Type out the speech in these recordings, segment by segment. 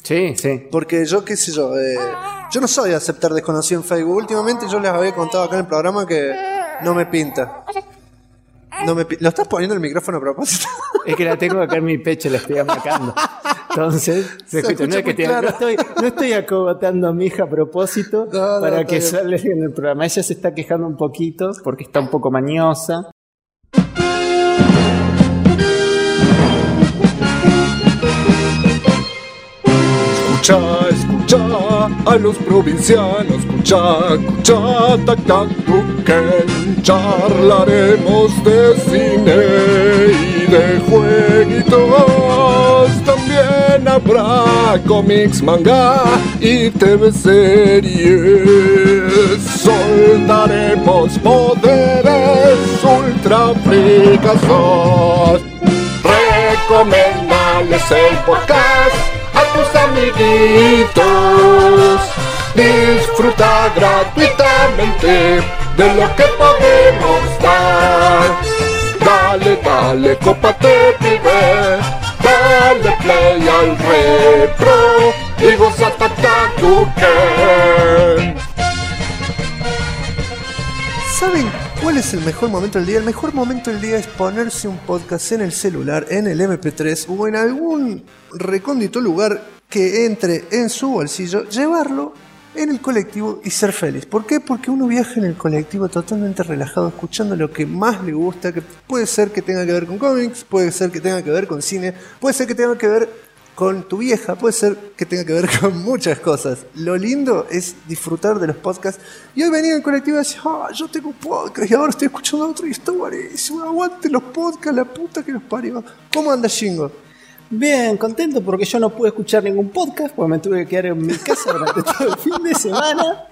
Sí, sí. Porque yo, qué sé yo no soy de aceptar desconocido en Facebook. Últimamente yo les había contado acá en el programa que no me pinta. ¿Lo estás poniendo el micrófono a propósito? Es que la tengo acá en mi pecho, la estoy amacando. Entonces, se escucha. No, es que claro. no estoy acogotando a mi hija a propósito para que salga en el programa. Ella se está quejando un poquito porque está un poco mañosa. Escucha a los provincianos, escucha, que charlaremos de cine y de jueguitos. También habrá cómics, manga y TV series. Soltaremos poderes ultra fricazos. Recomendales el podcast a tus amiguitos. Disfruta gratuitamente de lo que podemos dar. Dale, cópate, pibe. Dale play al retro y goza Tatakuken. ¿Saben cuál es el mejor momento del día? El mejor momento del día es ponerse un podcast en el celular, en el MP3 o en algún recóndito lugar que entre en su bolsillo, llevarlo en el colectivo y ser feliz. ¿Por qué? Porque uno viaja en el colectivo totalmente relajado, escuchando lo que más le gusta, que puede ser que tenga que ver con cómics, puede ser que tenga que ver con cine, puede ser que tenga que ver con tu vieja, puede ser que tenga que ver con muchas cosas. Lo lindo es disfrutar de los podcasts. Y hoy venía en el colectivo y decía, yo tengo un podcast y ahora estoy escuchando otro y está buenísimo. Aguante los podcasts, la puta que los parió. ¿Cómo anda Shingo? Bien, contento porque yo no pude escuchar ningún podcast porque me tuve que quedar en mi casa durante todo el fin de semana.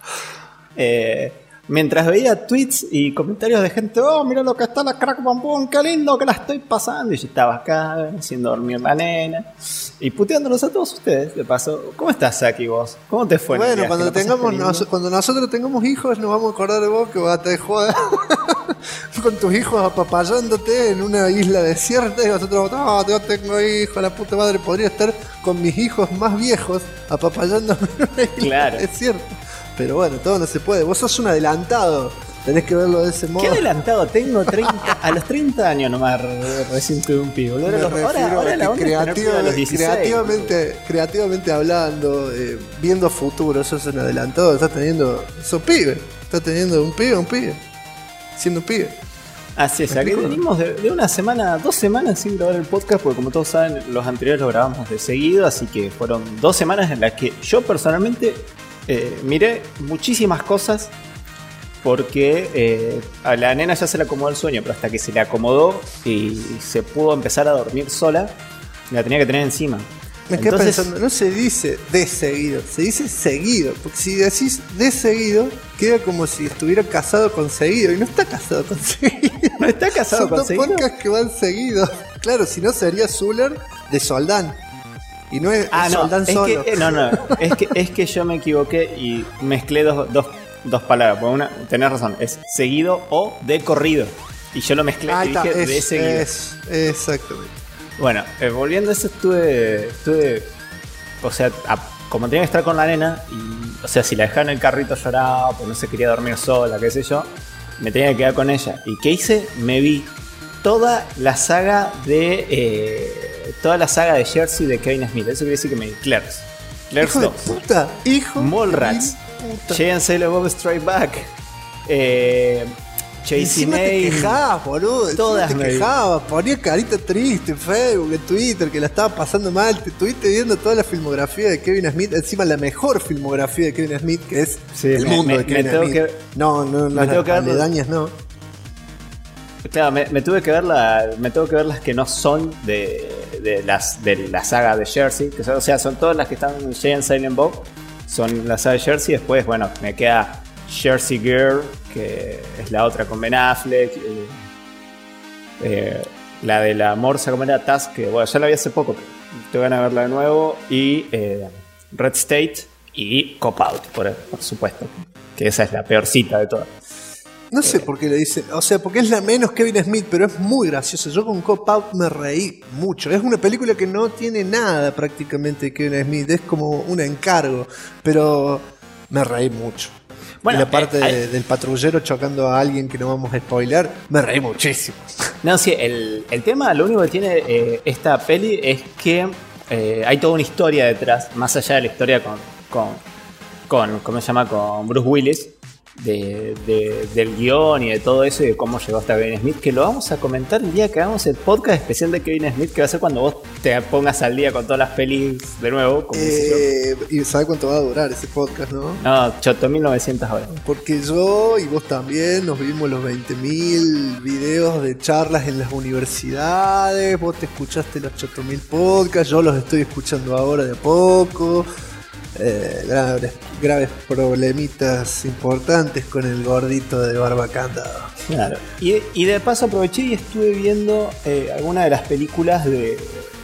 Mientras veía tweets y comentarios de gente, mira lo que está la Crack Bombón, qué lindo que la estoy pasando. Y yo estaba acá haciendo dormir la nena y puteándolos a todos ustedes. De paso, ¿cómo estás, Saki, vos? ¿Cómo te fue? Bueno, cuando nosotros tengamos hijos, nos vamos a acordar de vos que vas a te joder con tus hijos apapallándote en una isla desierta y nosotros vamos, yo tengo hijos, la puta madre, podría estar con mis hijos más viejos apapallándome en una isla desierta. Pero bueno, todo no se puede. Vos sos un adelantado. Tenés que verlo de ese modo. ¿Qué adelantado? Tengo 30, a los 30 años nomás recién tuve un pibe. Ahora la onda creativamente hablando, viendo futuro, sos un adelantado. Estás teniendo... Sos pibe. Estás teniendo un pibe. Siendo un pibe. Así es, aquí venimos de una semana, 2 semanas sin grabar el podcast, porque como todos saben, los anteriores lo grabamos de seguido, así que fueron 2 semanas en las que yo personalmente miré muchísimas cosas, porque a la nena ya se le acomodó el sueño, pero hasta que se le acomodó y se pudo empezar a dormir sola, la tenía que tener encima. Me quedé pensando, no se dice de seguido, se dice seguido, porque si decís de seguido, queda como si estuviera casado con seguido, y no está casado con seguido. No está casado con seguido. Son 2 podcasts que van seguidos. Claro, si no sería Zuller de Soldán. Y no es Soldán solo. Es que yo me equivoqué y mezclé dos palabras. Por una, tenés razón, es seguido o de corrido. Y yo lo mezclé y dije de seguido. Exactamente. Bueno, volviendo a eso, estuve o sea, como tenía que estar con la nena, y, o sea, si la dejaba en el carrito lloraba, pues no se quería dormir sola, qué sé yo, me tenía que quedar con ella. ¿Y qué hice? Me vi toda la saga de Jersey de Kevin Smith. Eso quiere decir que me vi Clerks. Hijo de puta, hijo Mallrats, Jay and Silent Bob Strike Back, Chasing Amy. Te quejabas, boludo. Todas te quejabas, ponías carita triste en Facebook, en Twitter, que la estaba pasando mal. Te estuviste viendo toda la filmografía de Kevin Smith, encima la mejor filmografía de Kevin Smith, que es el mundo de Kevin Smith. No, las aledañas no. Claro, me tuve que ver las que no son de la saga de Jersey, que son, o sea, son todas las que están en Jay and Silent Bob, son la saga de Jersey. Después, bueno, me queda Jersey Girl, que es la otra con Ben Affleck, la de la morsa, como era Task, que bueno, ya la vi hace poco, pero te van a verla de nuevo, y Red State y Cop Out, por supuesto, que esa es la peorcita de todas. No sé por qué le dicen, o sea, porque es la menos Kevin Smith, pero es muy graciosa. Yo con Cop Out me reí mucho. Es una película que no tiene nada prácticamente de Kevin Smith, es como un encargo, pero me reí mucho. Bueno, y la parte del patrullero chocando a alguien que no vamos a spoiler, me reí muchísimo. No, sí, el tema, lo único que tiene esta peli es que hay toda una historia detrás, más allá de la historia con ¿cómo se llama? Con Bruce Willis, del guión y de todo eso y de cómo llegó hasta Kevin Smith, que lo vamos a comentar el día que hagamos el podcast especial de Kevin Smith, que va a ser cuando vos te pongas al día con todas las pelis de nuevo, como hice yo. Y sabes cuánto va a durar ese podcast, ¿no? No, 8.900 horas. Porque yo y vos también nos vimos los 20.000 videos de charlas en las universidades, vos te escuchaste los 8.000 podcasts, yo los estoy escuchando ahora de a poco. Graves problemitas importantes con el gordito de Barbacanda. Claro. Y de paso aproveché y estuve viendo algunas de las películas de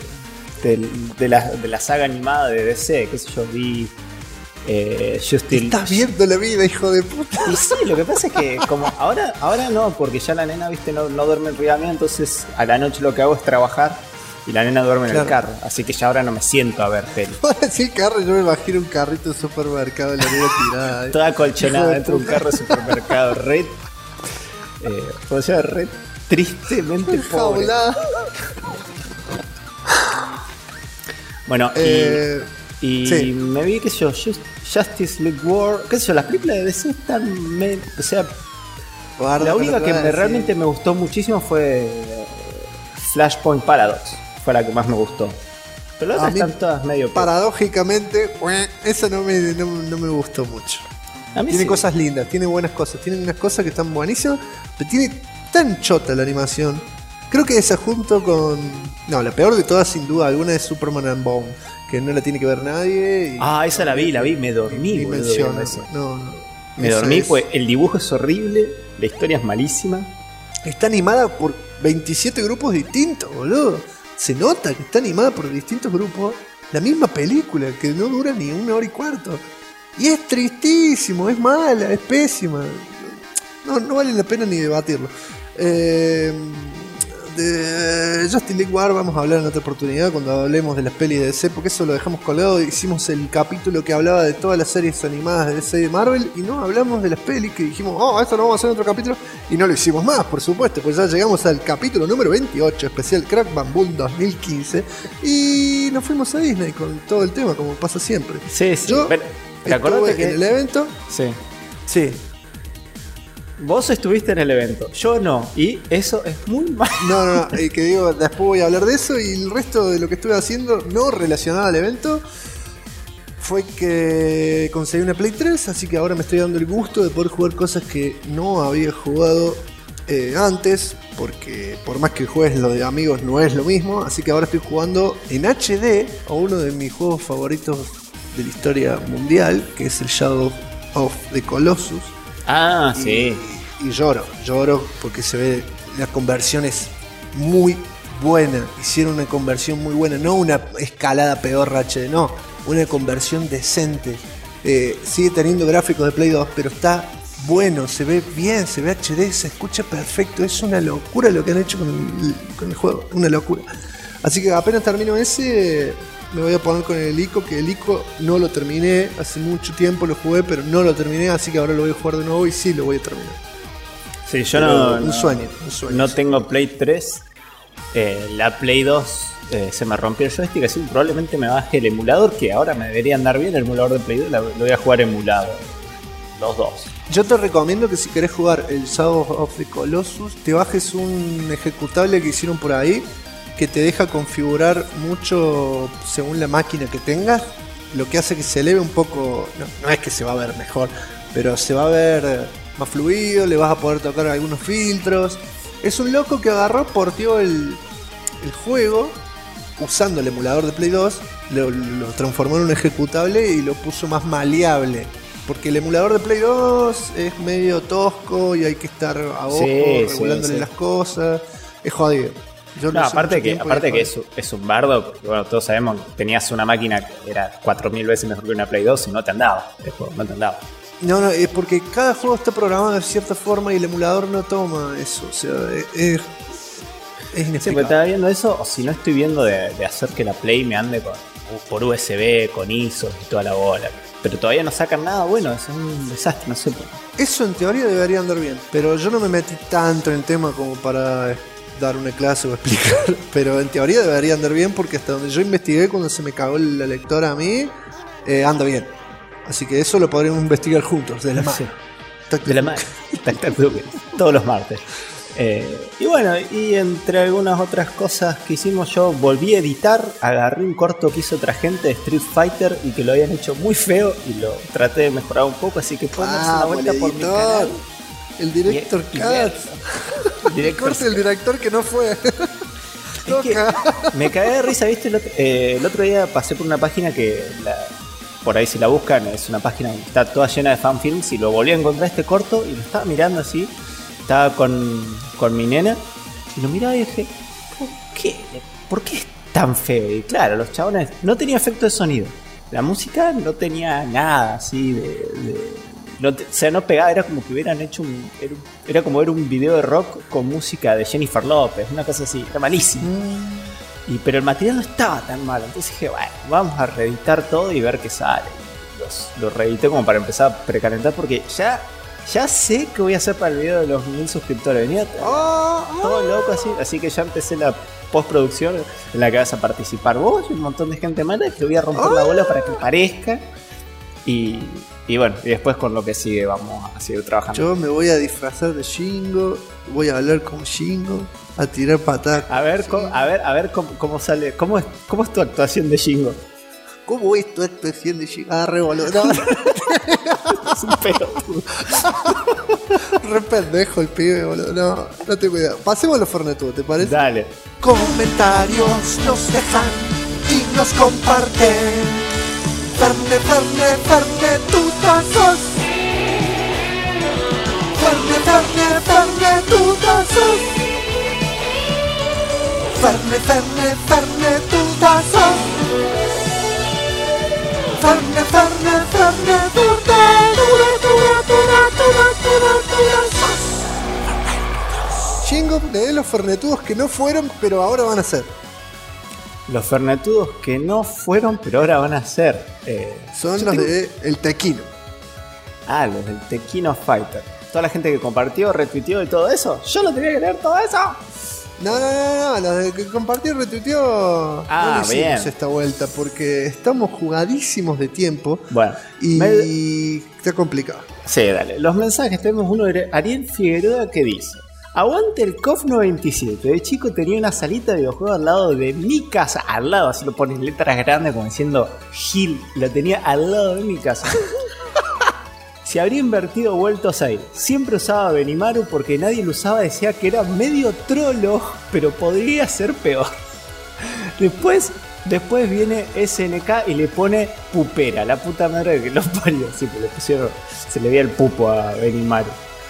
la saga animada de DC, qué sé yo, vi Justice. Estás viendo la vida, hijo de puta. Y sí, lo que pasa es que como ahora no, porque ya la nena, viste, no duerme en realidad, entonces a la noche lo que hago es trabajar. Y la nena duerme en el carro, así que ya ahora no me siento a ver peli. Ahora sí el carro, yo me imagino un carrito de supermercado, la nena tirada. Toda colchonada dentro de un carro de supermercado, red. O sea, red tristemente pobre. Bueno, y sí. Me vi, qué sé yo, Justice League War, qué sé yo, las películas de DC están, o sea, guarda, la única que realmente me gustó muchísimo fue Flashpoint Paradox. Fue la que más me gustó. Pero las otras están todas medio... Paradójicamente, esa no me gustó mucho. Tiene sí. Cosas lindas, tiene buenas cosas. Tiene unas cosas que están buenísimas, pero tiene tan chota la animación. Creo que esa junto con... No, la peor de todas sin duda alguna es Superman and Bone, que no la tiene que ver nadie. Esa la vi, me dormí. No. Me dormí, pues el dibujo es horrible, la historia es malísima. Está animada por 27 grupos distintos, boludo. Se nota que está animada por distintos grupos. La misma película, que no dura ni 1 hora y cuarto. Y es tristísimo, es mala, es pésima. No vale la pena ni debatirlo. De Justice League War vamos a hablar en otra oportunidad cuando hablemos de las pelis de DC, porque eso lo dejamos colgado. Hicimos el capítulo que hablaba de todas las series animadas de DC y de Marvel y no hablamos de las pelis, que dijimos, esto lo vamos a hacer en otro capítulo, y no lo hicimos más, por supuesto, pues ya llegamos al capítulo número 28, especial Crack Bamboo 2015, y nos fuimos a Disney con todo el tema, como pasa siempre. Sí. Yo ¿te acordás que en el evento? Sí. Vos estuviste en el evento, yo no, y eso es muy mal. No, que digo, después voy a hablar de eso, y el resto de lo que estuve haciendo no relacionado al evento fue que conseguí una Play 3, así que ahora me estoy dando el gusto de poder jugar cosas que no había jugado antes, porque por más que juegues lo de amigos no es lo mismo, así que ahora estoy jugando en HD a uno de mis juegos favoritos de la historia mundial, que es el Shadow of the Colossus. Sí. Y lloro porque se ve, la conversión es muy buena. Hicieron una conversión muy buena, no una escalada peor HD, no, una conversión decente. Sigue teniendo gráficos de Play 2, pero está bueno, se ve bien, se ve HD, se escucha perfecto. Es una locura lo que han hecho con el juego, una locura. Así que apenas termino ese, me voy a poner con el ICO, que el ICO no lo terminé, hace mucho tiempo lo jugué, pero no lo terminé, así que ahora lo voy a jugar de nuevo y sí lo voy a terminar. Sí, yo un sueño. No tengo Play 3, la Play 2 se me rompió el joystick, así que probablemente me baje el emulador, que ahora me debería andar bien el emulador de Play 2, lo voy a jugar emulado, los dos. Yo te recomiendo que si querés jugar el Shadow of the Colossus, te bajes un ejecutable que hicieron por ahí, que te deja configurar mucho según la máquina que tengas, lo que hace que se eleve un poco, no es que se va a ver mejor, pero se va a ver más fluido, le vas a poder tocar algunos filtros. Es un loco que agarró, porteó el juego usando el emulador de Play 2, lo transformó en un ejecutable y lo puso más maleable, porque el emulador de Play 2 es medio tosco y hay que estar a ojo regulándole las cosas, es jodido. Aparte que es un bardo, porque bueno, todos sabemos que tenías una máquina que era 4000 veces mejor que una Play 2 y no te andaba. No te andaba. No, es porque cada juego está programado de cierta forma y el emulador no toma eso. O sea, es Sí, pero inexplicable. estaba viendo eso, o si no estoy viendo de hacer que la Play me ande por USB, con ISO y toda la bola. Pero todavía no sacan nada bueno, es un desastre, no sé por qué. Eso en teoría debería andar bien, pero yo no me metí tanto en el tema como para dar una clase o explicar. Pero en teoría debería andar bien porque hasta donde yo investigué cuando se me cagó la lectora a mí, anda bien. Así que eso lo podríamos investigar juntos, de la mano. Sí. Tac, De la mano. Tac, tac, tuc, todos los martes. Y bueno, y entre algunas otras cosas que hicimos, yo volví a editar, agarré un corto que hizo otra gente de Street Fighter y que lo habían hecho muy feo y lo traté de mejorar un poco, así que pueden darse una vuelta por mi canal. El director Y- y Cut. ver- Director Corte el director que no fue. Es que me cagué de risa, ¿viste? El otro día pasé por una página que, por ahí si la buscan, es una página que está toda llena de fanfilms y lo volví a encontrar este corto y lo estaba mirando así. Estaba con mi nena y lo miraba y dije, ¿por qué? ¿Por qué es tan feo? Y claro, los chabones no tenía efecto de sonido. La música no tenía nada así o sea, no pegaba, era como que hubieran hecho era como ver un video de rock con música de Jennifer López, una cosa así, era malísimo. Pero el material no estaba tan malo, entonces dije, bueno, vamos a reeditar todo y ver qué sale. Lo reedité como para empezar a precalentar porque ya sé qué voy a hacer para el video de los 1000 suscriptores. Venía todo loco así que ya empecé la postproducción en la que vas a participar vos y un montón de gente mala que voy a romper la bola para que parezca. Y bueno, y después con lo que sigue vamos a seguir trabajando. Yo me voy a disfrazar de Shingo, voy a hablar con Shingo, a tirar patadas. A ver, cómo sale, cómo es tu actuación de Shingo. ¿Cómo es tu actuación de Shingo? Ah, re boludo. No, Es un pelotudo. re pendejo el pibe, boludo. No te cuidado. Pasemos a los fornetudos, ¿te parece? Dale. Comentarios nos dejan y nos comparten. Fernetutazos. Fernetutazos. Fernetutazos. Chingo de los fernetudos que no fueron, pero ahora van a ser. Los fernetudos que no fueron, pero ahora van a ser. Son los de El Tequino. Los del Tequino Fighter. Toda la gente que compartió, retuiteó y todo eso. Yo lo tenía que leer todo eso. No, los de que compartió retuiteó. No lo hicimos bien. esta vuelta porque estamos jugadísimos de tiempo. Bueno, Y está complicado. sí, dale. Los mensajes tenemos uno de Ariel Figueroa que dice: aguante el KOF 97. De chico tenía una salita de videojuegos al lado de mi casa. Al lado, así lo ponen letras grandes como diciendo Gil. Lo tenía al lado de mi casa. Si habría invertido vueltos ahí. Siempre usaba Benimaru porque nadie lo usaba. Decía que era medio trolo, pero podría ser peor. Después viene SNK y le pone pupera. La puta madre que lo parió. Sí, le pusieron, se le veía el pupo a Benimaru.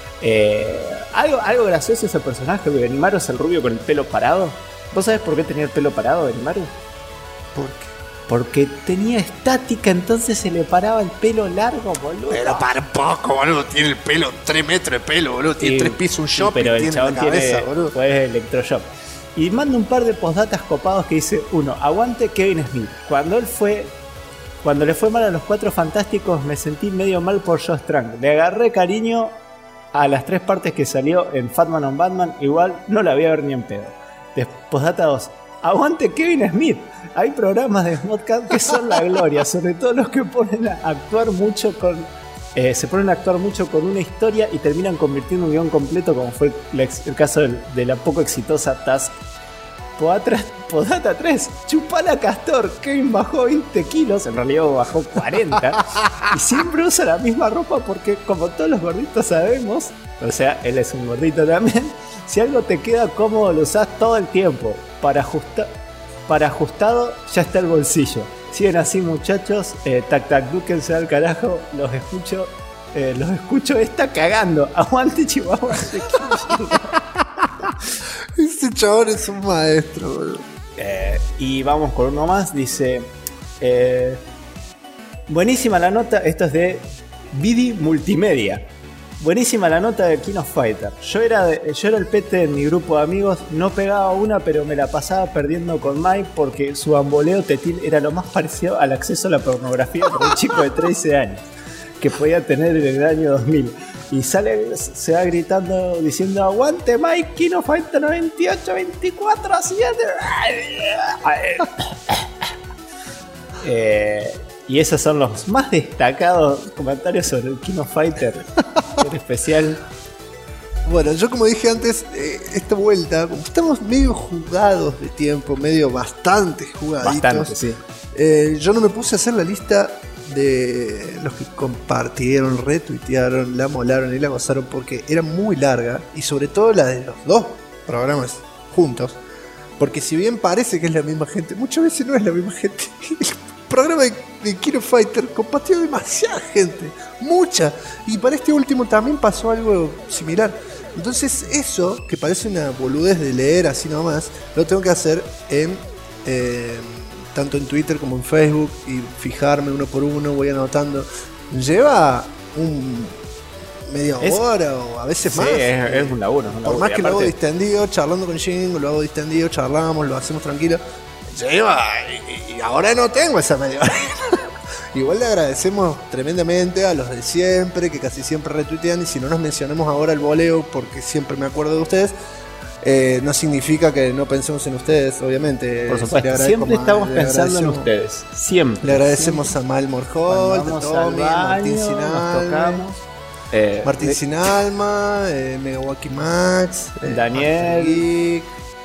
Algo gracioso ese personaje. Benimaru es el rubio con el pelo parado. ¿Vos sabés por qué tenía el pelo parado Benimaru? ¿Por qué? Porque tenía estática, entonces se le paraba el pelo largo, boludo. Pero para un poco, boludo. Tiene el pelo, 3 metros de pelo, boludo. Tiene 3 pisos, un shopping, pero el tiene chabón la cabeza, tiene boludo. pues, electroshock. Y manda un par de postdatas copados que dice: 1. Aguante Kevin Smith. Cuando le fue mal a los 4 Fantásticos, me sentí medio mal por Josh Trank. Le agarré cariño a las 3 partes que salió en Fatman on Batman. Igual no la voy a ver ni en pedo. Postdata 2. Aguante Kevin Smith. Hay programas de Smodcast que son la gloria, sobre todo los que ponen a actuar mucho se ponen a actuar mucho con una historia y terminan convirtiendo un guión completo, como fue el caso de la poco exitosa Task. Podata 3, chupala Castor. Kevin bajó 20 kilos, en realidad bajó 40, y siempre usa la misma ropa porque, como todos los gorditos sabemos, o sea, él es un gordito también, si algo te queda cómodo lo usás todo el tiempo. Para ajustado ya está el bolsillo. Siguen así, muchachos. Tac, dúquense al carajo. Los escucho, está cagando. Aguante Chihuahua. Ese chabón es un maestro, boludo. Y vamos con uno más. Dice: buenísima la nota. Esto es de Vidi Multimedia. Buenísima la nota de King of Fighter. Yo era el pete en mi grupo de amigos, no pegaba una, pero me la pasaba perdiendo con Mike porque su bamboleo tetil era lo más parecido al acceso a la pornografía para un chico de 13 años que podía tener en el año 2000. Y se va gritando, diciendo: aguante Mike, King of Fighter 98, 24, 7. Y esos son los más destacados comentarios sobre el King of Fighter en especial. Bueno, yo como dije antes, esta vuelta, como estamos medio jugados de tiempo, medio bastante jugaditos. Bastante, sí. Yo no me puse a hacer la lista de los que compartieron, retuitearon, la molaron y la gozaron porque era muy larga, y sobre todo la de los dos programas juntos, porque si bien parece que es la misma gente, muchas veces no es la misma gente. El programa de King of Fighter compartió demasiada gente, mucha, y para este último también pasó algo similar. Entonces eso, que parece una boludez de leer así nomás, lo tengo que hacer en tanto en Twitter como en Facebook, y fijarme uno por uno, voy anotando. Lleva media hora o a veces más. Es un laburo. Por más que lo hago distendido, charlando con Jingo, lo hago distendido, charlamos, lo hacemos tranquilo. Lleva, y ahora no tengo esa media hora. Igual le agradecemos tremendamente a los de siempre, que casi siempre retuitean, y si no nos mencionamos ahora el voleo, porque siempre me acuerdo de ustedes, no significa que no pensemos en ustedes, obviamente. Por supuesto, siempre estamos pensando en ustedes. Siempre. Le agradecemos a Mal Morjol, a Tommy, a Martín Sinalma, Martín Sinalma, Megawaki Max, Daniel, Geek,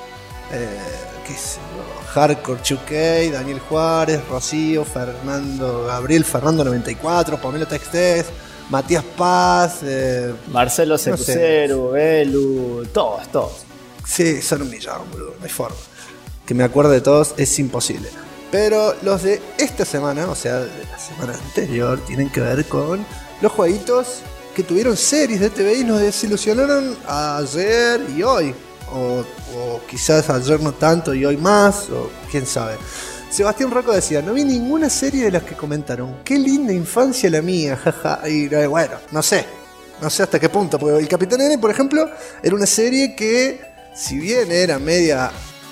qué sé yo, Hardcore 2K, Daniel Juárez, Rocío, Fernando Gabriel, Fernando 94, Pamela Textes, Matías Paz, Marcelo Secucero, Belu, todos. Sí, son un millón, boludo, no hay forma. Que me acuerde de todos es imposible. Pero los de esta semana, o sea, de la semana anterior, tienen que ver con los jueguitos que tuvieron series de TV y nos desilusionaron ayer y hoy. O quizás ayer no tanto y hoy más, o quién sabe. Sebastián Rocco decía: no vi ninguna serie de las que comentaron. Qué linda infancia la mía, jaja. Y bueno, no sé hasta qué punto, porque el Capitán N, por ejemplo, era una serie que, si bien era media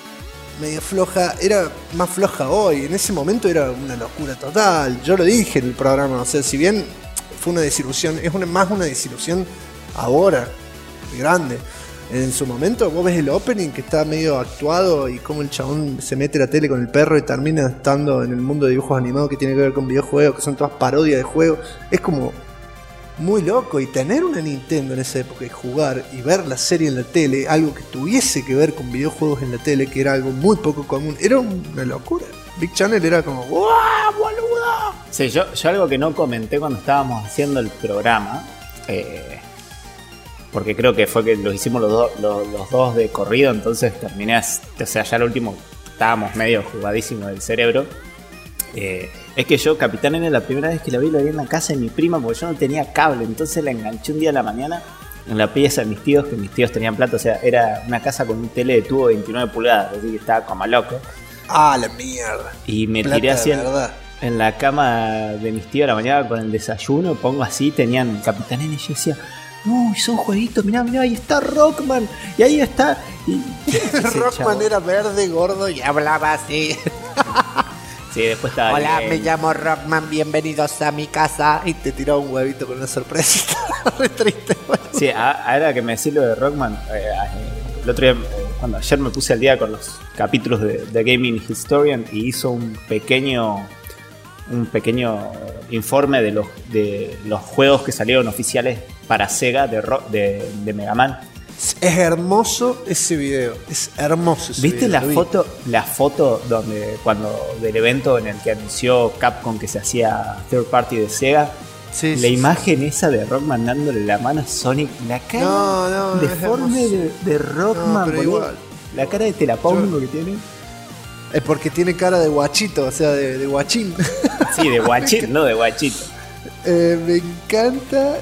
floja, era más floja hoy. En ese momento era una locura total. Yo lo dije en el programa, o sea, si bien fue una desilusión, es más una desilusión ahora, grande. En su momento vos ves el opening que está medio actuado y cómo el chabón se mete a la tele con el perro y termina estando en el mundo de dibujos animados que tiene que ver con videojuegos, que son todas parodias de juegos. Es como muy loco, y tener una Nintendo en esa época y jugar y ver la serie en la tele, algo que tuviese que ver con videojuegos en la tele, que era algo muy poco común, era una locura. Big Channel era como ¡guau, boludo! Sí, yo algo que no comenté cuando estábamos haciendo el programa, porque creo que fue que los hicimos los dos de corrido, entonces terminé, o sea, ya lo último estábamos medio jugadísimos del cerebro. Es que yo, Capitán N, la primera vez que la vi en la casa de mi prima, porque yo no tenía cable, entonces la enganché un día a la mañana en la pieza de mis tíos, que mis tíos tenían plata, o sea, era una casa con un tele de tubo de 29 pulgadas, así que estaba como loco. ¡Ah, la mierda! Y me tiré así en la cama de mis tíos a la mañana con el desayuno, pongo así, tenían Capitán N, y yo decía: uy, son jueguitos, mirá, ahí está Rockman, y ahí está. Rockman era verde, gordo y hablaba así. Sí, después estaba. Hola, me llamo Rockman, bienvenidos a mi casa. Y te tiraba un huevito con una sorpresita. Re triste. Sí, ahora que me decís lo de Rockman, el otro día, cuando ayer me puse al día con los capítulos de Gaming Historian, y hizo un pequeño informe de los juegos que salieron oficiales para Sega de Mega Man. Es hermoso ese video, es hermoso ese ¿Viste video? la foto del evento en el que anunció Capcom que se hacía third party de Sega? Sí, la imagen esa de Rockman dándole la mano a Sonic, la cara deforme de Rockman, pero igual. La cara de telapongo que tiene. Es porque tiene cara de guachito, o sea, de guachín. Sí, de guachito, no de guachito. Me encanta.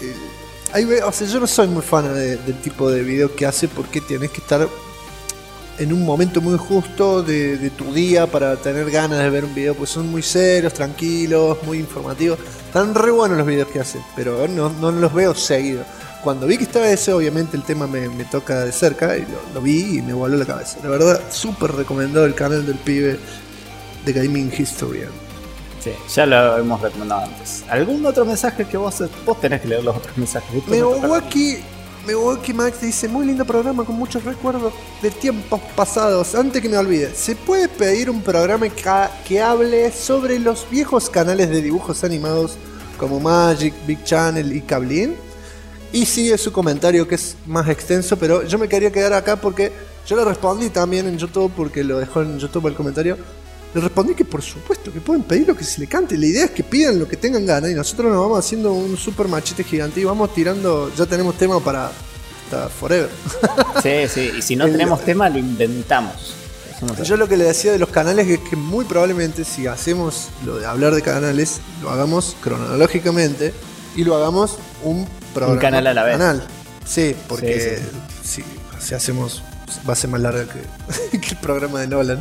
O sea, yo no soy muy fan del tipo de video que hace, porque tienes que estar en un momento muy justo de tu día para tener ganas de ver un video, pues son muy serios, tranquilos, muy informativos. Están re buenos los videos que hacen, pero no los veo seguido. Cuando vi que estaba ese, obviamente el tema me toca de cerca y lo vi y me voló la cabeza. La verdad, súper recomendado el canal del pibe de Gaming Historian. Sí, ya lo hemos recomendado antes. ¿Algún otro mensaje que vos tenés que leer los otros mensajes? Mewaki Max dice: muy lindo programa con muchos recuerdos de tiempos pasados. Antes que me olvide, ¿se puede pedir un programa que hable sobre los viejos canales de dibujos animados como Magic, Big Channel y Cablin? Y sigue su comentario, que es más extenso, pero yo me quería quedar acá porque yo le respondí también en YouTube, porque lo dejó en YouTube el comentario. Le respondí que por supuesto que pueden pedir lo que se le cante. La idea es que pidan lo que tengan ganas y nosotros nos vamos haciendo un super machete gigante y vamos tirando. Ya tenemos tema para hasta forever. Sí, y si no tenemos tema lo inventamos. Yo lo que le decía de los canales es que muy probablemente si hacemos lo de hablar de canales, lo hagamos cronológicamente y lo hagamos un programa. Un canal a la vez. Sí, porque si hacemos va a ser más largo que el programa de Nolan.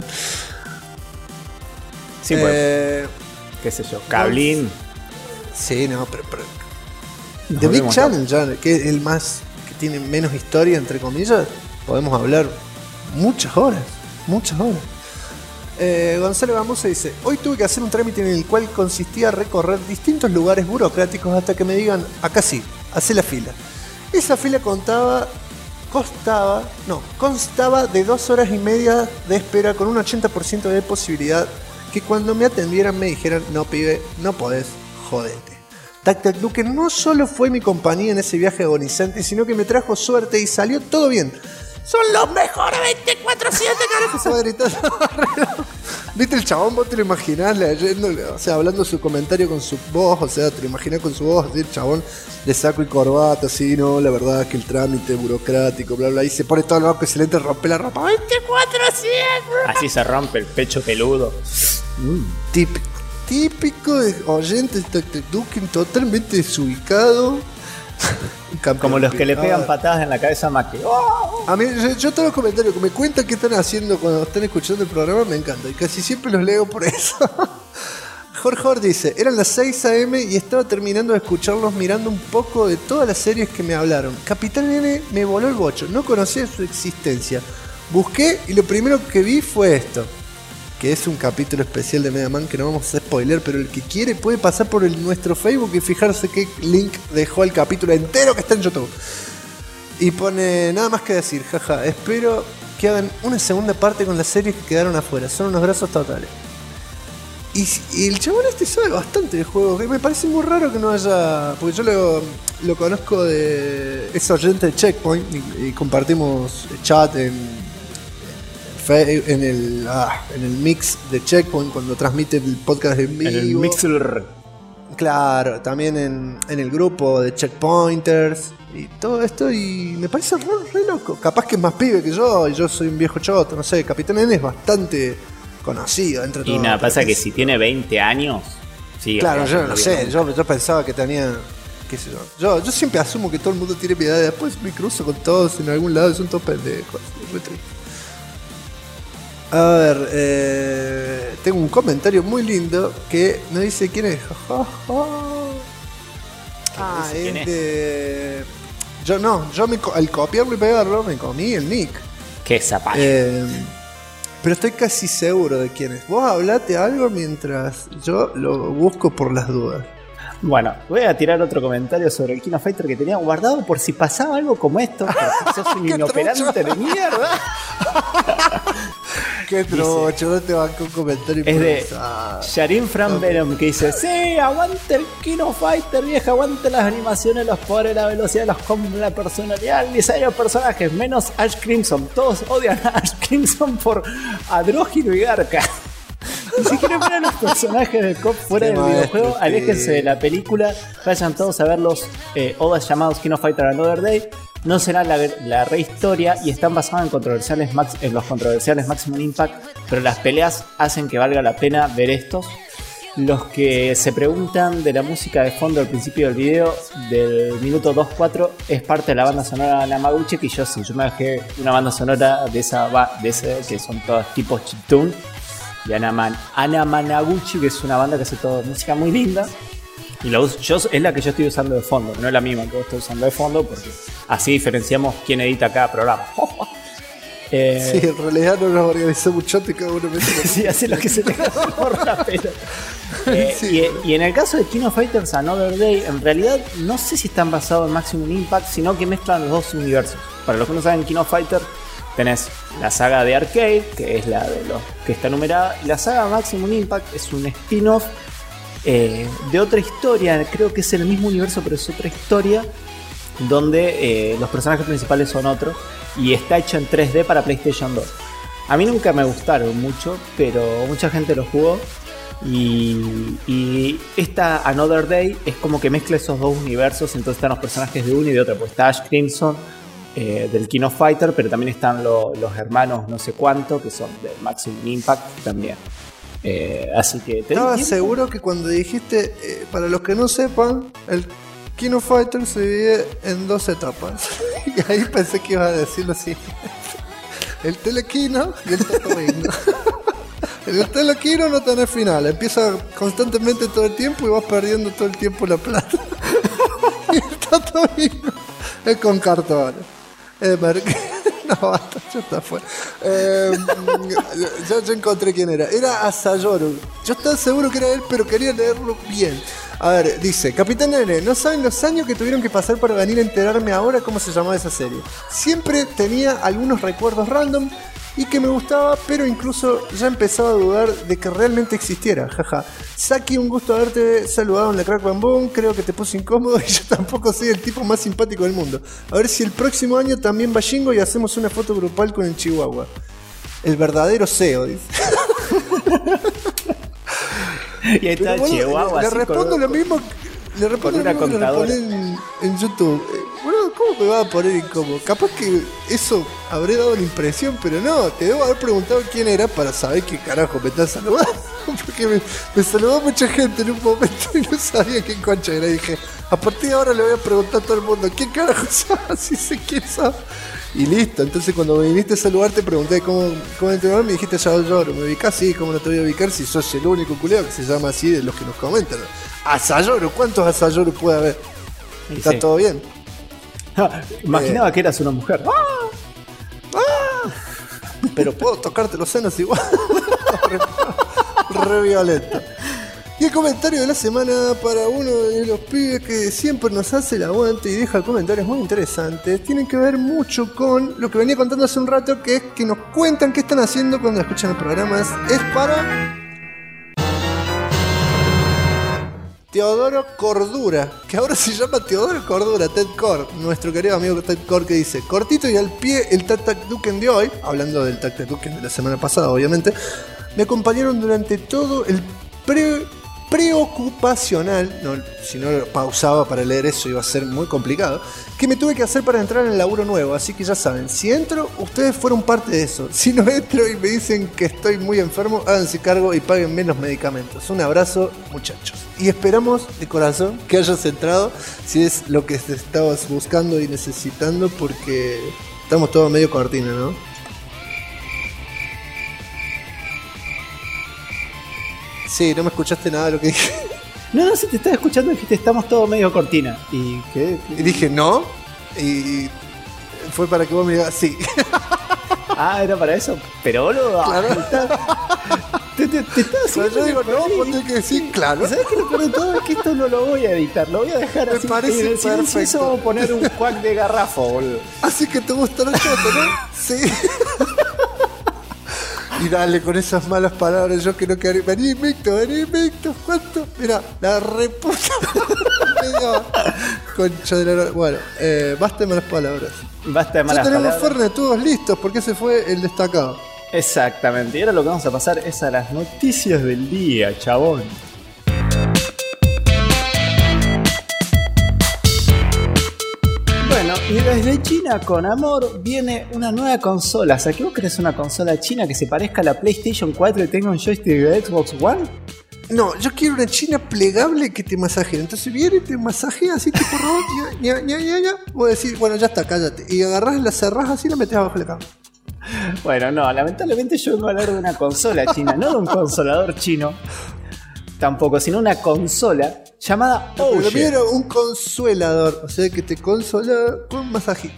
Sí, pues, qué sé yo, Cablin. Sí, no, pero The Big Channel, ya, que es el más, que tiene menos historia, entre comillas, podemos hablar muchas horas. Gonzalo Gamusa dice: hoy tuve que hacer un trámite en el cual consistía recorrer distintos lugares burocráticos hasta que me digan, acá sí, hacé la fila. Esa fila constaba de 2 horas y media de espera con un 80% de posibilidad que cuando me atendieran me dijeran: no, pibe, no podés, jodete. Tac Tac Duque no solo fue mi compañía en ese viaje agonizante, sino que me trajo suerte y salió todo bien. Son los mejores 24/7, carajo, se va gritando. ¿Viste el chabón? Vos te lo imaginás leyendo, o sea, hablando su comentario con su voz, o sea, te lo imaginás con su voz, así, el chabón de saco y corbata, así, no, la verdad es que el trámite burocrático, bla, bla, y se pone todo loco y se le rompe la ropa. 24/7. Así se rompe el pecho peludo. Típico de oyentes de Duque, totalmente desubicado. Como los que le pegan patadas en la cabeza a Macri. A mí, yo todos los comentarios que me cuentan qué están haciendo cuando están escuchando el programa me encanta y casi siempre los leo por eso. Jorge dice: eran las 6 AM y estaba terminando de escucharlos mirando un poco de todas las series que me hablaron. Capitán N me voló el bocho, no conocía su existencia. Busqué y lo primero que vi fue esto, que es un capítulo especial de Mega Man que no vamos a hacer spoiler, pero el que quiere puede pasar por nuestro Facebook y fijarse qué link dejó el capítulo entero que está en YouTube. Y pone: nada más que decir, jaja, espero que hagan una segunda parte con las series que quedaron afuera, son unos brazos totales. Y el chabón este sabe bastante de juegos, que me parece muy raro que no haya, porque yo lo conozco es oyente de Checkpoint y compartimos chat en el mix de Checkpoint cuando transmite el podcast en vivo. En el Mixer. Claro, también en el grupo de Checkpointers y todo esto, y me parece re loco. Capaz que es más pibe que yo y yo soy un viejo choto, no sé. Capitán N es bastante conocido entre todos. Y nada, pasa que si tiene 20 años... Sí, claro, yo no sé, yo pensaba que tenía... qué sé yo. Yo siempre asumo que todo el mundo tiene mi edad, después me cruzo con todos en algún lado y son todos pendejos. Es re triste. A ver, tengo un comentario muy lindo que me dice quién es. Es de... Yo al copiarlo y pegarlo me comí el nick. Qué zapallo. Pero estoy casi seguro de quién es. Vos hablate algo mientras yo lo busco por las dudas. Bueno, voy a tirar otro comentario sobre el King of Fighter que tenía guardado por si pasaba algo como esto. Porque sos un inoperante de mierda. Qué trocho, no te banco un comentario. Es de Sharin Fran Venom que dice: sí, aguante el King of Fighter, vieja, aguante las animaciones, los poderes, la velocidad, los combos, la personalidad, el diseño de personajes, menos Ash Crimson. Todos odian a Ash Crimson por andrógino y garca. Y si quieren ver a los personajes de COP fuera del videojuego, aléjense de la película, vayan todos a ver los OVAs llamados King of Fighter Another Day. No será la rehistoria y están basados en los controversiales Maximum Impact, pero las peleas hacen que valga la pena ver estos. Los que se preguntan de la música de fondo al principio del video, del minuto 2.4, es parte de la banda sonora de Namaguchi, que yo me bajé una banda sonora de ese que son todos tipos chiptune, y Anamanaguchi, que es una banda que hace toda música muy linda, y es la que yo estoy usando de fondo, no es la misma que vos estás usando de fondo, porque así diferenciamos quién edita cada programa. Sí, en realidad no nos organizamos mucho, cada uno mete. Sí, hace lo que se le por la pelo. Sí. Y en el caso de King of Fighters Another Day, en realidad no sé si están basados en Maximum Impact, sino que mezclan los dos universos. Para los que no saben, King of Fighters tenés la saga de arcade, que es la de los que está numerada, y la saga Maximum Impact es un spin-off de otra historia. Creo que es el mismo universo, pero es otra historia donde los personajes principales son otros, y está hecho en 3D para PlayStation 2. A mí nunca me gustaron mucho, pero mucha gente lo jugó. Y esta Another Day es como que mezcla esos dos universos. Entonces están los personajes de uno y de otro. Pues está Ash Crimson del King of Fighter, pero también están los hermanos no sé cuánto, que son de Maximum Impact también. Así que estaba seguro que cuando dijiste, para los que no sepan, el King of Fighters se divide en 2 etapas. Y ahí pensé que ibas a decirlo así: el Telequino y el Tatooine. En el Telequino no tenés final, empieza constantemente todo el tiempo y vas perdiendo todo el tiempo la plata. Y el Tatooine es con cartones. No, basta, ya está fuera. Ya encontré quién era. Era Asayoru. Yo estaba seguro que era él, pero quería leerlo bien. A ver, dice: Capitán N, no saben los años que tuvieron que pasar para venir a enterarme ahora cómo se llamaba esa serie. Siempre tenía algunos recuerdos random y que me gustaba, pero incluso ya empezaba a dudar de que realmente existiera. Jaja. Saki, un gusto haberte saludado en la Crack Bam Boom. Creo que te puse incómodo y yo tampoco soy el tipo más simpático del mundo. A ver si el próximo año también va Shingo y hacemos una foto grupal con el Chihuahua. El verdadero CEO, dice. Y ahí está el Chihuahua. Le respondo lo mismo. Le respondo lo mismo que le respondí en YouTube. Bueno, ¿cómo me va a poner incómodo? Capaz que eso habré dado la impresión, pero no, te debo haber preguntado quién era para saber qué carajo me estás saludando. Porque me saludó mucha gente en un momento y no sabía quién concha era. Y dije, a partir de ahora le voy a preguntar a todo el mundo ¿quién carajo sos? Si sé quién sos. Y listo, entonces cuando me viniste a saludar te pregunté cómo entrenar, me dijiste ya lloro, me ubicás, sí, cómo no te voy a ubicar si sos el único culeo que se llama así de los que nos comentan. Asayoro, ¿cuántos Asayoro puede haber? ¿Está sí. Todo bien? Imaginaba que eras una mujer. Pero puedo tocarte los senos igual. re violento. Y el comentario de la semana para uno de los pibes que siempre nos hace el aguante y deja comentarios muy interesantes. Tienen que ver mucho con lo que venía contando hace un rato, que es que nos cuentan qué están haciendo cuando escuchan los programas. Es para Teodoro Cordura, que ahora se llama Teodoro Cordura, Ted Cord, nuestro querido amigo Ted Cord, que dice: cortito y al pie el Tac Duken de hoy, hablando del Tac Duken de la semana pasada, obviamente, me acompañaron durante todo el preocupacional, no, si no pausaba para leer eso iba a ser muy complicado, que me tuve que hacer para entrar en el laburo nuevo. Así que ya saben, si entro, ustedes fueron parte de eso. Si no entro y me dicen que estoy muy enfermo, háganse cargo y paguen menos medicamentos. Un abrazo, muchachos. Y esperamos de corazón que hayas entrado, si es lo que estabas buscando y necesitando, porque estamos todos medio cortina, ¿no? Sí, no me escuchaste nada de lo que dije. No, si te estaba escuchando dijiste estamos todos medio cortina. ¿Y qué? Y dije no. Y fue para que vos me digas sí. Ah, era para eso. Pero boludo. Claro. Te estás haciendo. Yo digo no, vos tenés que decir claro. ¿Sabés qué? Lo peor de todo es que esto no lo voy a editar. Lo voy a dejar así. Me parece perfecto. Vamos a poner un cuac de garrafo, boludo. Así que te gusta la chota, ¿no? Sí. Y dale con esas malas palabras, yo que no quedaría. Vení invicto, ¿cuánto? Mira, la reputa. Concha de la. Bueno, basta de malas palabras. Basta de malas palabras. Ya tenemos Fernet todos listos porque ese fue el destacado. Exactamente, y ahora lo que vamos a pasar es a las noticias del día, chabón. Bueno, y desde China con amor viene una nueva consola. O sea, ¿qué vos querés una consola china que se parezca a la PlayStation 4 y tenga un joystick de Xbox One? No, yo quiero una china plegable que te masajee. Entonces viene y te masajea así tipo robot. Ya. Vos decís, bueno, ya está, cállate. Y agarrás, la cerrás así y la metés abajo de la cama. Bueno, no, lamentablemente yo vengo a hablar de una consola china, no de un consolador chino. Tampoco, sino una consola llamada Pero Ouye. era un consuelador. O sea que te consola con un masajito.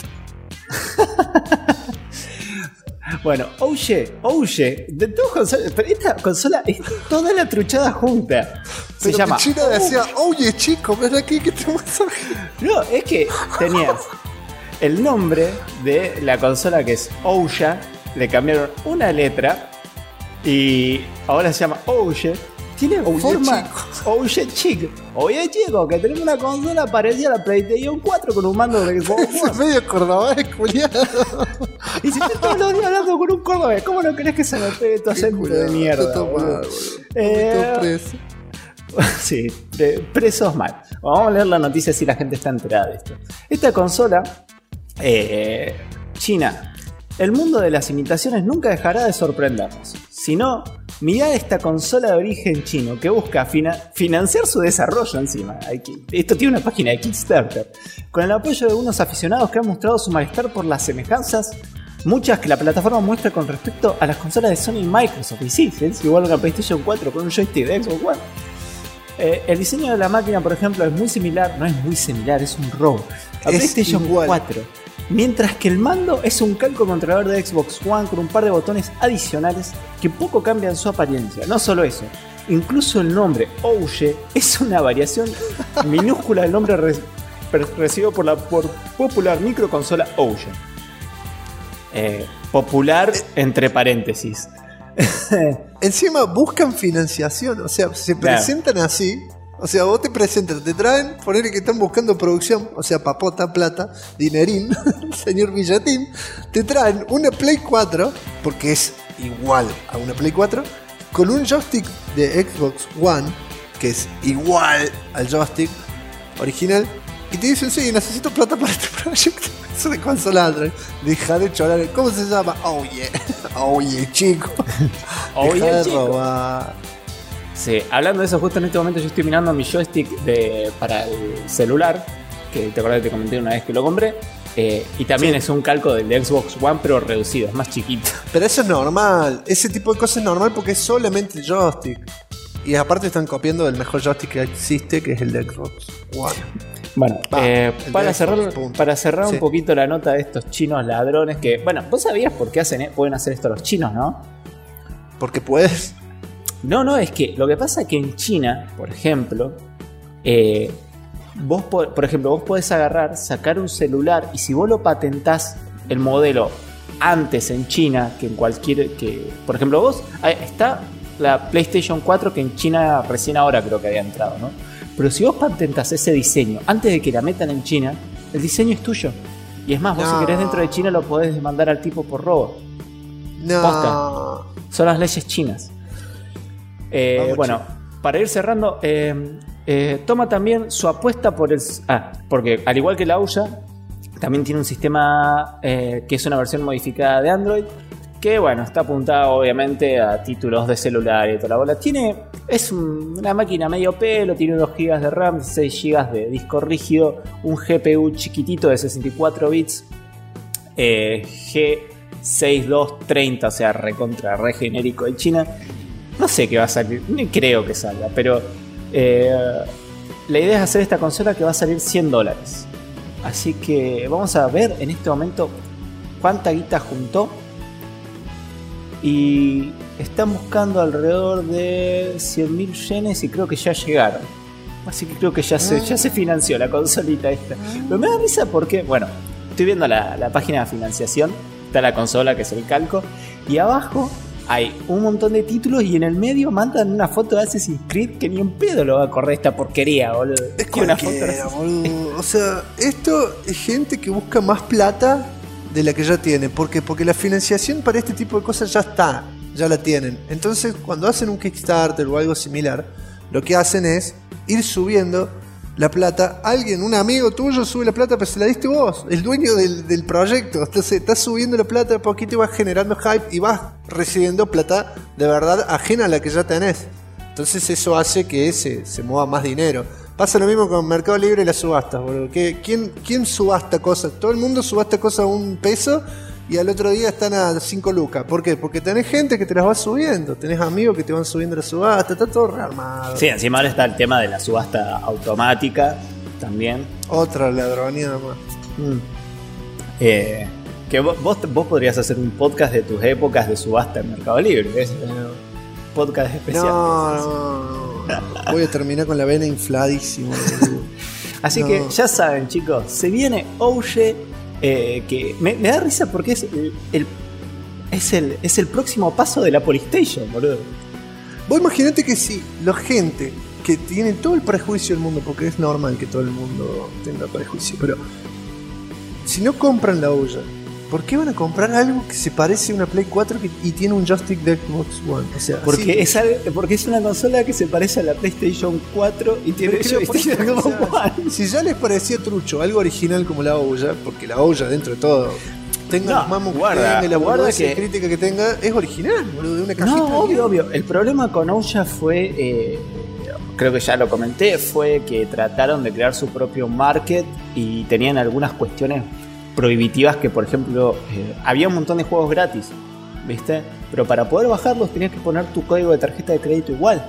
Bueno, Ouye, de todo consola, pero esta consola es toda la truchada junta. Se Pero llama. que China decía, oye chico, ven aquí que te masajea. No, es que tenías el nombre de la consola que es Ouya, le cambiaron una letra y ahora se llama Ouye. Tiene Ouye forma chico. Ouye chico. Oye chico, que tenemos una consola parecida a la PlayStation 4 con un mando de Xbox Es One. medio cordobés, culiado. Y si estás todos los días hablando con un cordobés, ¿cómo no querés que se me pegue tu acento de mierda? Todo mal, boludo? boludo. Todo preso. Sí, presos mal. Vamos a leer la noticia si la gente está enterada de esto. Esta consola china, el mundo de las imitaciones nunca dejará de sorprendernos. Si no, mirá esta consola de origen chino que busca financiar su desarrollo encima. Esto tiene una página de Kickstarter, con el apoyo de unos aficionados que han mostrado su malestar por las semejanzas, muchas que la plataforma muestra con respecto a las consolas de Sony y Microsoft. Y sí, es igual que la PlayStation 4 con un joystick de Xbox One. El diseño de la máquina, por ejemplo, es muy similar, no es muy similar, es un robo a Es PlayStation igual. 4. Mientras que el mando es un calco controlador de Xbox One con un par de botones adicionales que poco cambian su apariencia. No solo eso, incluso el nombre Ouye es una variación minúscula del nombre recibido por la popular microconsola Ouye. Popular entre paréntesis. Encima buscan financiación, o sea, se Claro. presentan así. O sea, vos te presentas, te traen, poner que están buscando producción, o sea, papota, plata, dinerín, señor Villatín, te traen una Play 4, porque es igual a una Play 4, con un joystick de Xbox One, que es igual al joystick original, y te dicen, sí, necesito plata para este proyecto. Eso de consola Android. Deja de chorar. ¿Cómo se llama? Oye, oye, chico. Oye, Deja de chico. robar. Sí, hablando de eso, justo en este momento yo estoy mirando mi joystick para el celular, que te acordás que te comenté una vez que lo compré, y también Sí. es un calco del de Xbox One, pero reducido, es más chiquito. Pero eso es normal. Ese tipo de cosas es normal porque es solamente el joystick. Y aparte están copiando del mejor joystick que existe, que es el de Xbox One. Bueno, el para de cerrar, Xbox, punto. para cerrar Sí. un poquito la nota de estos chinos ladrones que, bueno, vos sabías por qué pueden hacer esto los chinos, ¿no? Porque puedes. No, es que lo que pasa es que en China, por ejemplo, vos podés agarrar, sacar un celular y si vos lo patentás el modelo antes en China que en por ejemplo, vos, está la PlayStation 4 que en China recién ahora creo que había entrado, ¿no? Pero si vos patentás ese diseño antes de que la metan en China, el diseño es tuyo. Y es más, vos No. si querés dentro de China lo podés demandar al tipo por robo. No. Posta. Son las leyes chinas. Vamos, Bueno, para ir cerrando, toma también su apuesta por el... porque al igual que la Ouya, también tiene un sistema que es una versión modificada de Android, que bueno, está apuntada obviamente a títulos de celular y toda la bola. Es una máquina medio pelo, tiene 2 GB de RAM, 6 GB de disco rígido, un GPU chiquitito de 64 bits, G6230, o sea, re genérico de China. No sé qué va a salir, ni creo que salga, pero la idea es hacer esta consola que va a salir $100. Así que vamos a ver en este momento cuánta guita juntó. Y están buscando alrededor de 100.000 yenes y creo que ya llegaron. Así que creo que ya se financió la consolita esta. Pero me da risa porque, bueno, estoy viendo la página de financiación. Está la consola que es el calco. Y abajo hay un montón de títulos y en el medio mandan una foto de Assassin's Creed que ni un pedo lo va a correr esta porquería, boludo. Es Tiene una foto de cualquiera, Assassin's boludo. O sea, esto es gente que busca más plata de la que ya tiene. ¿Por qué? Porque la financiación para este tipo de cosas ya está, ya la tienen. Entonces, cuando hacen un Kickstarter o algo similar, lo que hacen es ir subiendo la plata. Alguien, un amigo tuyo sube la plata, pero se la diste vos, el dueño del proyecto. Entonces, estás subiendo la plata de poquito y vas generando hype y vas recibiendo plata de verdad ajena a la que ya tenés. Entonces eso hace que se mueva más dinero. Pasa lo mismo con Mercado Libre y las subastas, boludo. ¿Quién subasta cosas? Todo el mundo subasta cosas a $1 y al otro día están a 5 lucas. ¿Por qué? Porque tenés gente que te las va subiendo. Tenés amigos que te van subiendo la subasta. Está todo rearmado. Sí, encima ahora está el tema de la subasta automática también. Otra ladronía más. Que vos podrías hacer un podcast de tus épocas de subasta en Mercado Libre. ¿Ves? Podcast especial. No. Voy a terminar con la vena infladísima. Así que ya saben, chicos, se viene Ouye, que me da risa porque es el próximo paso de la Polystation, boludo. Vos imaginate que si la gente que tiene todo el prejuicio del mundo, porque es normal que todo el mundo tenga prejuicio, pero si no compran la olla, ¿por qué van a comprar algo que se parece a una Play 4 y tiene un joystick de Xbox One? O sea, porque es una consola que se parece a la PlayStation 4 y tiene joystick de Xbox One. Si ya les parecía trucho algo original como la olla, porque la olla dentro de todo, tenga los mamos que tenga y la boludeces crítica que tenga, es original, boludo, de una cajita. No, obvio. El problema con Ouya fue, creo que ya lo comenté, fue que trataron de crear su propio market y tenían algunas cuestiones prohibitivas que, por ejemplo, había un montón de juegos gratis, ¿viste? Pero para poder bajarlos tenías que poner tu código de tarjeta de crédito igual.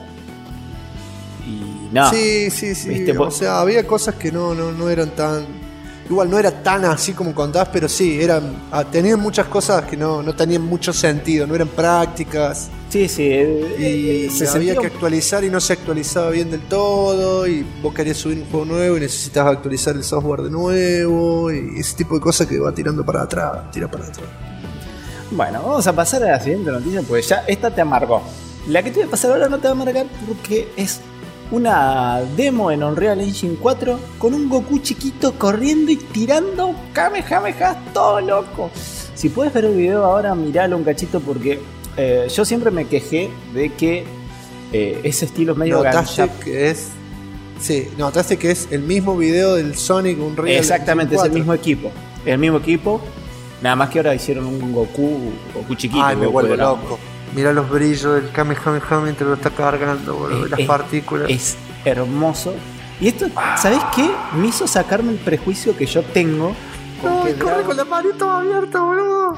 Y no. Sí. ¿Viste? O sea, había cosas que no eran tan... Igual no era tan así como contás, pero sí, tenían muchas cosas que no tenían mucho sentido, no eran prácticas. Sí. Y se había que actualizar y no se actualizaba bien del todo. Y vos querías subir un juego nuevo y necesitabas actualizar el software de nuevo. Y ese tipo de cosas que va tirando para atrás. Tira para atrás. Bueno, vamos a pasar a la siguiente noticia, porque ya esta te amargó. La que te voy a pasar ahora no te va a amargar porque es una demo en Unreal Engine 4 con un Goku chiquito corriendo y tirando Kamehameha, todo loco. Si puedes ver el video ahora, miralo un cachito porque yo siempre me quejé de que ese estilo es medio notaste que es el mismo video del Sonic Unreal. Exactamente, es el mismo equipo. Nada más que ahora hicieron un Goku chiquito. Ay, me vuelvo loco. Mirá los brillos del Kamehameha mientras lo está cargando, boludo, las partículas. Es hermoso. Y esto, ¿sabés qué? Me hizo sacarme el prejuicio que yo tengo. No, corre con la manito abierta, boludo.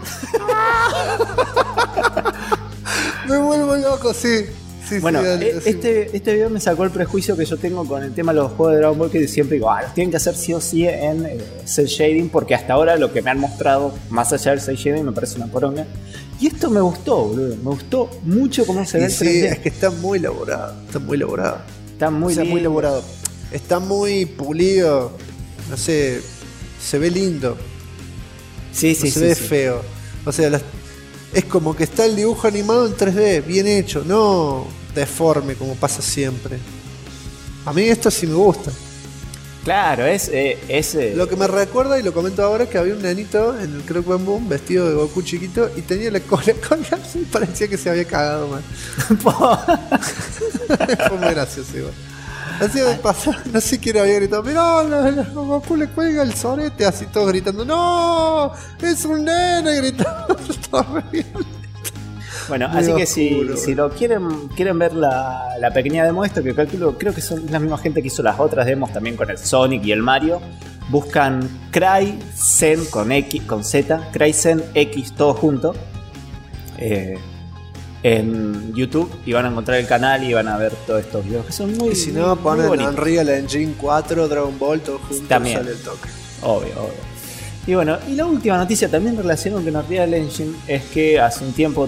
Me vuelvo loco, sí. Bueno, este video me sacó el prejuicio que yo tengo con el tema de los juegos de Dragon Ball, que siempre digo, los tienen que hacer sí o sí en cel shading, porque hasta ahora lo que me han mostrado, más allá del cel shading, me parece una poronga. Y esto me gustó, boludo. Me gustó mucho cómo se ve el 3D. Sí, es que está muy elaborado. Está muy elaborado. Está muy pulido. No sé, se ve lindo. Sí. Se ve feo. O sea, es como que está el dibujo animado en 3D, bien hecho, no deforme como pasa siempre. A mí esto sí me gusta. Claro, es lo que me recuerda, y lo comento ahora, que había un nenito en el Croc Bam Boom vestido de Goku chiquito y tenía la cola así, parecía que se había cagado mal. Fue muy gracioso igual. Así de pasar, no sé quién había gritado, mirá, Goku le cuelga el sorete, así todos gritando, ¡no! ¡Es un nene! Gritando. Bueno, así que si lo quieren ver la pequeña demo, esto que calculo, creo que son la misma gente que hizo las otras demos también con el Sonic y el Mario. Buscan Cryzen con Z, Cryzen X todo junto en YouTube y van a encontrar el canal y van a ver todos estos videos que son muy. Y si no, ponen Unreal Engine 4, Dragon Ball, todo junto, también sale el toque. Obvio. Y bueno, y la última noticia también relacionada con Unreal Engine es que hace un tiempo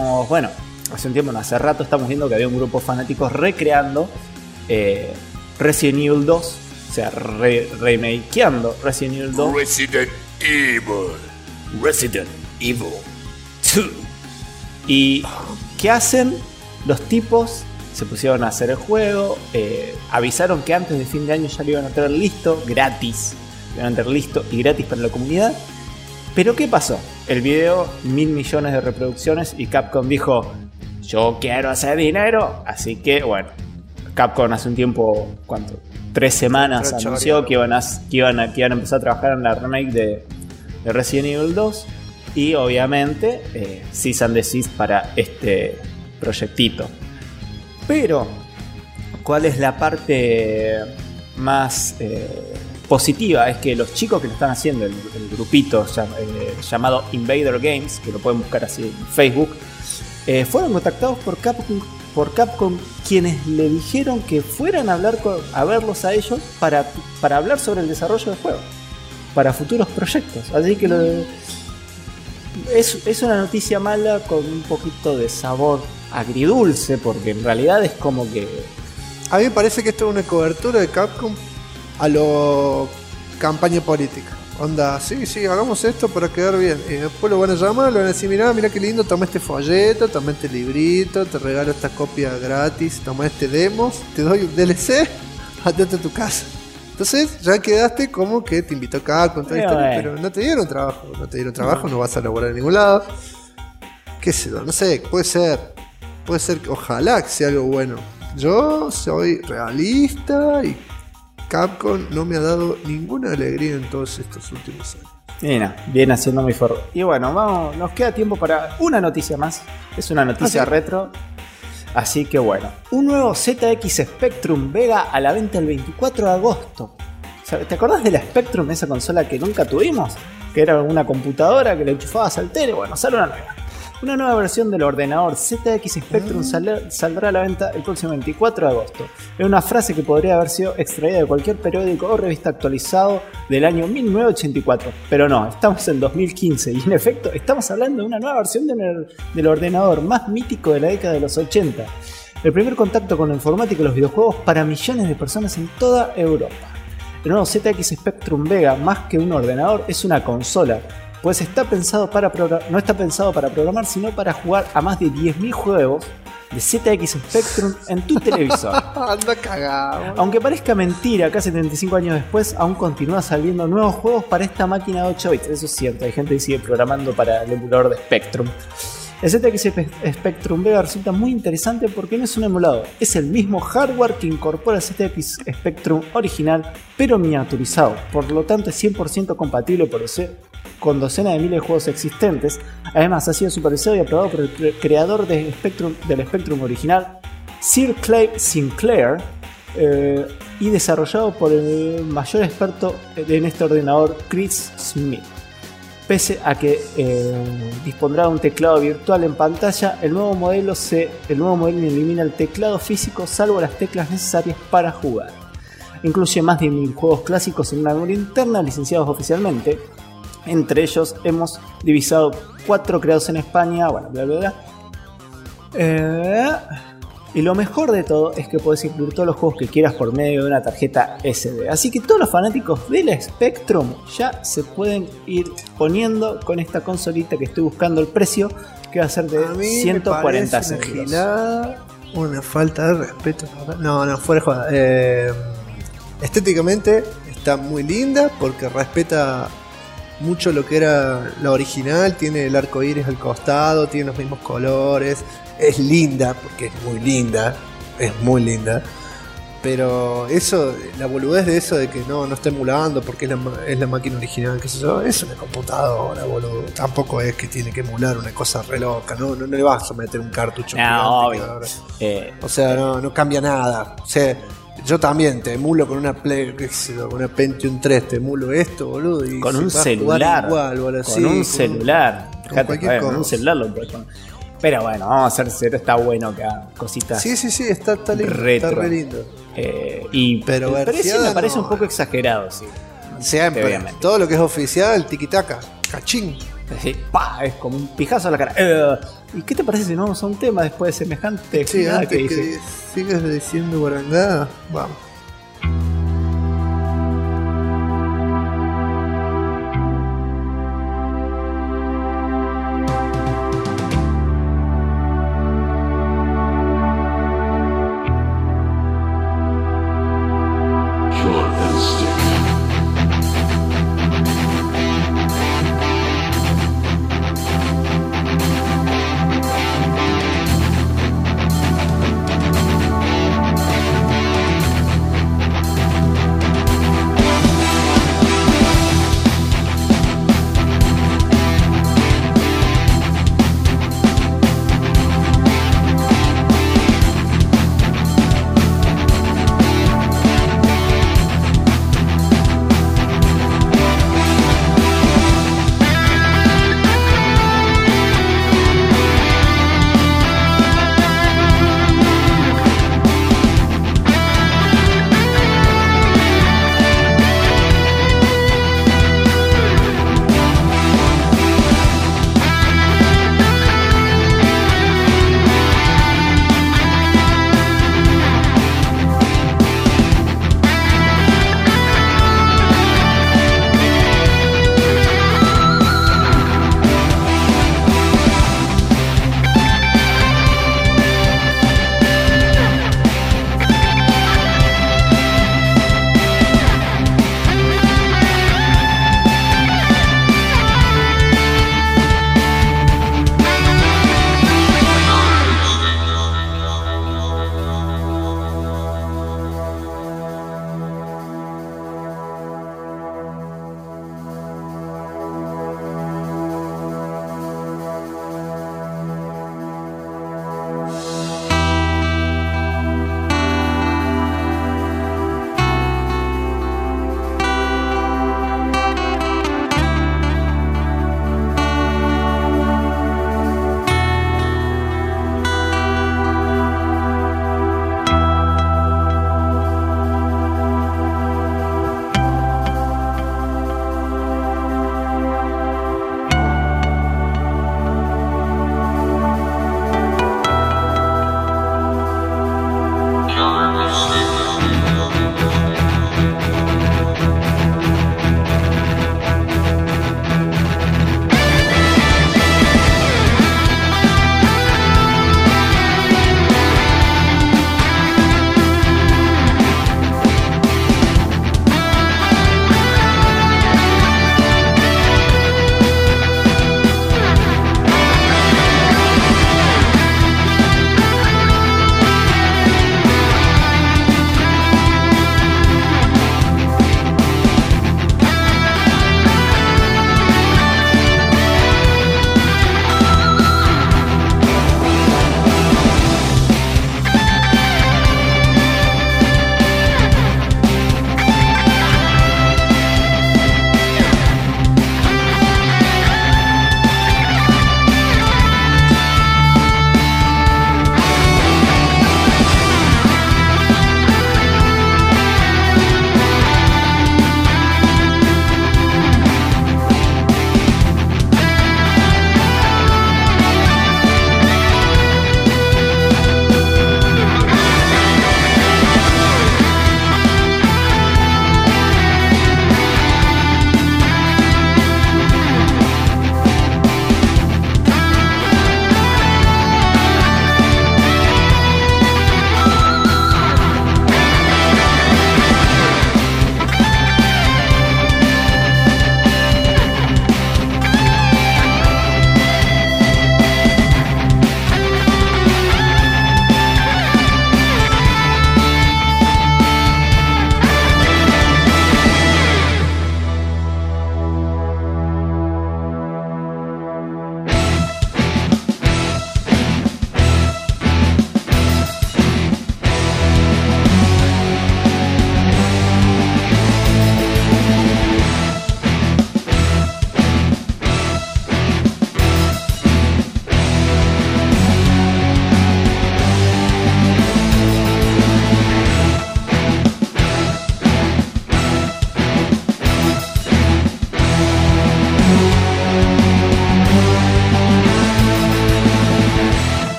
hace rato estamos viendo que había un grupo de fanáticos recreando Resident Evil 2, o sea, remakeando Resident Evil 2. Resident Evil 2. ¿Y qué hacen? Los tipos se pusieron a hacer el juego, avisaron que antes de fin de año ya lo iban a tener listo, gratis. Lo iban a tener listo y gratis para la comunidad. Pero ¿qué pasó? El video, 1.000 millones de reproducciones y Capcom dijo, yo quiero hacer dinero. Así que, bueno, Capcom hace un tiempo, ¿cuánto? 3 semanas anunció que iban a empezar a trabajar en la remake de Resident Evil 2. Y obviamente, cease and desist para este proyectito. Pero ¿Cuál es la parte más positiva? Es que los chicos que lo están haciendo, el grupito llamado Invader Games, que lo pueden buscar así en Facebook, fueron contactados por Capcom, quienes le dijeron que fueran a verlos a ellos para hablar sobre el desarrollo del juego, para futuros proyectos. Así que es una noticia mala con un poquito de sabor agridulce, porque en realidad es como que... A mí me parece que esto es una cobertura de Capcom a lo campaña política. Onda, sí, hagamos esto para quedar bien. Y después lo van a llamar, lo van a decir, mirá qué lindo, toma este folleto, toma este librito, te regalo esta copia gratis, toma este demos, te doy un DLC, andate a tu casa. Entonces ya quedaste como que te invitó Capcom, pero no te dieron trabajo, no vas a laburar en ningún lado. Qué sé yo, no sé, puede ser, ojalá que sea algo bueno. Yo soy realista y Capcom no me ha dado ninguna alegría en todos estos últimos años. Viene haciendo mi forro. Y bueno, nos queda tiempo para una noticia más. Es una noticia retro. Así que bueno, un nuevo ZX Spectrum Vega a la venta el 24 de agosto. ¿Te acordás de la Spectrum, esa consola que nunca tuvimos? Que era una computadora que le enchufabas al tele. Bueno, sale una nueva. Una nueva versión del ordenador ZX Spectrum saldrá a la venta el próximo 24 de agosto. Es una frase que podría haber sido extraída de cualquier periódico o revista actualizado del año 1984. Pero no, estamos en 2015 y en efecto estamos hablando de una nueva versión del ordenador más mítico de la década de los 80. El primer contacto con la informática y los videojuegos para millones de personas en toda Europa. El nuevo ZX Spectrum Vega, más que un ordenador, es una consola. Pues no está pensado para programar, sino para jugar a más de 10.000 juegos de ZX Spectrum en tu televisor. Anda cagado. Aunque parezca mentira, casi 75 años después, aún continúa saliendo nuevos juegos para esta máquina de 8 bits. Eso es cierto, hay gente que sigue programando para el emulador de Spectrum. El ZX Spectrum Vega resulta muy interesante porque no es un emulador, es el mismo hardware que incorpora el ZX Spectrum original, pero miniaturizado. Por lo tanto, es 100% compatible con docenas de miles de juegos existentes. Además, ha sido supervisado y aprobado por el creador del Spectrum original, Sir Clay Sinclair, y desarrollado por el mayor experto en este ordenador, Chris Smith. Pese a que dispondrá de un teclado virtual en pantalla, el nuevo modelo elimina el teclado físico, salvo las teclas necesarias para jugar. Incluye más de 1000 juegos clásicos en una memoria interna licenciados oficialmente. Entre ellos hemos divisado 4 creados en España, bueno, bla bla bla. Y lo mejor de todo es que podés incluir todos los juegos que quieras por medio de una tarjeta SD. Así que todos los fanáticos de la Spectrum ya se pueden ir poniendo con esta consolita que estoy buscando el precio, que va a ser de 140 euros. Una falta de respeto. No, fuera de joda. Estéticamente está muy linda porque respeta mucho lo que era la original. Tiene el arco iris al costado, tiene los mismos colores. Es linda, porque es muy linda. Pero eso, la boludez de eso de que no está emulando porque es la máquina original, qué sé yo, es una computadora, boludo. Tampoco es que tiene que emular una cosa re loca, no le vas a meter un cartucho. No, obvio. O sea, no cambia nada. O sea, yo también te emulo con una Play, qué sé yo, con una Pentium 3, te emulo esto, boludo. Y con un celular. Igual, boludo, con un celular. Con cualquier cosa. Con un celular lo puedes poner. Pero bueno, vamos a ser serios, está bueno que hagan cositas. Sí, está lindo, retro. Está re lindo. Pero el precio me parece un poco exagerado, sí. Siempre. Todo lo que es oficial, tiquitaca, cachín. Sí, es como un pijazo a la cara. ¿Y qué te parece si no vamos a un tema después de semejante? Sí, antes que sigas diciendo guarangada, vamos.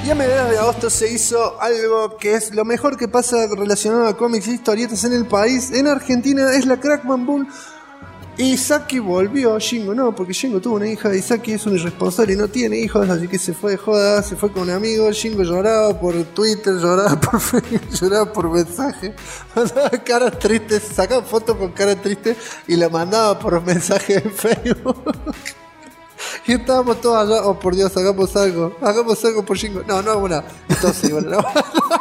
Y a mediados de agosto se hizo algo que es lo mejor que pasa relacionado a cómics y historietas en el país. En Argentina es la Crackman Bull. Isaki volvió, Shingo no, porque Shingo tuvo una hija. Isaki es un irresponsable y no tiene hijos, así que se fue de joda, se fue con un amigo. Shingo lloraba por Twitter, lloraba por Facebook, lloraba por mensaje, mandaba caras tristes, sacaba fotos con caras tristes y la mandaba por mensaje en Facebook. Y estábamos todos allá, oh por Dios, hagamos algo por Shingo. No hago nada. Entonces, bueno, no.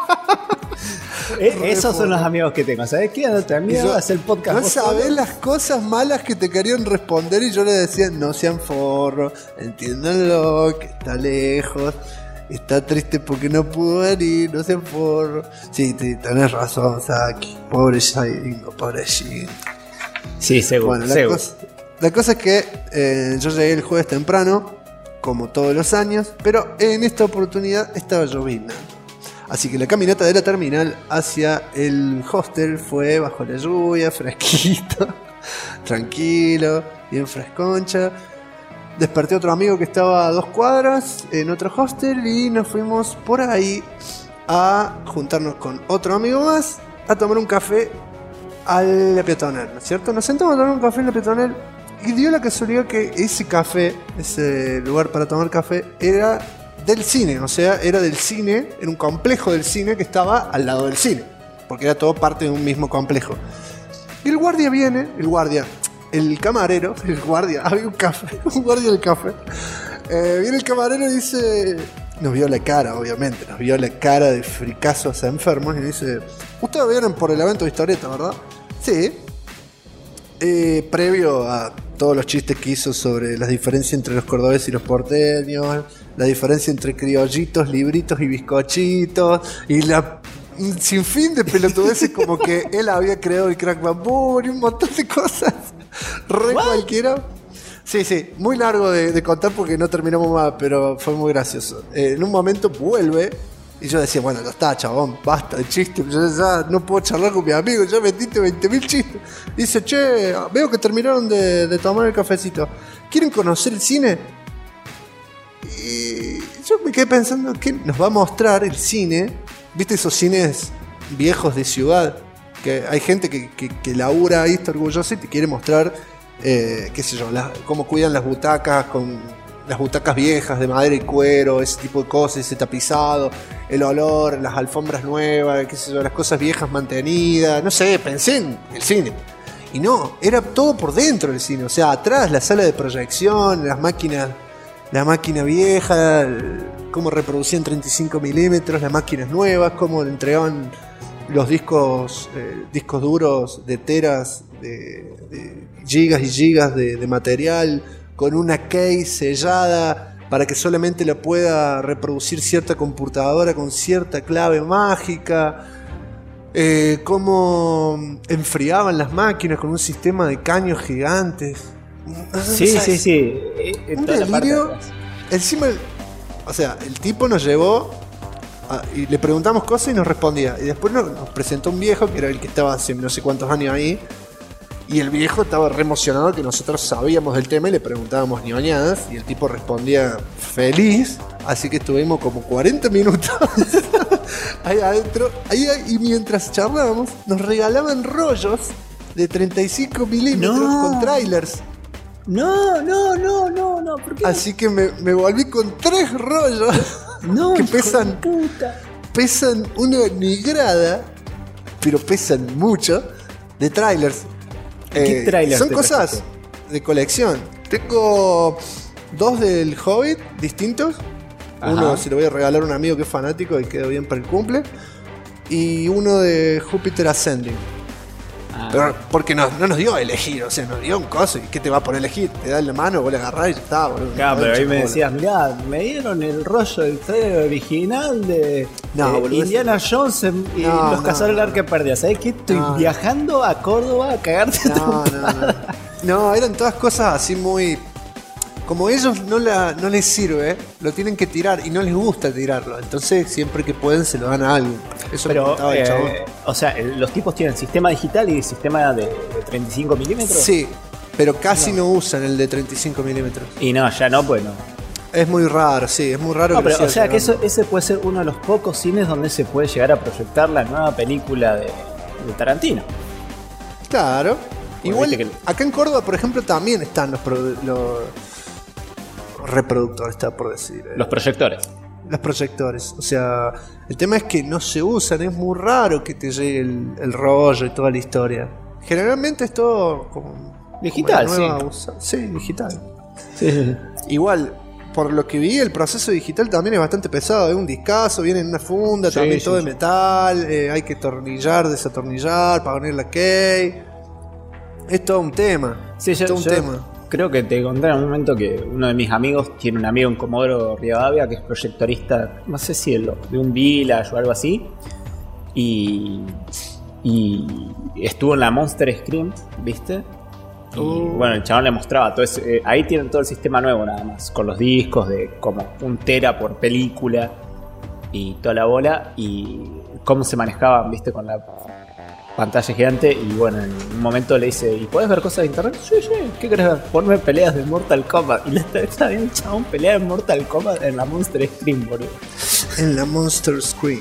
Esos son los amigos que tengo, ¿sabes qué? Te amigo, hacer el podcast. No sabés las cosas malas que te querían responder y yo le decía, no sean forros, entiéndanlo, que está lejos, está triste porque no pudo venir, no sean forros. Sí, tenés razón, Saki, pobre Shingo. Sí, seguro. Bueno, la cosa es que yo llegué el jueves temprano, como todos los años, pero en esta oportunidad estaba lloviendo. Así que la caminata de la terminal hacia el hostel fue bajo la lluvia, fresquito, tranquilo, bien fresconcha. Desperté a otro amigo que estaba a 2 cuadras en otro hostel y nos fuimos por ahí a juntarnos con otro amigo más a tomar un café a la peatonal, ¿no es cierto? Nos sentamos a tomar un café en la peatonal y dio la casualidad que ese café, ese lugar para tomar café, era del cine, o sea, era del cine, era un complejo del cine que estaba al lado del cine, porque era todo parte de un mismo complejo. Y el guardia viene, el camarero, había un guardia del café, viene el camarero y dice, nos vio la cara, obviamente, nos vio la cara de fricazos enfermos y dice, ustedes vieron por el evento de historieta, ¿verdad? Sí. Previo a todos los chistes que hizo sobre las diferencias entre los cordobeses y los porteños, la diferencia entre criollitos, libritos y bizcochitos, y la sinfín de pelotudeces como que él había creado el Crack Bamboo y un montón de cosas re cualquiera. Sí, muy largo de contar porque no terminamos más, pero fue muy gracioso. En un momento vuelve y yo decía, bueno, ya está, chabón, basta de chistes, yo ya no puedo charlar con mis amigos, ya metiste 20.000 chistes. Dice, che, veo que terminaron de tomar el cafecito, ¿quieren conocer el cine? Y yo me quedé pensando, ¿qué nos va a mostrar el cine? ¿Viste esos cines viejos de ciudad? Que hay gente que labura ahí, está orgullosa y te quiere mostrar, qué sé yo, cómo cuidan las butacas con las butacas viejas de madera y cuero, ese tipo de cosas, ese tapizado, el olor, las alfombras nuevas, qué sé yo, las cosas viejas mantenidas, no sé, pensé en el cine. Y no, era todo por dentro del cine, o sea, atrás la sala de proyección, las máquinas, la máquina vieja, cómo reproducían 35 milímetros, las máquinas nuevas, cómo entregaban los discos duros de teras, de gigas y gigas de material, con una key sellada para que solamente la pueda reproducir cierta computadora con cierta clave mágica, cómo enfriaban las máquinas con un sistema de caños gigantes. Sí. Un delirio. Encima, o sea, el tipo nos llevó y le preguntamos cosas y nos respondía. Y después nos presentó un viejo que era el que estaba hace no sé cuántos años ahí. Y el viejo estaba re emocionado que nosotros sabíamos del tema y le preguntábamos ñoñadas. Y el tipo respondía feliz. Así que estuvimos como 40 minutos ahí adentro. Y mientras charlábamos, nos regalaban rollos de 35 milímetros con trailers. No, ¿por qué? Así que me volví con 3 rollos que pesan una nigrada, pero pesan mucho, de trailers. ¿Qué trailers? Son cosas de colección. Tengo 2 del Hobbit distintos. Ajá. Uno se lo voy a regalar a un amigo que es fanático y quedó bien para el cumple. Y uno de Júpiter Ascending. Pero porque no nos dio a elegir, o sea, nos dio un coso. ¿Y qué te va a poner a elegir? Te da en la mano, vos le agarrás y ya está, boludo. Claro, pero ahí me decías, mirá, me dieron el rollo del trailer original de Indiana Jones y los cazadores del arca perdida. ¿Sabés qué? Estoy viajando a Córdoba a cagarte a trompada. No, eran todas cosas así muy... Como a ellos no les sirve, lo tienen que tirar y no les gusta tirarlo. Entonces siempre que pueden se lo dan a alguien. Eso lo contaba el chabón. O sea, los tipos tienen sistema digital y sistema de 35 milímetros. Sí, pero casi no usan el de 35 milímetros. Y no, ya no, pues no. Es muy raro, sí, es muy raro. No, que lo pero o sigan sea que llegando. ese puede ser uno de los pocos cines donde se puede llegar a proyectar la nueva película de Tarantino. Claro. Igual, viste que- acá en Córdoba, por ejemplo, también están los reproductores, está por decir. Los proyectores. Los proyectores. O sea, el tema es que no se usan, es muy raro que te llegue el rollo y toda la historia. Generalmente es todo como Digital, como la nueva sí. Sí, digital. Sí. Igual, por lo que vi, el proceso digital también es bastante pesado. Es un discazo, viene en una funda, Sí, también sí, todo de sí. metal. Hay que tornillar, desatornillar para poner la key. Es todo un tema. Sí, es yo, todo un yo tema. creo que te conté en un momento que uno de mis amigos tiene un amigo en Comodoro Rivadavia que es proyectorista, no sé si de un Village o algo así. Y estuvo en la Monster Scream, ¿viste? Y bueno, el chabón le mostraba todo ese, ahí tienen todo el sistema nuevo nada más, con los discos de como 1 tera por película y toda la bola, y cómo se manejaban, ¿viste? Con la pantalla gigante. Y bueno, en un momento le dice, ¿y podés ver cosas de internet? Sí, ¿qué querés ver? Ponme peleas de Mortal Kombat. Y le está bien, chabón, pelea de Mortal Kombat en la Monster Scream, boludo. En la Monster Screen.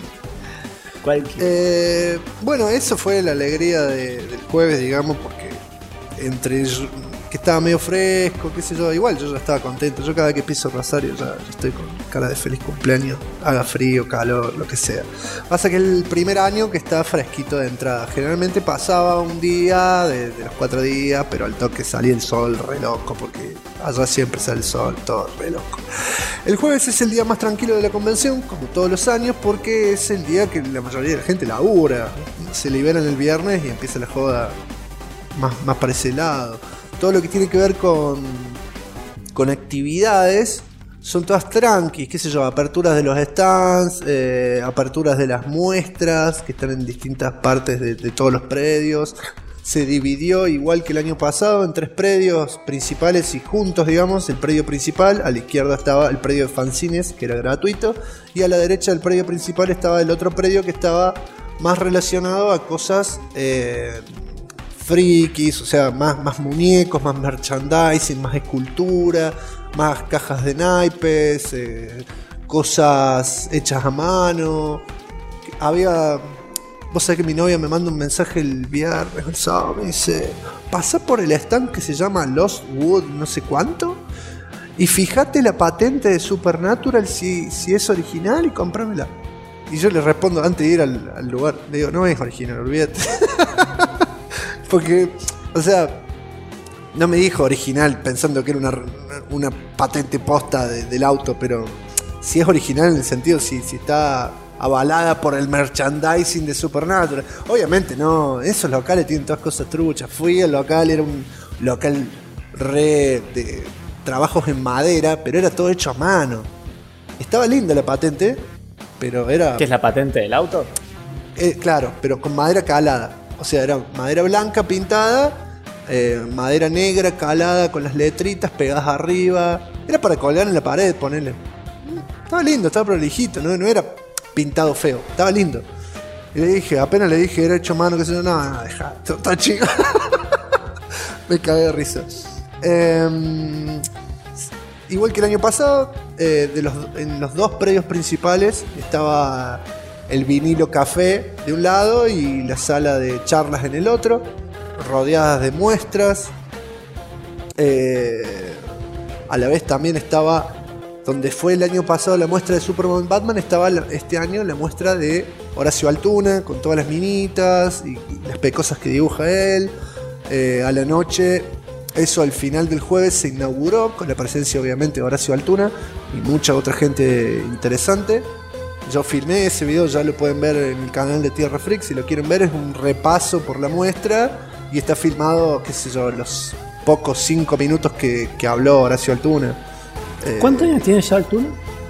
Bueno, eso fue la alegría del jueves, digamos, porque que estaba medio fresco, qué sé yo, igual yo ya estaba contento. Yo cada vez que piso Rosario ya estoy con cara de feliz cumpleaños, haga frío, calor, lo que sea. Pasa que el primer año que estaba fresquito de entrada, generalmente pasaba un día de los 4 días, pero al toque salía el sol re loco, porque allá siempre sale el sol, todo re loco. El jueves es el día más tranquilo de la convención, como todos los años, porque es el día que la mayoría de la gente labura. Se liberan el viernes y empieza la joda más para ese lado. Todo lo que tiene que ver con actividades son todas tranquis, qué sé yo, aperturas de los stands, aperturas de las muestras que están en distintas partes de todos los predios. Se dividió, igual que el año pasado, en 3 predios principales y juntos, digamos. El predio principal, a la izquierda estaba el predio de fanzines, que era gratuito, y a la derecha del predio principal estaba el otro predio que estaba más relacionado a cosas frikis, o sea, más muñecos, más merchandising, más escultura, más cajas de naipes, cosas hechas a mano. Había... Vos sabés que mi novia me manda un mensaje el viernes, el sábado, me dice, pasá por el stand que se llama Lost Wood no sé cuánto y fíjate la patente de Supernatural si es original y comprámela. Y yo le respondo antes de ir al lugar, le digo, no es original, olvídate. Porque, o sea, no me dijo original pensando que era una patente posta del auto, pero si es original en el sentido, si está avalada por el merchandising de Supernatural. Obviamente no, esos locales tienen todas cosas truchas. Fui al local, era un local re de trabajos en madera, pero era todo hecho a mano. Estaba linda la patente, pero era... ¿Qué es la patente del auto? Claro, pero con madera calada. O sea, era madera blanca pintada, madera negra calada con las letritas pegadas arriba. Era para colgar en la pared, ponerle. Estaba lindo, estaba prolijito, no era pintado feo, estaba lindo. Y le dije, apenas le dije, era hecho a mano, que se no, deja, está chido. Me cagué de risa. Igual que el año pasado, en los 2 predios principales estaba el vinilo café de un lado y la sala de charlas en el otro, rodeadas de muestras. A la vez también estaba, donde fue el año pasado la muestra de Superman Batman, estaba este año la muestra de Horacio Altuna, con todas las minitas y las cosas que dibuja él. A la noche, eso al final del jueves se inauguró, con la presencia obviamente de Horacio Altuna y mucha otra gente interesante. Yo filmé ese video, ya lo pueden ver en el canal de Tierra Freak, si lo quieren ver, es un repaso por la muestra y está filmado, qué sé yo, los pocos 5 minutos que habló Horacio Altuna. ¿Cuántos años tiene ya Altuna?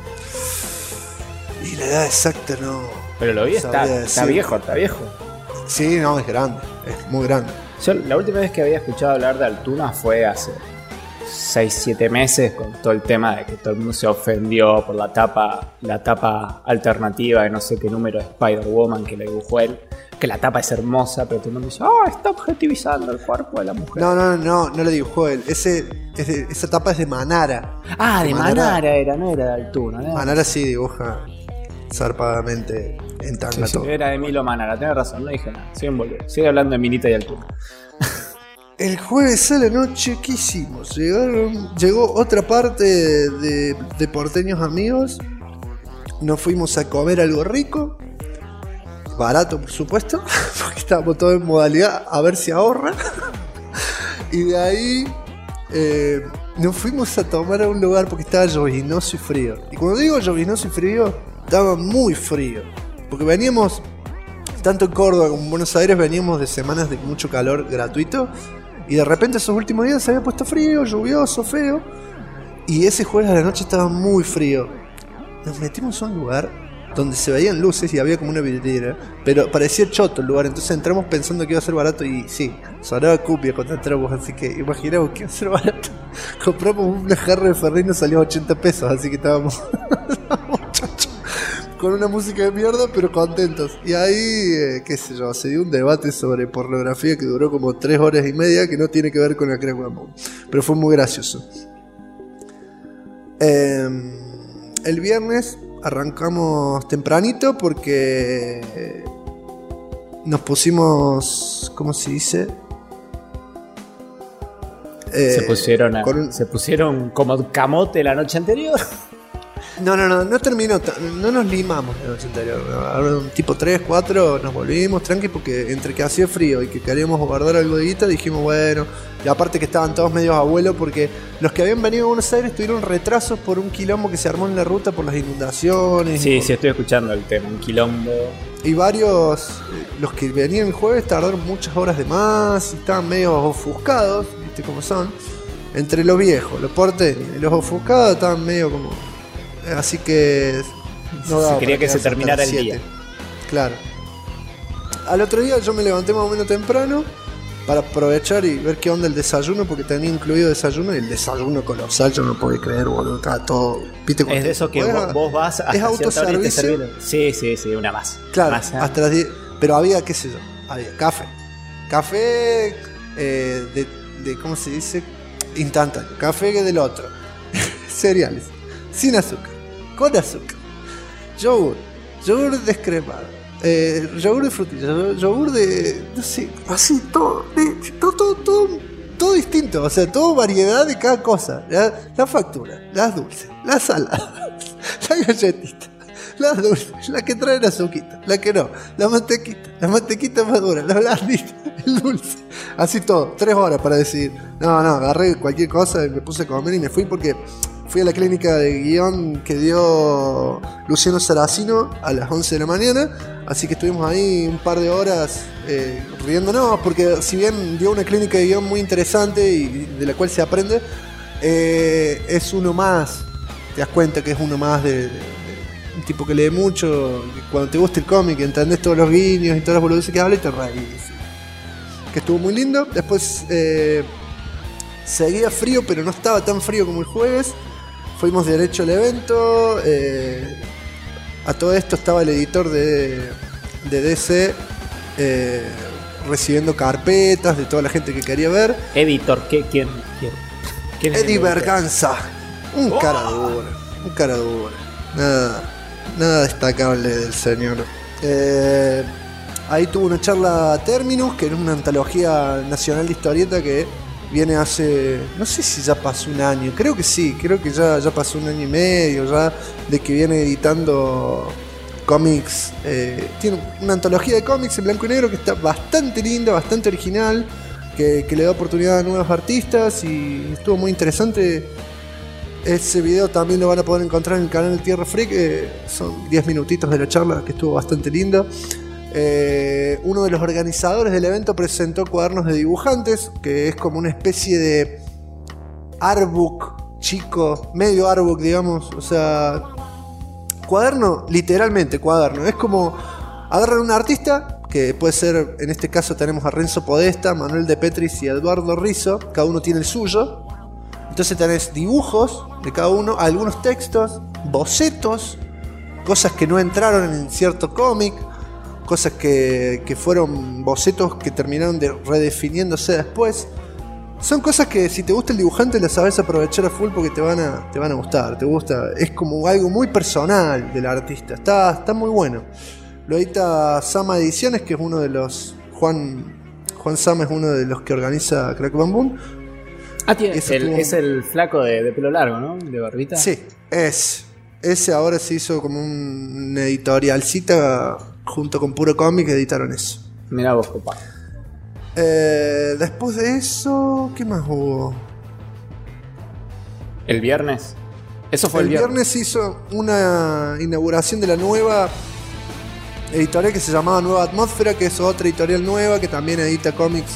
Y la edad exacta no... Pero lo vi, sabría está decir. viejo. Sí, no, es grande, es muy grande. Yo la última vez que había escuchado hablar de Altuna fue hace 6-7 meses con todo el tema de que todo el mundo se ofendió por la tapa alternativa de no sé qué número de Spider-Woman que le dibujó él. Que la tapa es hermosa, pero todo el mundo dice, está objetivizando el cuerpo de la mujer. No lo dibujó él. Esa tapa es de Manara. De Manara era, no era de Altuno, ¿no? Manara sí dibuja zarpadamente en tanga todo. Era de Milo Manara, tenés razón, no dije nada. Sigue hablando de Minita y Altuno. El jueves a la noche, ¿qué hicimos? Llegó otra parte de porteños amigos. Nos fuimos a comer algo rico. Barato, por supuesto, porque estábamos todos en modalidad a ver si ahorra. Y de ahí nos fuimos a tomar a un lugar porque estaba lloviznoso y frío. Y cuando digo lloviznoso y frío, estaba muy frío. Porque veníamos, tanto en Córdoba como en Buenos Aires, veníamos de semanas de mucho calor gratuito. Y de repente esos últimos días se había puesto frío, lluvioso, feo. Y ese jueves a la noche estaba muy frío. Nos metimos a un lugar donde se veían luces y había como una vidriera, pero parecía choto el lugar, entonces entramos pensando que iba a ser barato y sí, sonaba cumbia cuando entramos, así que imaginamos que iba a ser barato. Compramos una jarra de Fernet y nos salió 80 pesos, así que estábamos con una música de mierda, pero contentos. Y ahí, qué sé yo, se dio un debate sobre pornografía que duró como 3 horas y media, que no tiene que ver con la Crack One, pero fue muy gracioso. El viernes arrancamos tempranito porque nos pusimos, ¿cómo se dice? Se pusieron como camote la noche anterior. No terminó, no nos limamos la noche anterior. Ahora un tipo 3, 4 nos volvimos tranqui porque entre que hacía frío y que queríamos guardar algo de guita, dijimos bueno. Y aparte que estaban todos medios abuelos porque los que habían venido a Buenos Aires tuvieron retrasos por un quilombo que se armó en la ruta por las inundaciones. Sí, estoy escuchando el tema, un quilombo. Y varios, los que venían el jueves tardaron muchas horas de más y estaban medio ofuscados, ¿viste cómo son? Entre los viejos, los porteños y los ofuscados estaban medio como... Así que no se quería que se terminara el día. Claro. Al otro día yo me levanté más o menos temprano para aprovechar y ver qué onda el desayuno, porque tenía incluido desayuno y el desayuno colosal, yo no puedo creer, boludo, acá todo. ¿Viste? Es de eso que vos vas a... ¿Es autoservicio? Sí, una más. Claro, más, hasta las 10. Pero había, qué sé yo, había café. Café de ¿cómo se dice? Instantáneo. Café del otro. Cereales. Sin azúcar. Con azúcar. Yogur descremado. Yogur de frutilla. Yogur de... no sé, así todo. Todo distinto. O sea, todo variedad de cada cosa. La factura, las dulces, las saladas, la galletita, las dulces, la que traen azuquita, la que no, la mantequita más dura, la blandita, el dulce. Así todo. 3 horas para decidir. No, agarré cualquier cosa y me puse a comer y me fui porque... Fui a la clínica de guión que dio Luciano Saracino a las 11 de la mañana. Así que estuvimos ahí un par de horas riéndonos. Porque si bien dio una clínica de guión muy interesante y de la cual se aprende, es uno más. Te das cuenta que es uno más de un tipo que lee mucho. Que cuando te gusta el cómic, entendés todos los guiños y todas las boludeces que habla y te reís. Que estuvo muy lindo. Después seguía frío, pero no estaba tan frío como el jueves. Fuimos derecho al evento. A todo esto estaba el editor de DC recibiendo carpetas de toda la gente que quería ver. Editor, ¿quién es Eddie Berganza. Un cara dura. Nada destacable del señor. Ahí tuvo una charla Terminus, que es una antología nacional de historieta que viene hace, no sé si ya pasó un año, creo que sí, creo que ya pasó un año y medio ya de que viene editando cómics. Tiene una antología de cómics en blanco y negro que está bastante linda, bastante original, que le da oportunidad a nuevos artistas y estuvo muy interesante. Ese video también lo van a poder encontrar en el canal Tierra Freak, son 10 minutitos de la charla que estuvo bastante linda. Uno de los organizadores del evento presentó cuadernos de dibujantes, que es como una especie de artbook chico, medio artbook, digamos. O sea, cuaderno, literalmente cuaderno. Es como agarran a un artista, que puede ser, en este caso tenemos a Renzo Podesta, Manuel De Petris y Eduardo Rizzo. Cada uno tiene el suyo. Entonces tenés dibujos de cada uno, algunos textos, bocetos, cosas que no entraron en cierto cómic, cosas que fueron bocetos que terminaron redefiniéndose después. Son cosas que si te gusta el dibujante las sabes aprovechar a full porque te van a gustar, te gusta. Es como algo muy personal del artista, está muy bueno. Lo edita Sama Ediciones, que es uno de los... Juan Sama es uno de los que organiza Crack Bam Boom. Es el flaco de pelo largo, ¿no? De barbita. Sí, ese ahora se hizo como una editorialcita junto con Puro Cómic, editaron eso. Mirá vos, compa. Después de eso, ¿qué más hubo? ¿El viernes? Eso fue el viernes. El viernes hizo una inauguración de la nueva editorial que se llamaba Nueva Atmósfera, que es otra editorial nueva que también edita cómics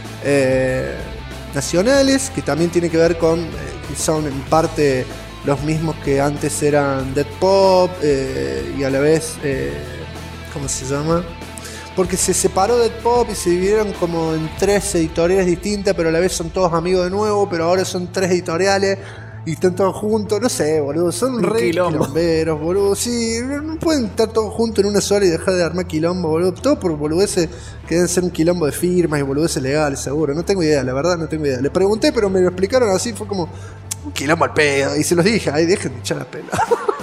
nacionales, que también tiene que ver con, que son en parte los mismos que antes eran Dead Pop, y a la vez, ¿cómo se llama? Porque se separó Dead Pop y se dividieron como en 3 editoriales distintas, pero a la vez son todos amigos de nuevo, pero ahora son 3 editoriales y están todos juntos, no sé, boludo, son re quilomberos, boludo, sí, no pueden estar todos juntos en una sola y dejar de armar quilombo, boludo, todo por boludeces que deben ser un quilombo de firmas y boludeces legales, seguro, no tengo idea, la verdad no tengo idea. Les pregunté, pero me lo explicaron así, fue como un quilombo al pedo, y se los dije, ay, dejen de echar la pela.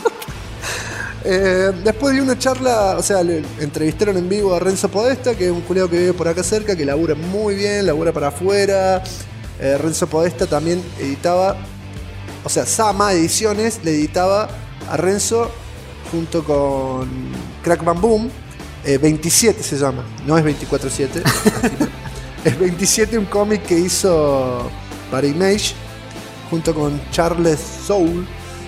Después de una charla, o sea, le entrevistaron en vivo a Renzo Podesta, que es un culiao que vive por acá cerca, que labura muy bien, labura para afuera. Renzo Podesta también editaba, o sea, Sama Ediciones le editaba a Renzo junto con Crack Bam Boom. 27 se llama, no es 24/7. Es 27, un cómic que hizo para Image junto con Charles Soule.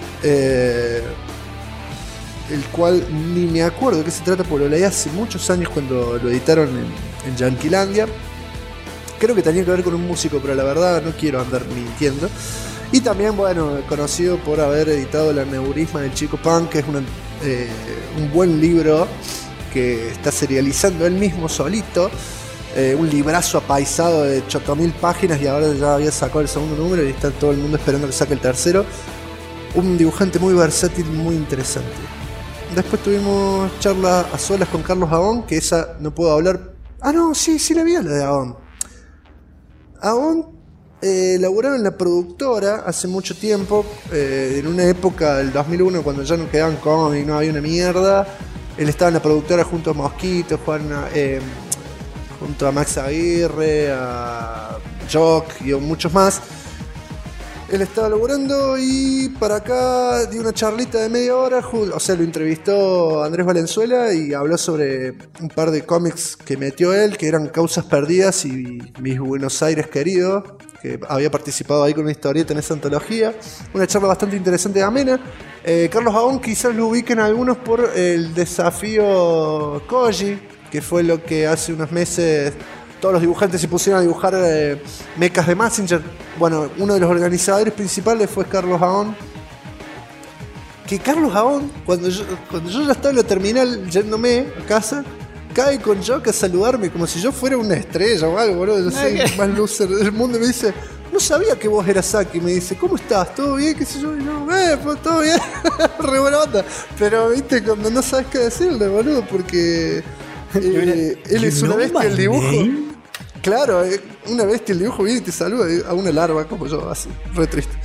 El cual ni me acuerdo de qué se trata, porque lo leí hace muchos años cuando lo editaron en Yanquilandia. Creo que tenía que ver con un músico, pero la verdad no quiero andar mintiendo. Y también, bueno, conocido por haber editado El Aneurisma del Chico Punk, que es un buen libro que está serializando él mismo solito. Un librazo apaisado de 8000 páginas y ahora ya había sacado el segundo número y está todo el mundo esperando que saque el tercero. Un dibujante muy versátil, muy interesante. Después tuvimos charlas a solas con Carlos Aón, que esa no puedo hablar. Ah, no, sí la vi, la de Aón. Aón laburaba en la productora hace mucho tiempo, en una época del 2001, cuando ya no quedaban cómics, no había una mierda. Él estaba en la productora junto a Mosquito, junto a Max Aguirre, a Jock y a muchos más. Él estaba laburando y para acá dio una charlita de media hora, o sea, lo entrevistó Andrés Valenzuela y habló sobre un par de cómics que metió él, que eran Causas Perdidas y Mis Buenos Aires Queridos, que había participado ahí con una historieta en esa antología. Una charla bastante interesante y amena. Carlos Aón quizás lo ubiquen algunos por el desafío Koji, que fue lo que hace unos meses todos los dibujantes se pusieron a dibujar mechas de Messenger. Bueno, uno de los organizadores principales fue Carlos Aón. Que Carlos Aón, cuando yo ya estaba en la terminal yéndome a casa, cae con Jock a saludarme como si yo fuera una estrella o algo, boludo. Yo soy el más loser del mundo. Y me dice, no sabía que vos eras Saki. Me dice, ¿cómo estás? ¿Todo bien? ¿Qué sé yo? Y yo, pues todo bien. Re buena onda. Pero, viste, cuando no sabes qué decirle, boludo, porque él es una bestia del dibujo. Claro, una bestia el dibujo viene y te saluda a una larva como yo, así, re triste.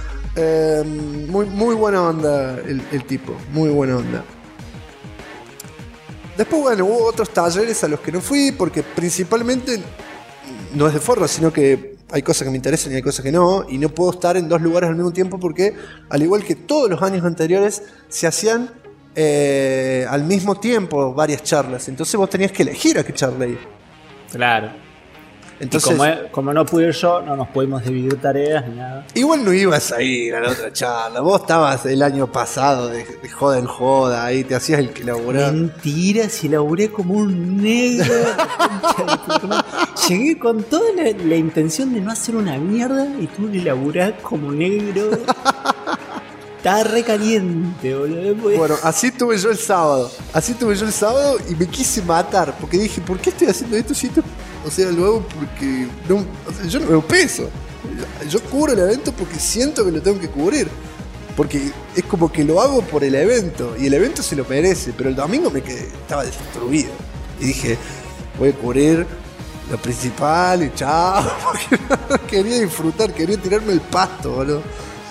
Muy buena onda el tipo, muy buena onda. Después, bueno, hubo otros talleres a los que no fui, porque principalmente no es de forma, sino que hay cosas que me interesan y hay cosas que no, y no puedo estar en 2 lugares al mismo tiempo porque, al igual que todos los años anteriores, se hacían al mismo tiempo varias charlas. Entonces vos tenías que elegir a qué charla ir. Claro. Entonces, y como no pude ir yo, no nos pudimos dividir tareas ni nada. Igual no ibas a ir a la otra charla. Vos estabas el año pasado de joda en joda, ahí te hacías el que laburaba. Mentira, si laburé como un negro. Llegué con toda la intención de no hacer una mierda y tuve que laburar como negro. Estaba re caliente, boludo. Bueno, así tuve yo el sábado. Y me quise matar. Porque dije, ¿por qué estoy haciendo esto? Si esto, o sea, lo hago porque no, o sea, yo no veo peso. Yo cubro el evento porque siento que lo tengo que cubrir. Porque es como que lo hago por el evento. Y el evento se lo merece. Pero el domingo estaba destruido. Y dije, voy a cubrir lo principal y chao. Porque no quería disfrutar, quería tirarme el pasto, boludo.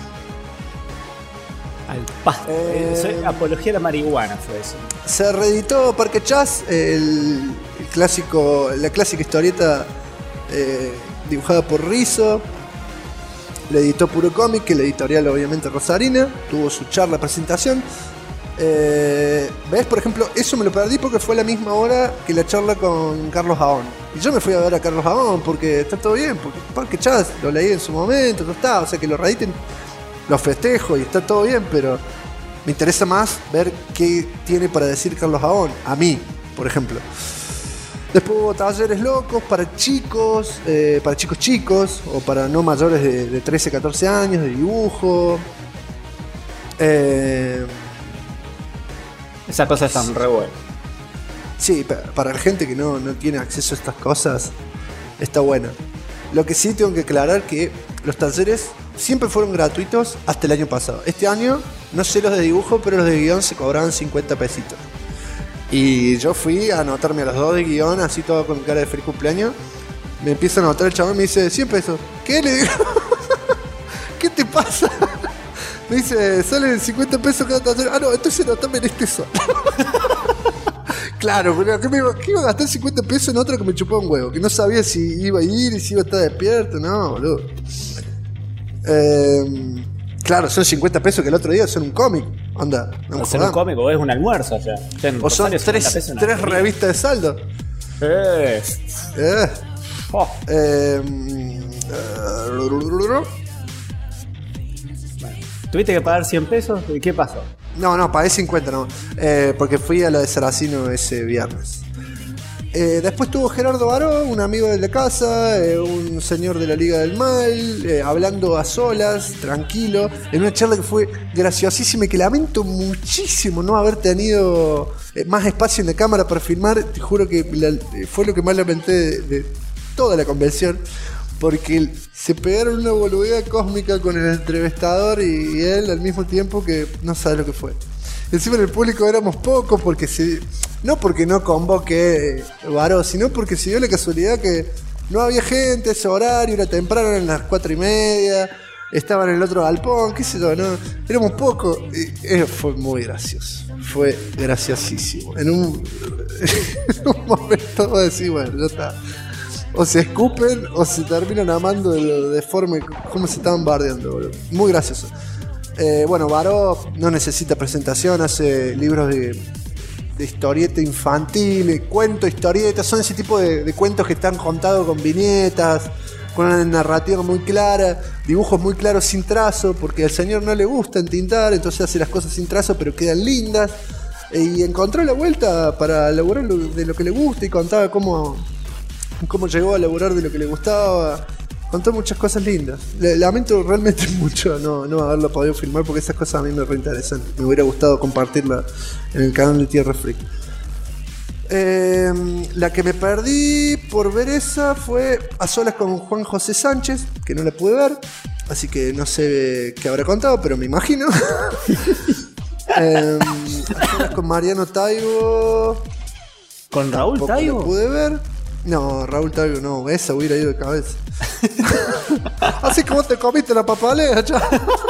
Al pasto. Apología a la marihuana fue eso. Se reeditó Parque Chas, el clásico, la clásica historieta dibujada por Rizzo. La editó Puro Cómic, que la editorial obviamente rosarina. Tuvo su charla, presentación. ¿Ves? Por ejemplo, eso me lo perdí porque fue a la misma hora que la charla con Carlos Aón. Y yo me fui a ver a Carlos Aón porque está todo bien, porque Parque Chas lo leí en su momento, no está, o sea que lo reediten, lo festejo y está todo bien, pero me interesa más ver qué tiene para decir Carlos Aón, a mí, por ejemplo. Después hubo talleres locos para chicos chicos, o para no mayores de 13, 14 años, de dibujo. Esas cosas están re buenas. Sí, para la gente que no tiene acceso a estas cosas, está buena. Lo que sí tengo que aclarar que los talleres siempre fueron gratuitos hasta el año pasado. Este año, no sé los de dibujo, pero los de guión se cobraban 50 pesitos. Y yo fui a anotarme a los 2 de guión, así todo con cara de feliz cumpleaños. Me empieza a anotar el chabón y me dice, 100 pesos. ¿Qué? Le digo, ¿qué te pasa? Me dice, salen 50 pesos cada taller. Ah, no, entonces anotame en este solo. Claro, pero ¿qué iba a gastar 50 pesos en otra que me chupaba un huevo? Que no sabía si iba a ir y si iba a estar despierto. No, boludo. Claro, son 50 pesos que el otro día son un cómic. Onda, no son un cómic o es un almuerzo, o sea. O son tres revistas de saldo. Oh. ¿Tuviste que pagar 100 pesos? ¿Y qué pasó? No, pagué 50 no. Porque fui a la de Saracino ese viernes. Después tuvo Gerardo Baró, un amigo de la casa, un señor de la Liga del Mal, hablando a solas, tranquilo, en una charla que fue graciosísima y que lamento muchísimo no haber tenido más espacio en la cámara para filmar. Te juro que fue lo que más lamenté de toda la convención, porque se pegaron una boludez cósmica con el entrevistador y él al mismo tiempo que no sabe lo que fue. Encima en el público éramos pocos porque no porque no convoque Baró, sino porque se dio la casualidad que no había gente, ese horario era temprano, eran las 4:30, estaban en el otro galpón, qué sé yo, no, éramos pocos. Y fue muy gracioso, fue graciosísimo. En un momento vos decís, bueno, ya está. O se escupen o se terminan amando de forma como se estaban bardeando, boludo. Muy gracioso. Bueno, Baró no necesita presentación, hace libros de historieta infantil, cuento, historietas, son ese tipo de cuentos que están contados con viñetas, con una narrativa muy clara, dibujos muy claros sin trazo, porque al señor no le gusta entintar, entonces hace las cosas sin trazo pero quedan lindas, y encontró la vuelta para elaborar de lo que le gusta y contaba cómo llegó a elaborar de lo que le gustaba. Contó muchas cosas lindas. Lamento realmente mucho no haberlo podido filmar porque esas cosas a mí me reinteresan. Me hubiera gustado compartirla en el canal de Tierra Freak. La que me perdí por ver esa fue A Solas con Juan José Sánchez, que no la pude ver, así que no sé qué habrá contado, pero me imagino. A Solas con Mariano Taibo. ¿Con Raúl Taibo? La pude ver. No, Raúl Taibo no, esa hubiera ido de cabeza. Así como te comiste la papalea, ya.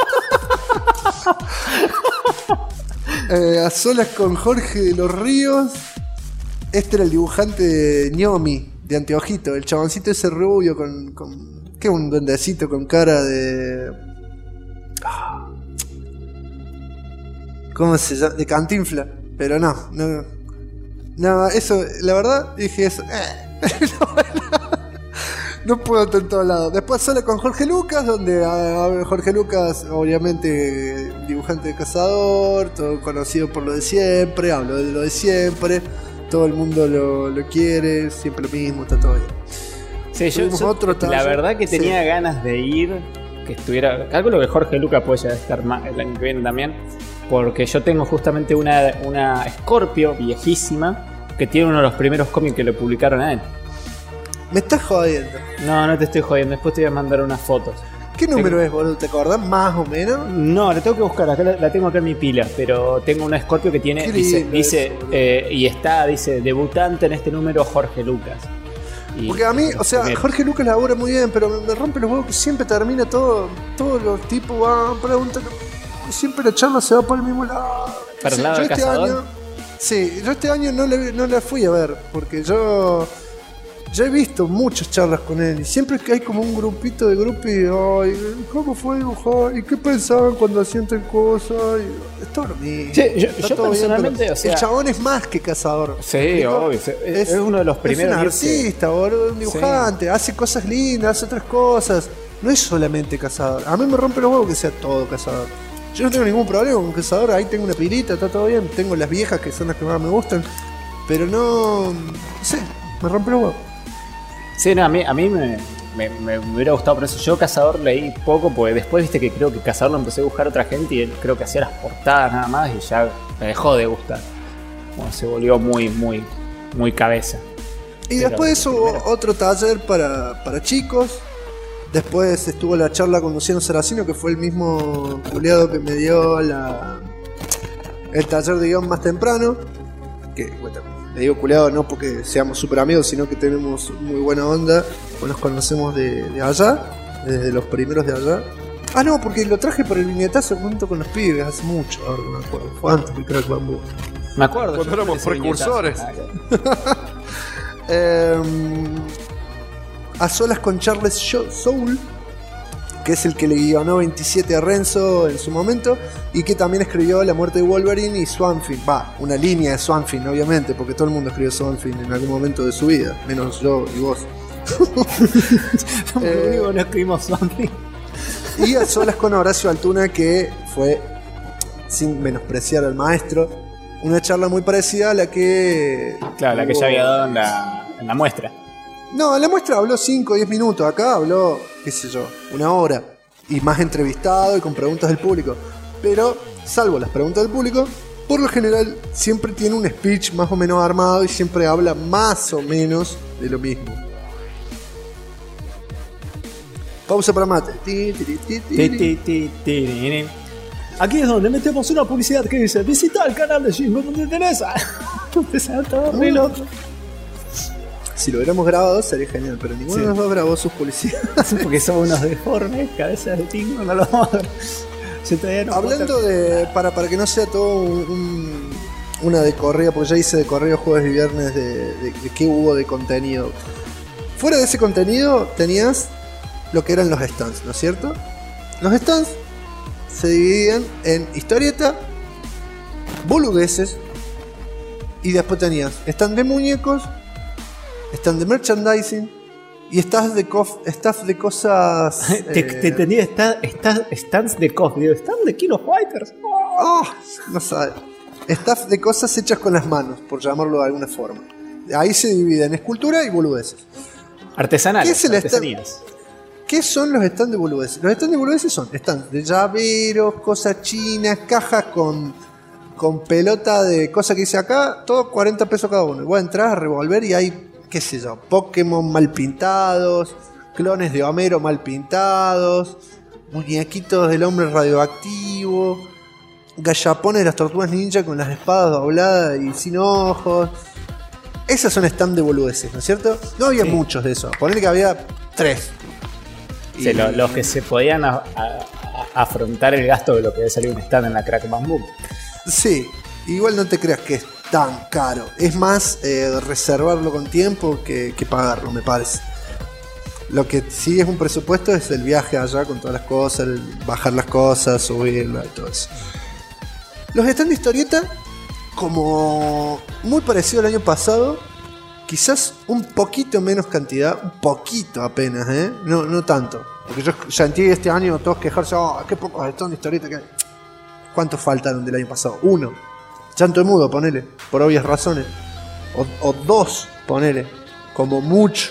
A Solas con Jorge de los Ríos. Este era el dibujante de Ñomi, de Anteojito, el chaboncito ese rubio con ¿qué? Un duendecito con cara de... ¿Cómo se llama? De Cantinfla. Pero no, eso, la verdad, dije eso. No puedo estar en todos lados. Después sale con Jorge Lucas, donde Jorge Lucas, obviamente dibujante de Cazador, todo conocido por lo de siempre, hablo de lo de siempre, todo el mundo lo quiere, siempre lo mismo, está todo bien. Sí, yo la verdad que tenía ganas de ir, que estuviera, calculo que Jorge Lucas puede ya estar más el año que viene también, porque yo tengo justamente una Scorpio viejísima, que tiene uno de los primeros cómics que lo publicaron a él. Me estás jodiendo. No, no te estoy jodiendo. Después te voy a mandar unas fotos. ¿Qué número es, boludo? ¿Te acordás más o menos? No, la tengo que buscar. Acá la tengo acá en mi pila. Pero tengo una Scorpio que tiene. Qué Dice, lindo eso, boludo. y está, dice, debutante en este número Jorge Lucas. Y- Porque a mí, o sea, primero. Jorge Lucas labura muy bien, pero me rompe los huevos que siempre termina todo. Todos los tipos van, preguntan. Siempre la charla se va por el mismo lado. ¿Para el lado Yo del este cazador? año. Sí, yo este año no la fui a ver, porque yo. Ya he visto muchas charlas con él y siempre que hay como un grupito de grupos y ay, ¿cómo fue dibujar? ¿Y qué pensaban cuando hacían tal cosa? Y, es todo lo mismo. Sí, yo Está todo bien, personalmente, pero o sea- el chabón es más que cazador. Sí, ¿Digo? obvio. Es uno de los primeros. Es un artista, boludo, un dibujante, hace cosas lindas, hace otras cosas. No es solamente cazador. A mí me rompe los huevos que sea todo cazador. Yo no tengo ningún problema con cazador, ahí tengo una pilita, está todo bien. Tengo las viejas que son las que más me gustan. Pero no sé, me rompe los huevos. Sí, no, a mí me hubiera gustado, por eso yo Cazador leí poco, porque después viste que creo que Cazador lo empecé a buscar otra gente y él creo que hacía las portadas nada más y ya me dejó de gustar. Bueno, se volvió muy cabeza. Y Pero después de eso hubo primero. otro taller para chicos. Después estuvo la charla con Luciano Saracino, que fue el mismo culiado que me dio el taller de guión más temprano. Que bueno, le digo culiado no porque seamos súper amigos, sino que tenemos muy buena onda. O nos conocemos de allá, desde los primeros de allá. Ah, no, porque lo traje por el viñetazo junto con los pibes hace mucho, ahora no me acuerdo. Fue antes del Crack Bamboo. Me acuerdo. Cuando yo éramos ese viñetazo. precursores. A solas con Charles Soule, que es el que le guionó 27 a Renzo en su momento y que también escribió La muerte de Wolverine y Swamp Thing. Va, una línea de Swamp Thing, obviamente, porque todo el mundo escribió Swamp Thing en algún momento de su vida, menos yo y vos. Somos los únicos que no escribimos Zombie. Y a solas con Horacio Altuna, que fue, sin menospreciar al maestro, una charla muy parecida a la que... Claro, la que ya había dado en la muestra. No, en la muestra habló 5 o 10 minutos, acá habló, qué sé yo, una hora. Y más entrevistado y con preguntas del público. Pero, salvo las preguntas del público, por lo general siempre tiene un speech más o menos armado y siempre habla más o menos de lo mismo. Pausa para mate. Aquí es donde metemos una publicidad que dice: visita el canal de Jimbo donde te interesa. Empezaba todo re loco. Si lo hubiéramos grabado sería genial, pero ninguno de los dos grabó sus publicidades. Porque somos unos deformes, cabezas de tingo, no lo vamos a ver. Yo todavía no Hablando de. Para que no sea todo una de corrida, porque ya hice de corrida jueves y viernes de qué hubo de contenido. Fuera de ese contenido tenías lo que eran los stands, ¿no es cierto? Los stands se dividían en historieta, boludeces, y después tenías stand de muñecos, stand de merchandising y staff de cosas. Te entendí, stands de COF, digo, stand de Kilo Fighters. Oh, no sabes. Staff de cosas hechas con las manos, por llamarlo de alguna forma. Ahí se divide en escultura y boludeces. Artesanales, ¿Qué es el artesanías. ¿Qué son los stands de boludeces? Los stands de boludeces son stands de llaveros, cosas chinas, cajas con pelota de cosas que dice acá, todo 40 pesos cada uno. Y vos entras a revolver y hay, qué sé yo, Pokémon mal pintados, clones de Homero mal pintados, muñequitos del hombre radioactivo, gallapones de las tortugas ninja con las espadas dobladas y sin ojos. Esas son stands de boludeces, ¿no es cierto? No había muchos de esos. Ponele que había 3. Sí, los que se podían afrontar el gasto de lo que había salido un stand en la Crack Bamboo. Sí, igual no te creas que es tan caro. Es más reservarlo con tiempo que pagarlo, me parece. Lo que sí es un presupuesto es el viaje allá con todas las cosas, el bajar las cosas, subirlas y todo eso. Los stands de historieta, como muy parecido al año pasado, quizás un poquito menos cantidad, un poquito apenas, no tanto. Porque yo sentí este año todos quejarse, qué pocos stands de historieta que hay. ¿Cuántos faltaron del año pasado? 1. Llanto de mudo, ponele, por obvias razones. O 2, ponele, como mucho.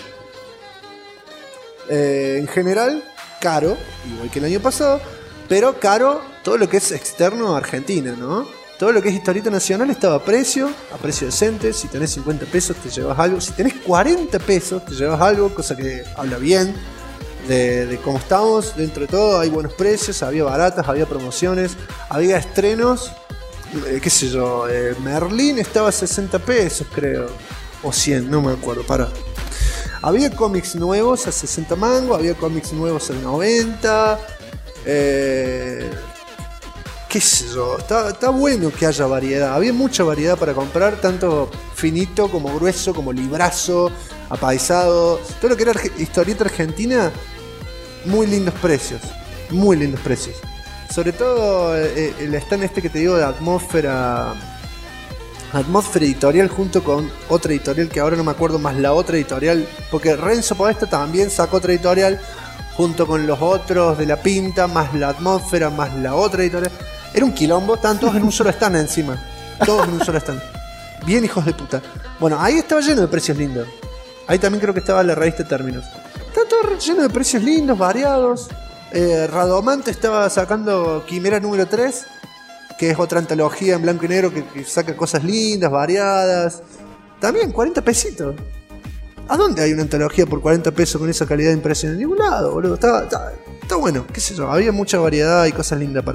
En general, caro, igual que el año pasado, pero caro todo lo que es externo a Argentina, ¿no? todo lo que es historieta nacional estaba a precio decente. Si tenés 50 pesos te llevas algo. Si tenés 40 pesos te llevas algo, cosa que habla bien de cómo estamos. Dentro de todo hay buenos precios, había baratas, había promociones, había estrenos. Qué sé yo, Merlín estaba a 60 pesos creo, o 100, no me acuerdo, para. Había cómics nuevos a 60 mangos, había cómics nuevos a 90. Qué sé yo, está bueno que haya variedad. Había mucha variedad para comprar, tanto finito como grueso, como librazo, apaisado. Todo lo que era historieta argentina, muy lindos precios. Muy lindos precios. Sobre todo el stand este que te digo de Atmósfera Editorial, junto con otra editorial que ahora no me acuerdo más la otra editorial, porque Renzo Podesta también sacó otra editorial junto con los otros de La Pinta, más la Atmósfera, más la otra editorial. Era un quilombo, estaban todos en un solo stand encima. Todos en un solo stand. Bien hijos de puta. Bueno, ahí estaba lleno de precios lindos. Ahí también creo que estaba la revista Términos. Estaba todo lleno de precios lindos, variados. Radomante estaba sacando Quimera número 3, que es otra antología en blanco y negro que saca cosas lindas, variadas. También 40 pesitos. ¿A dónde hay una antología por 40 pesos con esa calidad de impresión? En ningún lado, boludo. Está bueno, qué sé yo. Había mucha variedad y cosas lindas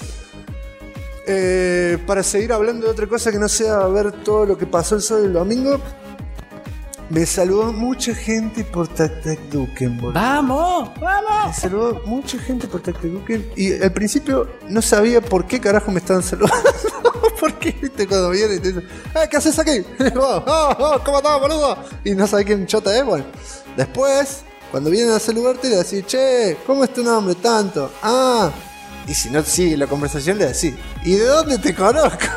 para seguir hablando de otra cosa que no sea ver todo lo que pasó el sábado y el domingo. Me saludó mucha gente por Tac Tac Duken, boludo. ¡Vamos! Me saludó mucha gente por Tac Tac Duken. Y al principio no sabía por qué carajo me estaban saludando. ¿Por qué? ¿Viste? Cuando vienen y te dicen, ¿qué haces aquí? ¿Cómo estás, boludo? Y no sabés quién chota es. Bueno, después, cuando vienen a saludarte, le decís, che, ¿cómo es tu nombre? Tanto. Y si no sigue la conversación, le decís, ¿y de dónde te conozco?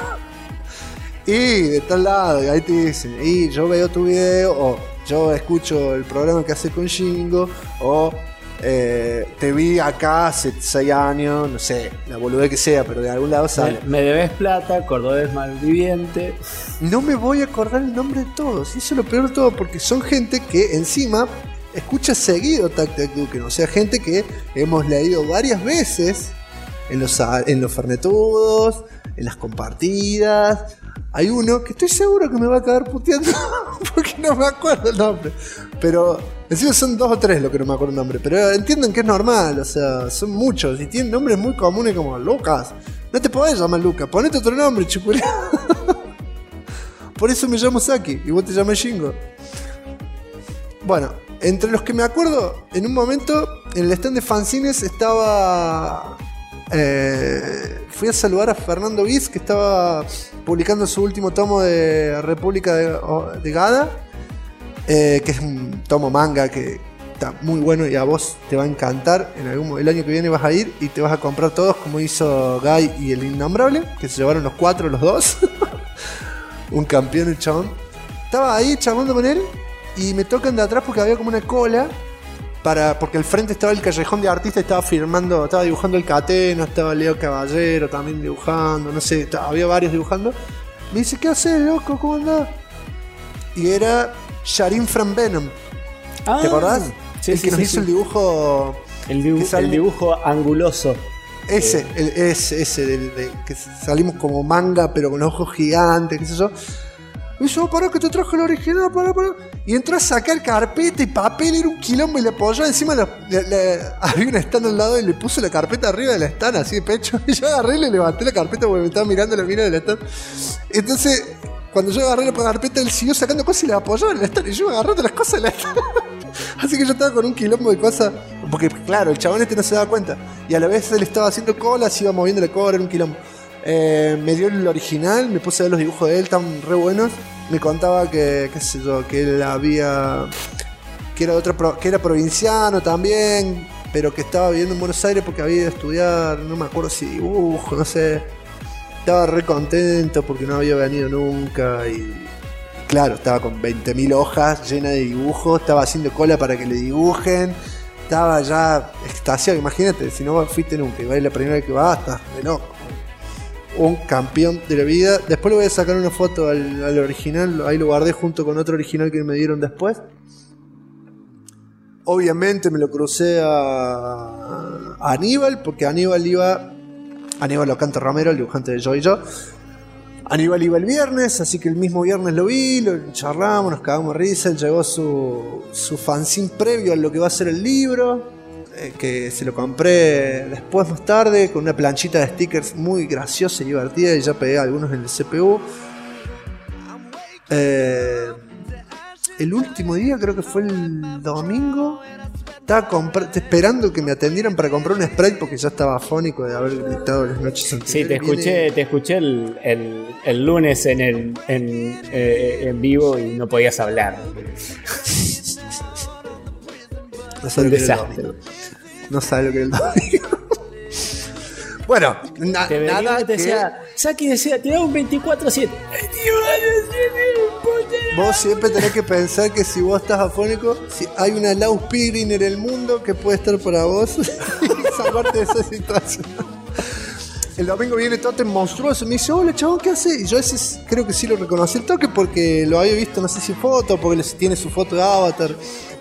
Y de tal lado, y ahí te dicen, y yo veo tu video, o yo escucho el programa que haces con Shingo, o te vi acá hace 6 años, no sé, la boludez que sea, pero de algún lado sale. Me debes plata, cordobés malviviente. No me voy a acordar el nombre de todos, y eso es lo peor de todo, porque son gente que encima escucha seguido Tac Tac Duken, o sea, gente que hemos leído varias veces en los fernetudos, en las compartidas. Hay uno que estoy seguro que me va a acabar puteando porque no me acuerdo el nombre. Pero encima son 2 o 3 lo que no me acuerdo el nombre. Pero entienden que es normal, o sea, son muchos. Y tienen nombres muy comunes como Lucas. No te podés llamar Lucas, ponete otro nombre, chuculé. Por eso me llamo Saki y vos te llamas Shingo. Bueno, entre los que me acuerdo, en un momento en el stand de fanzines estaba... fui a saludar a Fernando Viz, que estaba publicando su último tomo de República de Gada, que es un tomo manga que está muy bueno y a vos te va a encantar. El año que viene vas a ir y te vas a comprar todos, como hizo Guy y el Innombrable, que se llevaron los 4, los 2. Un campeón el chabón. Estaba ahí charlando con él y me tocan de atrás porque había como una cola. Porque al frente estaba el callejón de artistas, estaba dibujando el Cateno, estaba Leo Caballero también dibujando, no sé, había varios dibujando. Me dice, ¿qué haces, loco? ¿Cómo andás? Y era Sharin from Venom. ¿Te acordás? Sí, el que nos hizo el dibujo. El dibujo anguloso. Ese, que salimos como manga, pero con los ojos gigantes, qué sé yo. Y yo, pará, que te traje el original, pará. Y entró a sacar carpeta y papel, era un quilombo y le apoyó encima. Había un stand al lado y le puso la carpeta arriba del stand, así de pecho. Y yo agarré y le levanté la carpeta porque me estaba mirando la mina del stand. Entonces, cuando yo agarré la carpeta, él siguió sacando cosas y le apoyó en el stand. Y yo agarré las cosas del stand. Así que yo estaba con un quilombo de cosas. Porque, claro, el chabón no se daba cuenta. Y a la vez él estaba haciendo cola, se iba moviendo la cola, era un quilombo. Me dio el original, me puse a ver los dibujos de él, están re buenos. Me contaba que, qué sé yo, que él que era provinciano también, pero que estaba viviendo en Buenos Aires porque había ido a estudiar, no me acuerdo si dibujo, no sé. Estaba re contento porque no había venido nunca y claro, estaba con 20.000 hojas llenas de dibujos, estaba haciendo cola para que le dibujen. Estaba ya extasiado, imagínate, si no fuiste nunca y va a ir la primera vez que vas, estás de loco. Un campeón de la vida. Después le voy a sacar una foto al original. Ahí lo guardé junto con otro original que me dieron después. Obviamente me lo crucé a Aníbal, porque Aníbal Ocante Romero, el dibujante de Yo y Yo, Aníbal iba el viernes, así que el mismo viernes lo vi, lo charlamos, nos cagamos de risa. Él llevó su fanzine previo a lo que va a ser el libro, que se lo compré después más tarde, con una planchita de stickers muy graciosa y divertida, y ya pegué algunos en el CPU. El último día, creo que fue el domingo, estaba esperando que me atendieran para comprar un Sprite porque ya estaba afónico de haber gritado las noches anteriores. Sí, te escuché el lunes en vivo y no podías hablar. No sabe lo que era el domingo. No sabe lo que era el domingo. Bueno, nada te decía, Saki decía, te da un 24/7. Vos siempre tenés que pensar que si vos estás afónico, si hay una Laus Pilgrim en el mundo que puede estar para vos y salvarte de esa situación. El domingo viene Totem monstruoso y me dice, hola chabón, ¿qué haces? Y yo ese creo que sí lo reconocí el toque porque lo había visto, no sé si foto, porque tiene su foto de avatar,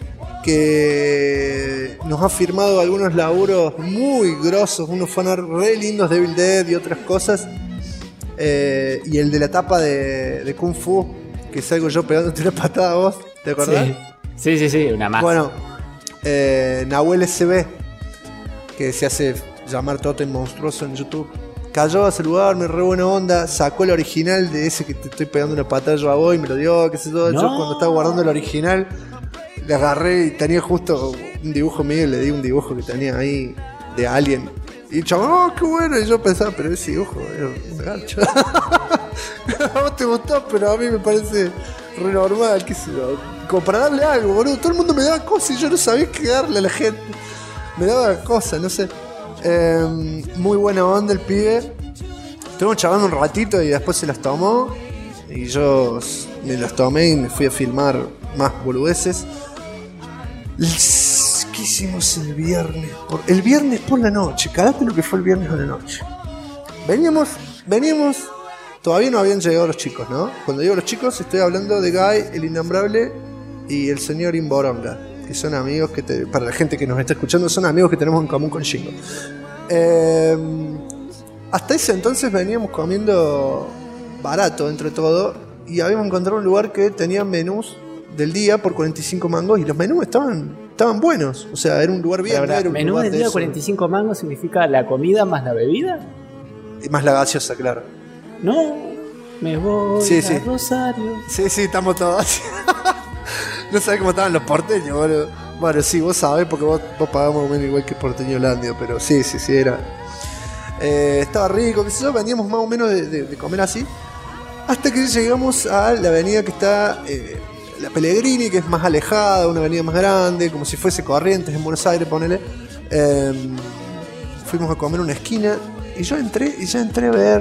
que nos ha firmado algunos laburos muy grosos, unos fanart re lindos de Evil Dead y otras cosas. Y el de la tapa de Kung Fu, que salgo yo pegándote una patada a vos, ¿te acordás? Sí, una más. Bueno, Nahuel SB, que se hace llamar Totem Monstruoso en YouTube, cayó a saludarme, re buena onda, sacó el original de ese que te estoy pegando una patada yo a vos y me lo dio, qué sé yo. No. Yo cuando estaba guardando el original, le agarré y tenía justo un dibujo mío y le di un dibujo que tenía ahí de Alien. Y chabón, oh, qué bueno. Y yo pensaba, pero ese dibujo era un gancho. A vos te gustó, pero a mí me parece re normal, qué sé yo. Como para darle algo, boludo. Todo el mundo me daba cosas y yo no sabía qué darle a la gente. Me daba cosas, no sé. Muy buena onda el pibe. Estuvimos charlando un ratito y después se las tomó. Y yo me las tomé y me fui a filmar más boludeces. ¿Qué hicimos el viernes? El viernes por la noche. Cagate lo que fue el viernes a la noche. Veníamos. Todavía no habían llegado los chicos, ¿no? Cuando digo los chicos, estoy hablando de Guy, el Innombrable y el señor Imboronga, que son amigos que para la gente que nos está escuchando, son amigos que tenemos en común con Shingo. Hasta ese entonces veníamos comiendo barato dentro de todo y habíamos encontrado un lugar que tenía menús del día por 45 mangos y los menús estaban buenos. O sea, era un lugar bien. Pero, era un menú lugar del de día eso. 45 mangos significa la comida más la bebida. Y más la gaseosa, claro. No, me voy a Rosario. Sí, estamos todos así. No sabés cómo estaban los porteños, boludo. Bueno, sí, vos sabés porque vos pagás más o menos igual que Porteño Landio, pero sí, era. Estaba rico, qué sé yo, veníamos más o menos de comer así. Hasta que llegamos a la avenida que está, la Pellegrini, que es más alejada, una avenida más grande, como si fuese Corrientes en Buenos Aires, ponele. Fuimos a comer una esquina y yo entré a ver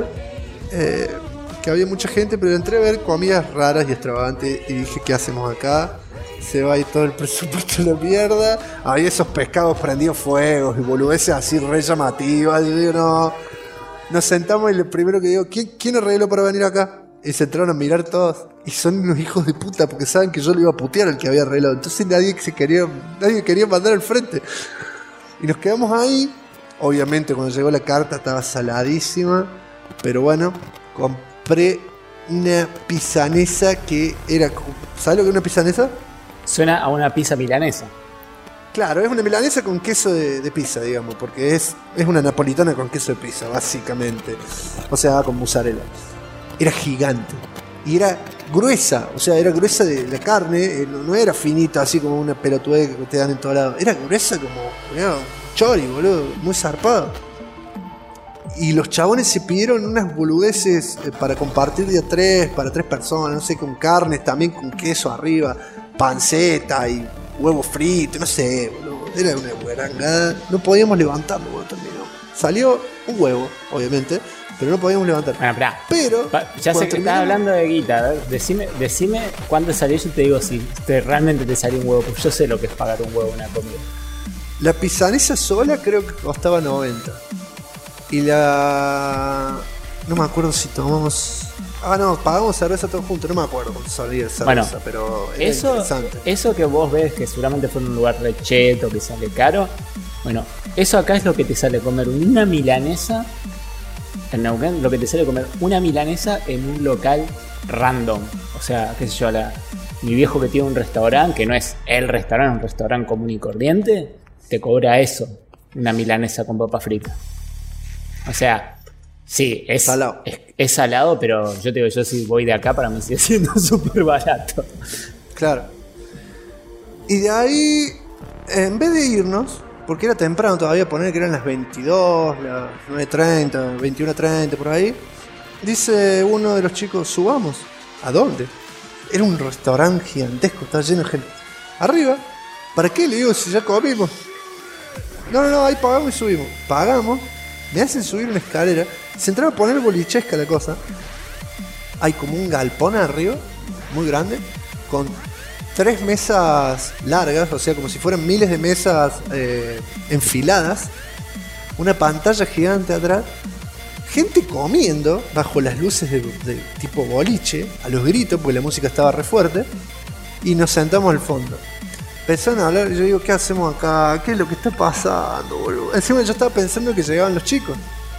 que había mucha gente, pero entré a ver comidas raras y extravagantes y dije, ¿qué hacemos acá? Se va a ir todo el presupuesto a la mierda. Había esos pescados prendidos fuegos y boludeces así re llamativas. Yo digo, no. Nos sentamos y lo primero que digo, ¿quién arregló para venir acá? Y se entraron a mirar todos. Y son unos hijos de puta porque saben que yo lo iba a putear al que había arreglado. Entonces nadie quería mandar al frente. Y nos quedamos ahí. Obviamente cuando llegó la carta estaba saladísima. Pero bueno, compré una pisanesa que era... ¿Sabes lo que es una pisanesa? Suena a una pizza milanesa. Claro, es una milanesa con queso de pizza, digamos, porque es una napolitana con queso de pizza, básicamente. O sea, con mozzarella. Era gigante. Y era gruesa, o sea, era gruesa de la carne, no era finita, así como una pelotudez que te dan en todos lados. Era gruesa como un chori, boludo, muy zarpado. Y los chabones se pidieron unas boludeces para compartir de a tres, para 3 personas, no sé, con carnes también, con queso arriba, panceta y huevo frito, no sé, boludo. Era una guarangada. No podíamos levantarlo, boludo, terminó. Salió un huevo, obviamente, pero no podíamos levantar. Bueno, esperá. Pero ya sé que estás hablando de guita. A ver, decime cuánto salió y yo te digo si realmente te salió un huevo, porque yo sé lo que es pagar un huevo en una comida. La pisanesa sola creo que costaba 90. Y no me acuerdo si tomamos... pagamos cerveza todos juntos, no me acuerdo cuánto salía el cerveza, pero era interesante. Eso que vos ves que seguramente fue en un lugar recheto, que sale caro, bueno, eso acá es lo que te sale comer una milanesa en Neuquén lo que te sale comer una milanesa en un local random. O sea, qué sé yo, mi viejo que tiene un restaurante, que no es el restaurante, un restaurante común y corriente, te cobra eso, una milanesa con papa frita. O sea, sí, es salado. Es salado, pero yo te digo, yo si voy de acá, para mí sigue siendo súper barato. Claro. Y de ahí, en vez de irnos, porque era temprano todavía, poner que eran las 22, las 9:30, 21:30, por ahí, dice uno de los chicos, subamos. ¿A dónde? Era un restaurante gigantesco, estaba lleno de gente. Arriba. ¿Para qué? Le digo, si ya comimos. No, ahí pagamos y subimos. Pagamos, me hacen subir una escalera, se entraba a poner bolichesca la cosa. Hay como un galpón arriba, muy grande, con 3 mesas largas, o sea, como si fueran miles de mesas enfiladas, una pantalla gigante atrás, gente comiendo bajo las luces de tipo boliche, a los gritos, porque la música estaba re fuerte, y nos sentamos al fondo. Empezaron a hablar y yo digo, ¿qué hacemos acá? ¿Qué es lo que está pasando, boludo? Encima yo estaba pensando que llegaban los chicos.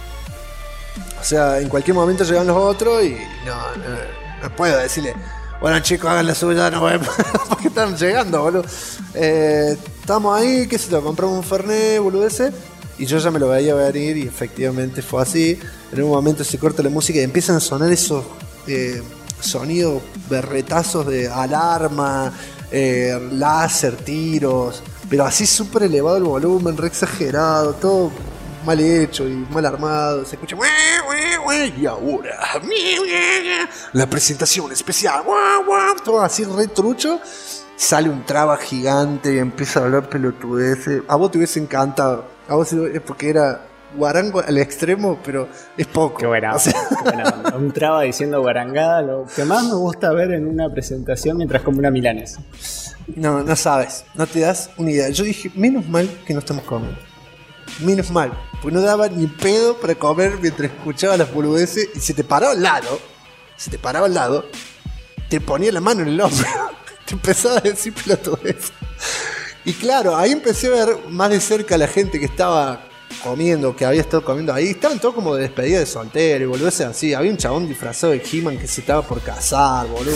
O sea, en cualquier momento llegan los otros y no puedo decirle, bueno chicos, hagan la suya, no vemos, porque están llegando, boludo. Estamos ahí, qué sé yo, compramos un Fernet, boludo ese. Y yo ya me lo veía venir y efectivamente fue así. En un momento se corta la música y empiezan a sonar esos sonidos berretazos de alarma, láser, tiros, pero así súper elevado el volumen, re exagerado, todo mal hecho y mal armado. Se escucha y ahora la presentación especial, todo así re trucho. Sale un traba gigante y empieza a hablar pelotudeces. A vos te hubiese encantado. A vos es porque era guarango al extremo, pero es poco. Qué buena, o sea, qué buena. Un traba diciendo guarangada, lo que más me gusta ver en una presentación mientras como una milanesa. No sabes, no te das una idea. Yo dije, menos mal que no estamos comiendo. Menos mal, porque no daba ni pedo para comer mientras escuchaba las boludeces y se te paraba al lado, te ponía la mano en el hombro, te empezaba a decir pelotudeces. Y claro, ahí empecé a ver más de cerca a la gente que estaba comiendo, que había estado comiendo ahí. Estaban todos como de despedida de soltero y boludeces así. Había un chabón disfrazado de He-Man que se estaba por casar, boludo,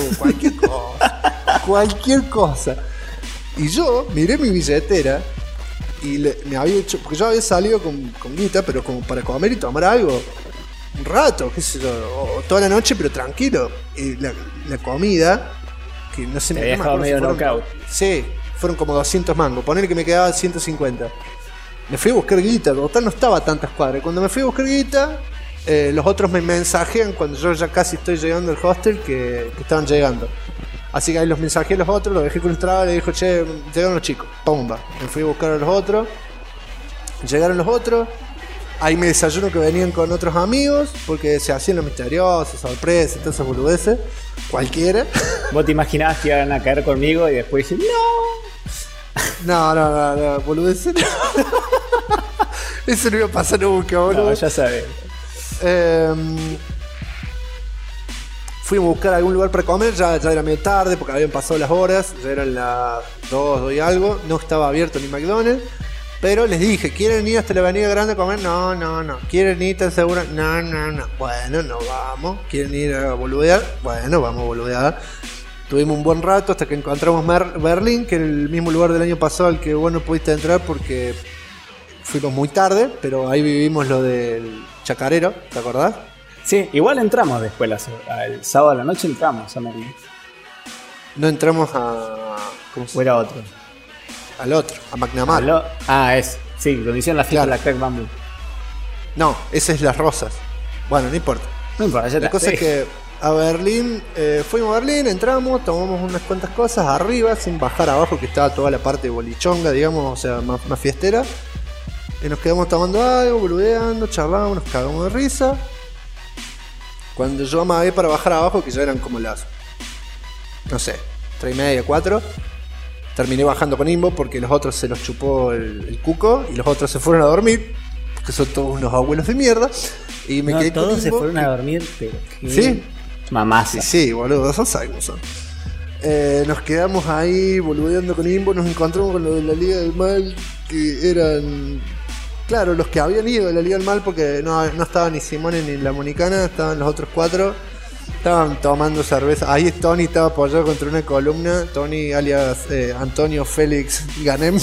cualquier cosa. Y yo miré mi billetera y me había hecho, porque yo había salido con guita, pero como para comer y tomar algo un rato, qué sé yo, o toda la noche, pero tranquilo. Y la comida, que no sé, te había dejado medio knockout. Sí, fueron como 200 mangos. Poner que me quedaba 150. Me fui a buscar guita, total no estaba a tantas cuadras. Cuando me fui a buscar guita, los otros me mensajean cuando yo ya casi estoy llegando al hostel que estaban llegando. Así que ahí los mensajeé a los otros, los dejé con el trabajo y le dijo, che, llegaron los chicos, pumba. Me fui a buscar a los otros, llegaron los otros, ahí me desayuno que venían con otros amigos, porque se hacían los misteriosos, sorpresas, todas esas boludeces, cualquiera. Vos te imaginabas que iban a caer conmigo y después dije, no, boludeces. Eso no iba a pasar nunca, boludo. No, ya sabes. Fui a buscar algún lugar para comer, ya era medio tarde porque habían pasado las horas, ya eran las 2 y algo, no estaba abierto ni McDonald's, pero les dije, ¿quieren ir hasta la Avenida Grande a comer? No. ¿Quieren ir tan seguro? No. Bueno, no vamos. ¿Quieren ir a boludear? Bueno, vamos a boludear. Tuvimos un buen rato hasta que encontramos Berlín, que era el mismo lugar del año pasado al que vos no pudiste entrar porque fuimos muy tarde, pero ahí vivimos lo del chacarero, ¿te acordás? Sí, igual entramos después, el sábado a la noche entramos a Merlín. No entramos a... ¿Cómo fue? Era otro. Al otro, a McNamara. Sí, donde hicieron la fiesta de la Crack Bamboo. No, esa es Las Rosas. Bueno, no importa. No importa, ya está. La cosa es que a Berlín, fuimos a Berlín, entramos, tomamos unas cuantas cosas arriba, sin bajar abajo, que estaba toda la parte bolichonga, digamos, o sea, más fiestera. Y nos quedamos tomando algo, boludeando, charlamos, nos cagamos de risa. Cuando yo amagué para bajar abajo, que ya eran como las, no sé, 3:30, 4, terminé bajando con Imbo porque los otros se los chupó el cuco y los otros se fueron a dormir, porque son todos unos abuelos de mierda. Y me quedé con Imbo. Todos se fueron a dormir, pero ¿sí? Mamasa. Sí, boludo, son sabemos son. Nos quedamos ahí boludeando con Imbo, nos encontramos con lo de la Liga del Mal, que eran Claro, los que habían ido le olían mal porque no estaba ni Simone ni la Monicana, estaban los otros 4. Estaban tomando cerveza. Ahí Tony estaba apoyado contra una columna. Tony alias Antonio Félix Ganem.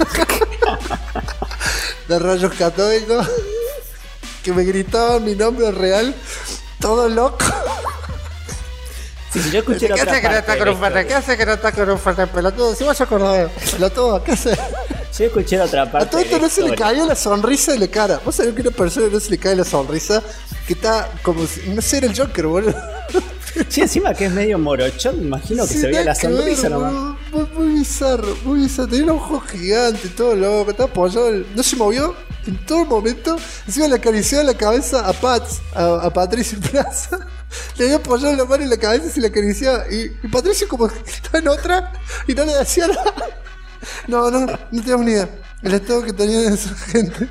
De Rayos Católicos. Que me gritaban mi nombre real. Todo loco. Sí, yo escuché la otra parte. ¿Qué hace que no está con un fuerte pelotudo? Si vas a acordar, pelotudo, ¿qué hace? Yo escuché la otra parte. A todo esto no se le caía la sonrisa de la cara. Vos sabés que a una persona no se le cae la sonrisa, que está como si, no sé, era el Joker, boludo. Sí, encima que es medio morochón, me imagino que se veía la sonrisa nomás. Muy bizarro, muy bizarro. Tenía un ojo gigante, todo loco, estaba apoyado, no se movió en todo momento. Encima le acariciaba la cabeza a a Patricio Plaza. Le había apoyado la mano en la cabeza y se le acariciaba. Y Patricio como que estaba en otra y no le decía nada. No tenemos ni idea. El estado que tenían esa gente.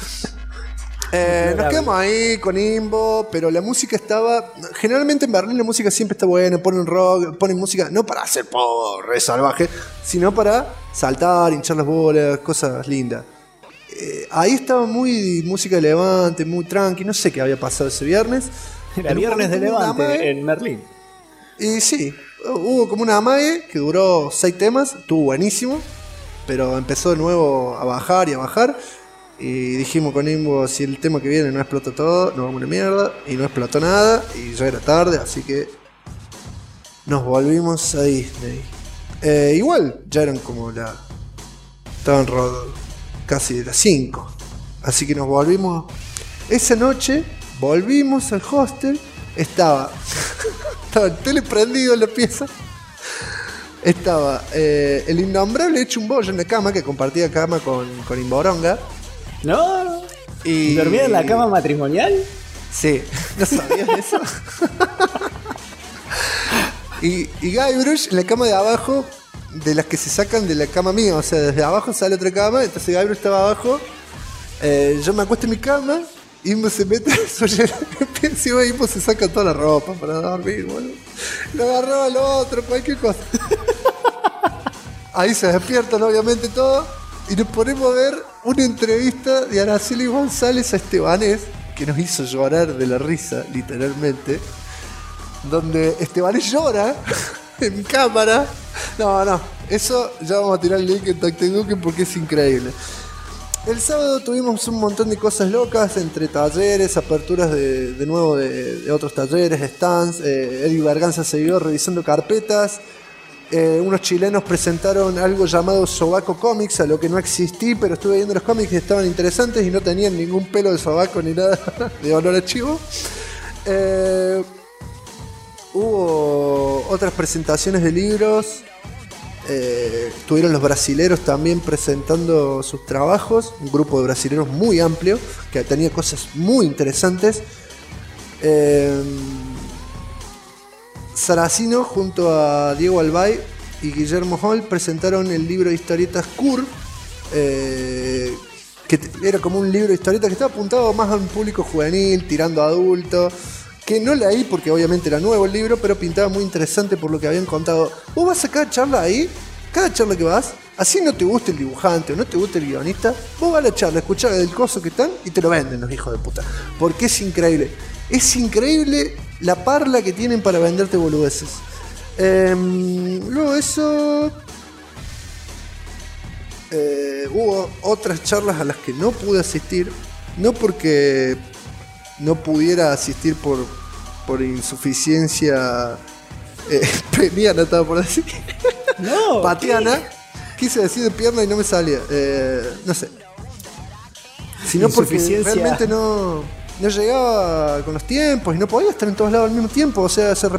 Nos quedamos ahí con Imbo, pero la música estaba... Generalmente en Berlín la música siempre está buena, ponen rock, ponen música no para hacer re salvaje, sino para saltar, hinchar las bolas, cosas lindas. Ahí estaba muy música de Levante, muy tranqui, no sé qué había pasado ese viernes. Era viernes de Levante en Berlín. Y sí, hubo como una amague que duró 6 temas, estuvo buenísimo, pero empezó de nuevo a bajar y a bajar. Y dijimos con Imbo, si el tema que viene no explota todo, nos vamos a una mierda. Y no explotó nada, y ya era tarde, así que nos volvimos a Disney. Igual, ya eran como estaban casi las 5. Así que nos volvimos. Esa noche volvimos al hostel. Estaba el tele prendido en la pieza. Estaba el innombrable hecho un bollo en la cama, que compartía cama con Imboronga. No. Y ¿Dormía en la cama matrimonial? Sí, ¿no sabías eso? y Guybrush en la cama de abajo, de las que se sacan de la cama mía, o sea, desde abajo sale otra cama, entonces Guybrush estaba abajo, yo me acuesto en mi cama, Imbo se mete encima, Imbo se saca toda la ropa para dormir, boludo. Lo agarraba al otro, cualquier cosa. Ahí se despiertan obviamente todos y nos ponemos a ver una entrevista de Araceli González a Estebanés, que nos hizo llorar de la risa, literalmente, donde Estebanés llora en cámara. No, eso ya vamos a tirar el link en Tacteduque porque es increíble. El sábado tuvimos un montón de cosas locas, entre talleres, aperturas de nuevo de otros talleres, stands. Eddie Berganza siguió revisando carpetas. Unos chilenos presentaron algo llamado Sobaco Comics, a lo que no existí, pero estuve viendo los cómics y estaban interesantes y no tenían ningún pelo de sobaco ni nada de olor a chivo. Hubo otras presentaciones de libros. Estuvieron los brasileros también presentando sus trabajos, un grupo de brasileros muy amplio que tenía cosas muy interesantes. Saracino junto a Diego Albay y Guillermo Hall presentaron el libro de historietas Kur, que era como un libro de historietas que estaba apuntado más a un público juvenil, tirando a adulto, que no leí porque obviamente era nuevo el libro, pero pintaba muy interesante por lo que habían contado. Vos vas a cada charla ahí, cada charla que vas, así no te gusta el dibujante o no te gusta el guionista, vos vas a la charla, escuchás del coso que están y te lo venden los hijos de puta, porque es increíble. Es increíble la parla que tienen para venderte boludeces. Luego de eso, hubo otras charlas a las que no pude asistir. No porque no pudiera asistir por insuficiencia peniana, estaba por decir. No. Patiana. Quise decir de pierna y no me salía. No sé. Sino porque realmente no llegaba con los tiempos y no podía estar en todos lados al mismo tiempo. O sea, se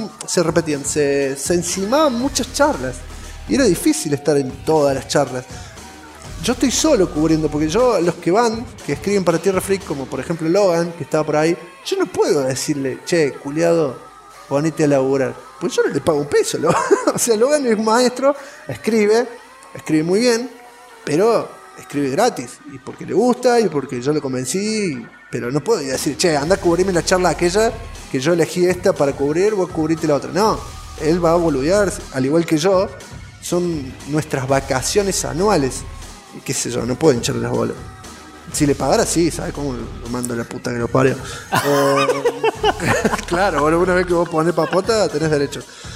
encimaban muchas charlas y era difícil estar en todas las charlas. Yo estoy solo cubriendo, porque los que van, que escriben para Tierra Freak, como por ejemplo Logan, que estaba por ahí, yo no puedo decirle, che, culiado, ponete a laburar, pues yo no le pago un peso. O sea, Logan es maestro, escribe muy bien, pero escribe gratis, y porque le gusta, y porque yo lo convencí. Pero no puedo decir, che, anda a cubrirme la charla aquella, que yo elegí esta para cubrir, vos cubrirte la otra. No, él va a boludear, al igual que yo. Son nuestras vacaciones anuales. Y qué sé yo, no puedo hincharle las bolas. Si le pagara, sí, ¿sabes cómo lo mando a la puta que lo parió? Claro, bueno, una vez que vos ponés papota, tenés derecho.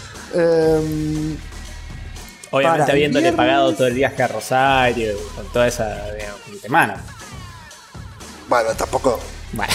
Obviamente habiéndole pagado todo el viaje a Rosario, con toda esa semana. Bueno, tampoco. Bueno.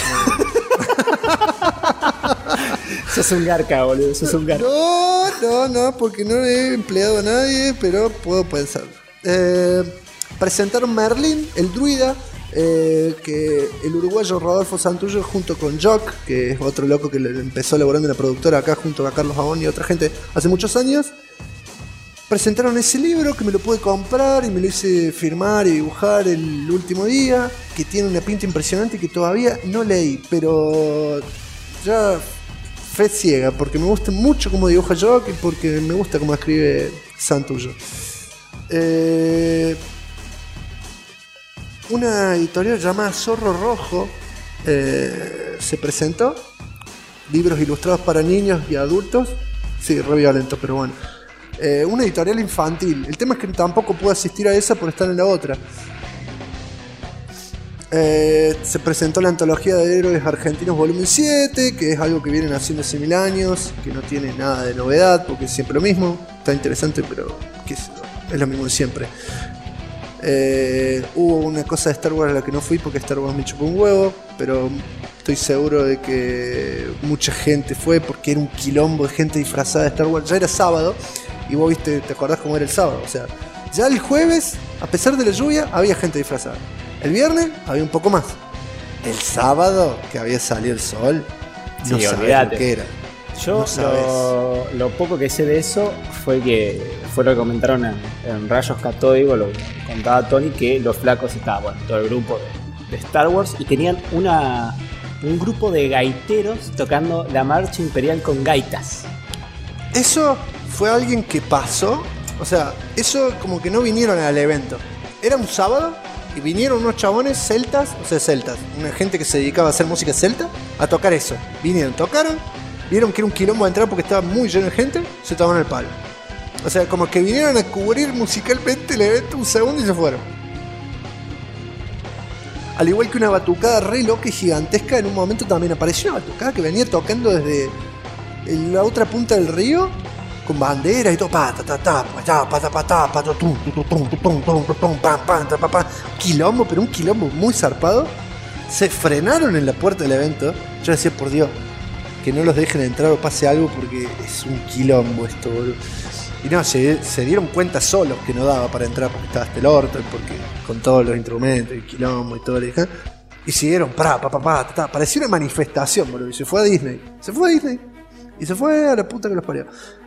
Sos un garca, boludo, sos un garca. No, porque no he empleado a nadie, pero puedo pensar. Presentaron Merlín, el druida, que el uruguayo Rodolfo Santullo junto con Jock, que es otro loco que empezó elaborando en la productora acá junto a Carlos Abón y otra gente hace muchos años. Presentaron ese libro que me lo pude comprar y me lo hice firmar y dibujar el último día, que tiene una pinta impresionante que todavía no leí, pero ya fe ciega, porque me gusta mucho cómo dibuja Jock y porque me gusta cómo escribe Santullo. Una editorial llamada Zorro Rojo se presentó, libros ilustrados para niños y adultos, sí, re violento, pero bueno. Una editorial infantil. El tema es que tampoco pude asistir a esa por estar en la otra. Se presentó la antología de héroes argentinos volumen 7, que es algo que vienen haciendo hace 1000 años, que no tiene nada de novedad, porque es siempre lo mismo. Está interesante, pero es lo mismo de siempre. Hubo una cosa de Star Wars a la que no fui porque Star Wars me chupó un huevo, pero estoy seguro de que mucha gente fue porque era un quilombo de gente disfrazada de Star Wars. Ya era sábado y vos viste, te acordás cómo era el sábado, o sea, ya el jueves, a pesar de la lluvia, había gente disfrazada. El viernes había un poco más. El sábado, que había salido el sol, no sabés lo que era. Yo no lo poco que sé de eso fue lo que comentaron en Rayos Catódicos, lo contaba Tony, que los flacos estaban, bueno, todo el grupo de Star Wars, y tenían un grupo de gaiteros tocando la marcha imperial con gaitas. Eso fue alguien que pasó, o sea, eso como que no vinieron al evento. Era un sábado y vinieron unos chabones celtas, una gente que se dedicaba a hacer música celta, a tocar eso. Vinieron, tocaron, vieron que era un quilombo de entrar porque estaba muy lleno de gente, se tomaron el palo. O sea, como que vinieron a cubrir musicalmente el evento un segundo y se fueron. Al igual que una batucada re loca y gigantesca, en un momento también apareció una batucada que venía tocando desde la otra punta del río, con banderas y todo, quilombo, pero un quilombo muy zarpado. Se frenaron en la puerta del evento. Yo decía, por Dios, que no los dejen entrar o pase algo porque es un quilombo esto, boludo. Y no, se dieron cuenta solos que no daba para entrar porque estaba hasta el orto, porque con todos los instrumentos, el quilombo y todo, y siguieron, parecía una manifestación, boludo, y se fue a Disney. Y se fue a la puta que los parió.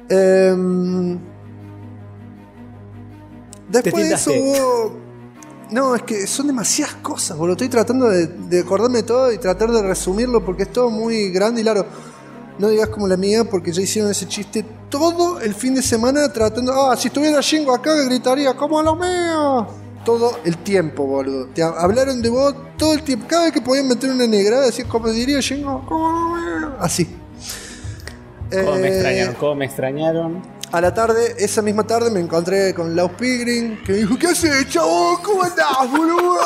Después de eso hubo... No, es que son demasiadas cosas, boludo. Estoy tratando de acordarme de todo y tratar de resumirlo porque es todo muy grande y largo. No digas como la mía porque ya hicieron ese chiste todo el fin de semana tratando... si estuviera Shingo acá gritaría como lo mío. Todo el tiempo, boludo. Te hablaron de vos todo el tiempo. Cada vez que podían meter una negrada decían como diría Shingo, como lo mío. Así. ¿Cómo me extrañaron? A la tarde, esa misma tarde me encontré con Laus Pigrin, que me dijo, ¿qué haces, chavo? ¿Cómo andás, boludo?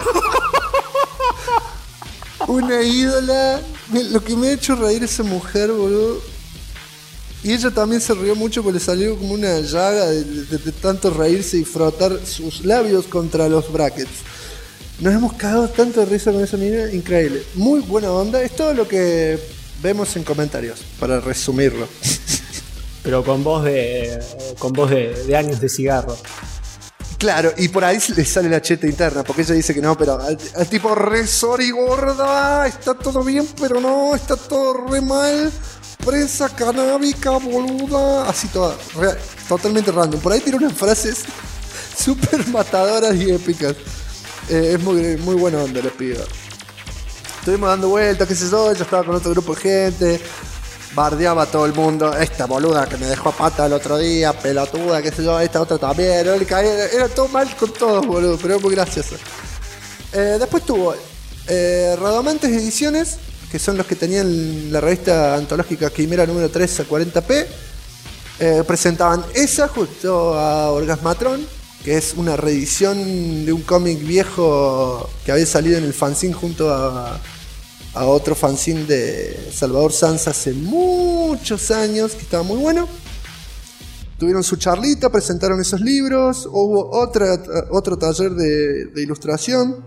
Una ídola. Lo que me ha hecho reír esa mujer, boludo. Y ella también se rió mucho porque le salió como una llaga de tanto reírse y frotar sus labios contra los brackets. Nos hemos cagado tanto de risa con esa mina, increíble. Muy buena onda. Es todo lo que vemos en comentarios, para resumirlo. Pero con voz de de años de cigarro. Claro, y por ahí le sale la cheta interna, porque ella dice que no, pero al tipo re sorry gorda, está todo bien, pero no, está todo re mal. Prensa canábica, boluda. Así toda, totalmente random. Por ahí tiene unas frases súper matadoras y épicas. Es muy, muy buena onda, les pido. Estuvimos dando vueltas, qué sé yo estaba con otro grupo de gente. Bardeaba a todo el mundo. Esta boluda que me dejó a pata el otro día, pelotuda, qué sé yo, esta otra también. Era todo mal con todos, boludo, pero era muy gracioso. Después tuvo Radamantes Ediciones, que son los que tenían la revista antológica Quimera número 3 a 40p. Presentaban esa justo a Orgasmatron, que es una reedición de un cómic viejo que había salido en el fanzine junto a otro fanzine de Salvador Sanz hace muchos años, que estaba muy bueno. Tuvieron su charlita, presentaron esos libros, hubo otro taller de ilustración.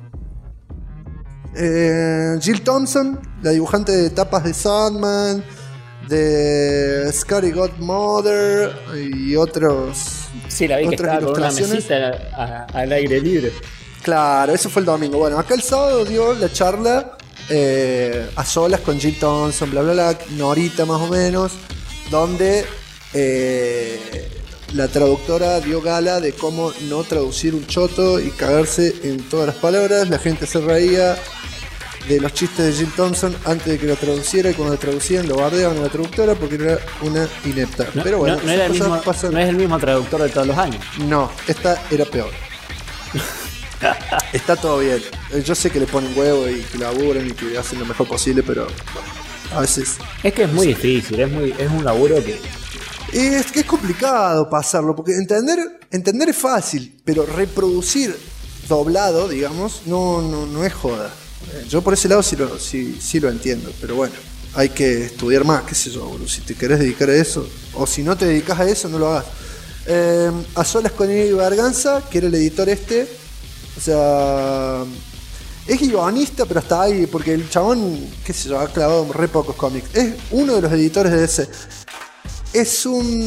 Jill Thompson, la dibujante de tapas de Sandman, de Scary Godmother y otros. Sí, la vi que estaba con una mesita al aire libre. Claro, eso fue el domingo. Bueno, acá el sábado dio la charla a solas con Jill Thompson, bla bla bla, una horita más o menos, donde la traductora dio gala de cómo no traducir un choto y cagarse en todas las palabras. La gente se reía de los chistes de Jill Thompson antes de que lo traduciera, y cuando lo traducían lo bardeaban a la traductora porque era una inepta. No, pero bueno, no es el mismo traductor de todos los años. No, esta era peor. Está todo bien. Yo sé que le ponen huevo y que laburan y que hacen lo mejor posible, pero a veces... Es que es muy difícil, es un laburo que... Es que es complicado pasarlo, porque entender es fácil, pero reproducir doblado, digamos, no es joda. Yo por ese lado sí lo entiendo, pero bueno, hay que estudiar más, qué sé yo, boludo. Si te querés dedicar a eso, o si no te dedicas a eso, no lo hagas. A solas con Eddie Berganza, que era el editor o sea, es guionista, pero hasta ahí, porque el chabón, qué sé yo, ha clavado re pocos cómics. Es uno de los editores de ese. Es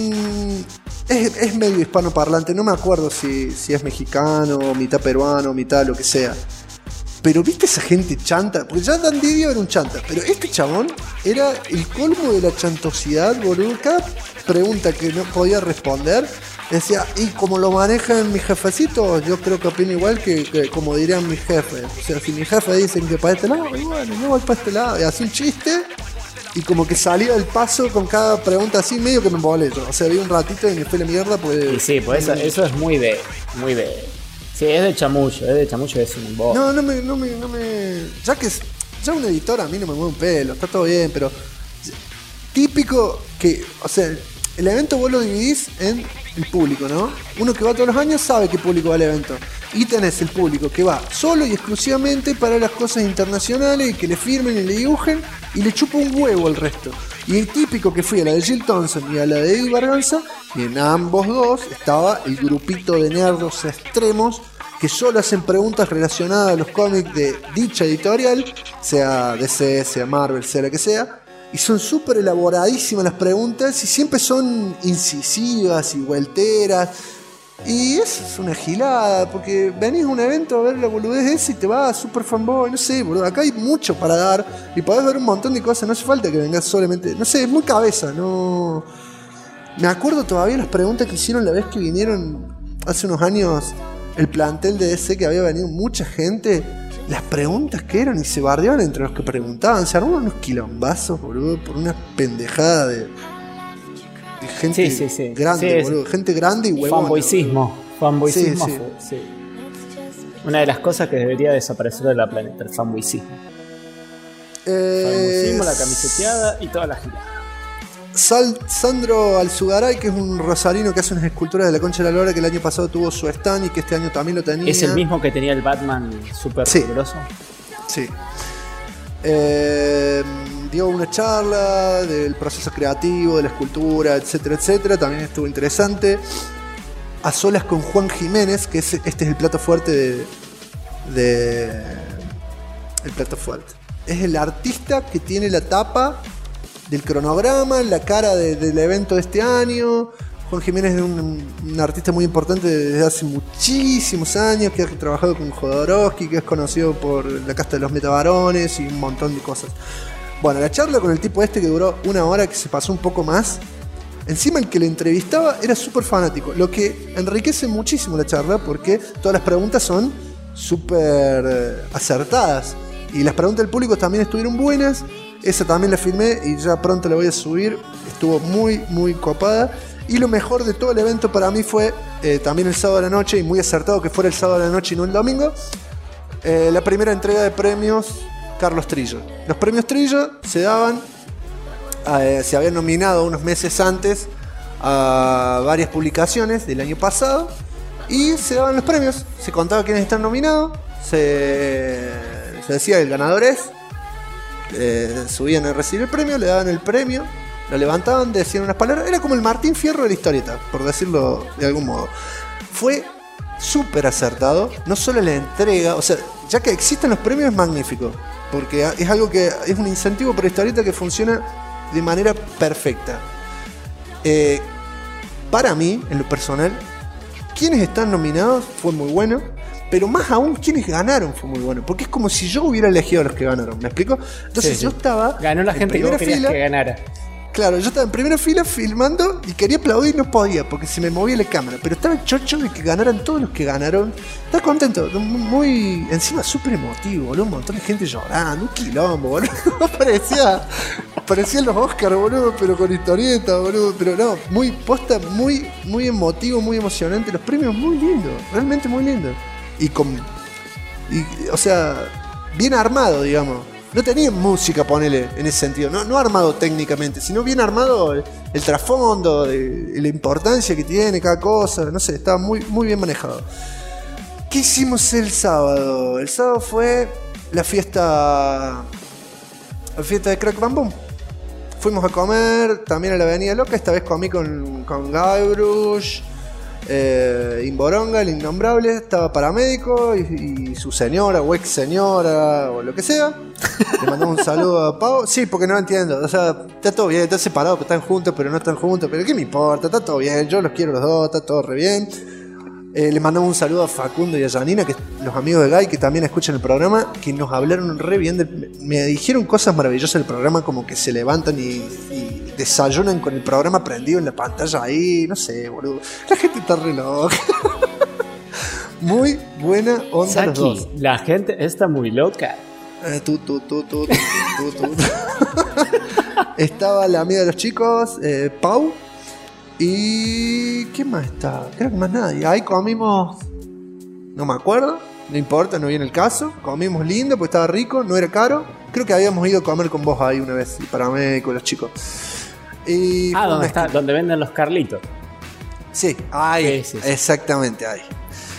medio hispanoparlante, no me acuerdo si es mexicano, mitad peruano, mitad lo que sea. Pero viste esa gente chanta, porque ya Dan Didio era un chanta, pero este chabón era el colmo de la chantosidad, boludo. Cada pregunta que no podía responder, decía, y como lo manejan mis jefecitos, yo creo que opino igual que como dirían mis jefes. O sea, si mis jefes dicen que para este lado, y bueno, no voy para este lado. Y hace un chiste, y como que salía del paso con cada pregunta así, medio que me embolé yo. O sea, vi un ratito y me fue la mierda, pues... Y sí, pues eso es muy de... Sí, es de chamullo, es un bobo. No me... Ya un editor a mí no me mueve un pelo, está todo bien, pero... Típico que... O sea, el evento vos lo dividís en el público, ¿no? Uno que va todos los años sabe qué público va al evento. Y tenés el público que va solo y exclusivamente para las cosas internacionales y que le firmen y le dibujen y le chupa un huevo al resto. Y el típico que fui a la de Jill Thompson y a la de Eddie Berganza, y en ambos dos estaba el grupito de nerdos extremos que solo hacen preguntas relacionadas a los cómics de dicha editorial, sea DC, sea Marvel, sea la que sea, y son súper elaboradísimas las preguntas y siempre son incisivas y vuelteras. Y eso es una gilada, porque venís a un evento a ver la boludez esa y te vas super fanboy, no sé, boludo. Acá hay mucho para dar y podés ver un montón de cosas, no hace falta que vengas solamente, no sé, es muy cabeza, no. Me acuerdo todavía las preguntas que hicieron la vez que vinieron hace unos años el plantel de DC, que había venido mucha gente. Las preguntas que eran y se bardeaban entre los que preguntaban, se armaron unos quilombazos, boludo, por una pendejada de gente grande, boludo. Gente grande y huevona. Fanboycismo. Sí. Sí. Una de las cosas que debería desaparecer de la planeta, el fanboycismo. Fanboycismo, la camiseteada y toda la gira. Sandro Alzugaray, que es un rosarino que hace unas esculturas de la Concha de la Lora, que el año pasado tuvo su stand y que este año también lo tenía. ¿Es el mismo que tenía el Batman súper poderoso? Sí. Dio una charla del proceso creativo, de la escultura, etcétera, etcétera. También estuvo interesante. A solas con Juan Jiménez, que este es el plato fuerte el plato fuerte. Es el artista que tiene la tapa del cronograma, la cara del evento de este año. Juan Jiménez es un artista muy importante desde hace muchísimos años, que ha trabajado con Jodorowsky, que es conocido por La Casta de los Metabarones y un montón de cosas. Bueno, la charla con el tipo que duró 1 hora, que se pasó un poco más. Encima el que le entrevistaba era súper fanático, lo que enriquece muchísimo la charla, porque todas las preguntas son súper acertadas. Y las preguntas del público también estuvieron buenas. Esa también la filmé y ya pronto la voy a subir. Estuvo muy, muy copada. Y lo mejor de todo el evento para mí fue también el sábado a la noche, y muy acertado que fuera el sábado a la noche y no el domingo, la primera entrega de premios Carlos Trillo. Los premios Trillo se daban, se habían nominado unos meses antes a varias publicaciones del año pasado, Y se daban los premios, se contaba quiénes están nominados, se decía el ganador es, subían a recibir el premio, le daban el premio, lo levantaban, decían unas palabras, era como el Martín Fierro de la historieta, por decirlo de algún modo. Fue súper acertado, no solo la entrega, o sea, ya que existen los premios es magnífico, porque es algo que es un incentivo para la historieta que funciona de manera perfecta. Para mí, en lo personal, quienes están nominados fue muy bueno, pero más aún quienes ganaron fue muy bueno, porque es como si yo hubiera elegido a los que ganaron, ¿me explico? Entonces yo estaba ganó la gente que vos querías que ganara. Claro, yo estaba en primera fila filmando y quería aplaudir y no podía porque se me movía la cámara. Pero estaba chocho de que ganaran todos los que ganaron. Estaba contento, muy... Encima súper emotivo, boludo. Un montón de gente llorando, un quilombo, boludo. Parecían los Oscars, boludo, pero con historieta, boludo. Pero no, muy posta, muy emotivo, muy emocionante. Los premios muy lindos, realmente muy lindos. O sea, bien armado, digamos. No tenía música, ponele, en ese sentido. No armado técnicamente, sino bien armado el trasfondo, la importancia que tiene cada cosa. No sé, estaba muy bien manejado. ¿Qué hicimos el sábado? El sábado fue la fiesta de Crack Bam Boom. Fuimos a comer también a la Avenida Loca. Esta vez comí con Guybrush, Imboronga, el innombrable. Estaba paramédico y su señora o ex señora o lo que sea. Le mandamos un saludo a Pau. Sí, porque no entiendo. O sea, está todo bien, están separados, están juntos, pero no están juntos. Pero ¿qué me importa? Está todo bien, yo los quiero los dos, está todo re bien. Le mandamos un saludo a Facundo y a Janina, que los amigos de Guy, que también escuchan el programa, que nos hablaron re bien. Me dijeron cosas maravillosas del programa, como que se levantan y desayunan con el programa prendido en la pantalla ahí. No sé, boludo. La gente está re loca. Muy buena onda. Saki, los dos. La gente está muy loca. Estaba la amiga de los chicos, Pau. ¿Y qué más estaba? Creo que más nadie. Ahí comimos, no me acuerdo, no importa, no viene el caso. Comimos lindo porque estaba rico, no era caro. Creo que habíamos ido a comer con vos ahí una vez, para mí, con los chicos. Y ¿dónde está? Donde venden los Carlitos. Sí, ahí, sí. Exactamente ahí.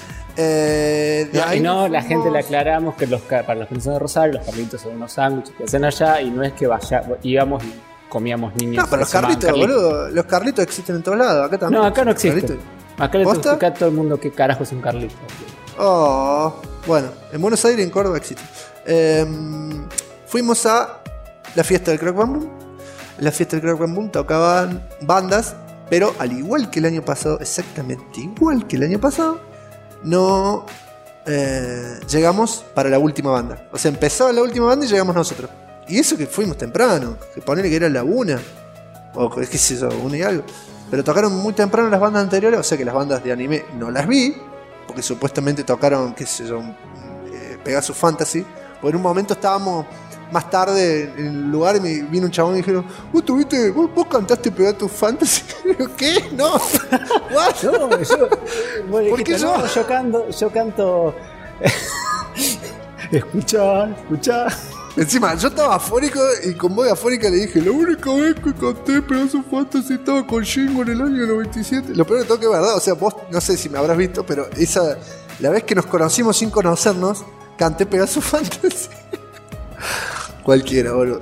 Y no, la gente le aclaramos que para los que no son de Rosario, los Carlitos son unos sándwiches que hacen allá y no es que íbamos y comíamos niños. No, pero los Carlitos, boludo, los Carlitos existen en todos lados, acá también. No, acá no existen. Acá le tengo que explicar a todo el mundo qué carajo es un Carlito. Oh, bueno, en Buenos Aires y en Córdoba existe. Fuimos a la fiesta del Crack Bam Boom. En la fiesta del Crack Bam Boom tocaban bandas, pero al igual que el año pasado, exactamente igual que el año pasado, no llegamos para la última banda. O sea, empezaba la última banda y llegamos nosotros. Y eso que fuimos temprano, que ponerle que era la 1, o qué sé yo, 1 y algo. Pero tocaron muy temprano las bandas anteriores, o sea que las bandas de anime no las vi, porque supuestamente tocaron, qué sé yo, Pegasus Fantasy. Porque en un momento estábamos más tarde en el lugar y me vino un chabón y dijeron: ¿Vos cantaste Pegasus Fantasy? ¿Qué? No. ¿What? No, bueno, ¿por qué yo? No, yo canto. Escuchá. Encima, yo estaba afónico y con voz afónica le dije: la única vez que canté Pegasus Fantasy estaba con Shingo en el año 97. Lo peor de todo que es verdad, o sea, vos no sé si me habrás visto, pero la vez que nos conocimos sin conocernos, canté Pegasus Fantasy. Cualquiera, boludo.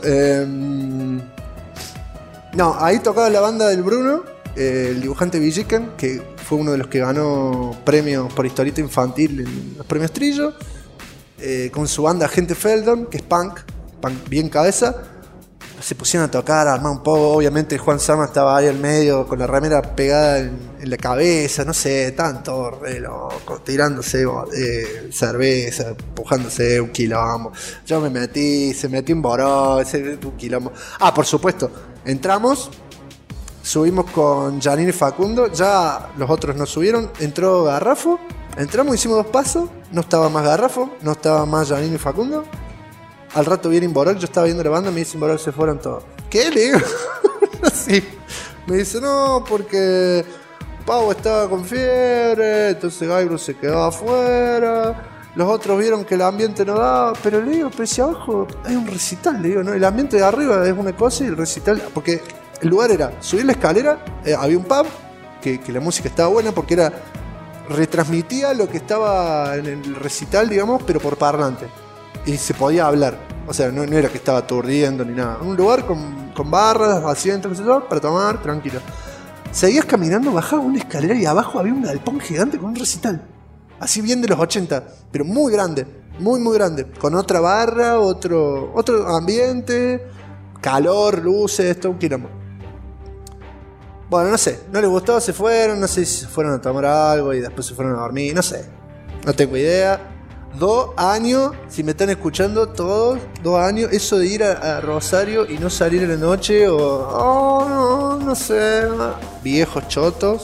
No, ahí tocaba la banda del Bruno, el dibujante Villican, que fue uno de los que ganó premios por historieta infantil en los premios Trillo. Con su banda Agente Feldon, que es punk bien cabeza. Se pusieron a tocar, a armar un poco. Obviamente Juan Sama estaba ahí al medio con la remera pegada en la cabeza, no sé, estaban todos re locos, tirándose cerveza, empujándose, un quilombo. Yo me metí, se metió un boró, un quilombo. Por supuesto, entramos, subimos con Janine y Facundo, ya los otros no subieron, entró Garrafo. Entramos, hicimos 2 pasos, no estaba más Garrafo, no estaba más Janine y Facundo. Al rato viene Imborol, yo estaba viendo la banda, me dice Imborol, se fueron todos. ¿Qué? Le digo. Sí. Me dice, no, porque Pau estaba con fiebre, entonces Guybrush se quedó afuera. Los otros vieron que el ambiente no daba, pero le digo, pero si abajo hay un recital, le digo, ¿no? El ambiente de arriba es una cosa y el recital, porque el lugar era subir la escalera, había un pub, que la música estaba buena porque era retransmitía lo que estaba en el recital, digamos, pero por parlante. Y se podía hablar. O sea, no era que estaba aturdiendo ni nada. Un lugar con barras, asientos, qué sé yo, para tomar, tranquilo. Seguías caminando, bajabas una escalera y abajo había un galpón gigante con un recital. Así bien de los 80, pero muy grande, muy muy grande. Con otra barra, otro ambiente, calor, luces, todo un quilombo. Bueno, no sé, no les gustó, se fueron, no sé si se fueron a tomar algo y después se fueron a dormir, no sé. No tengo idea. 2 años, si me están escuchando todos, 2 años, eso de ir a Rosario y no salir en la noche no sé, viejos chotos.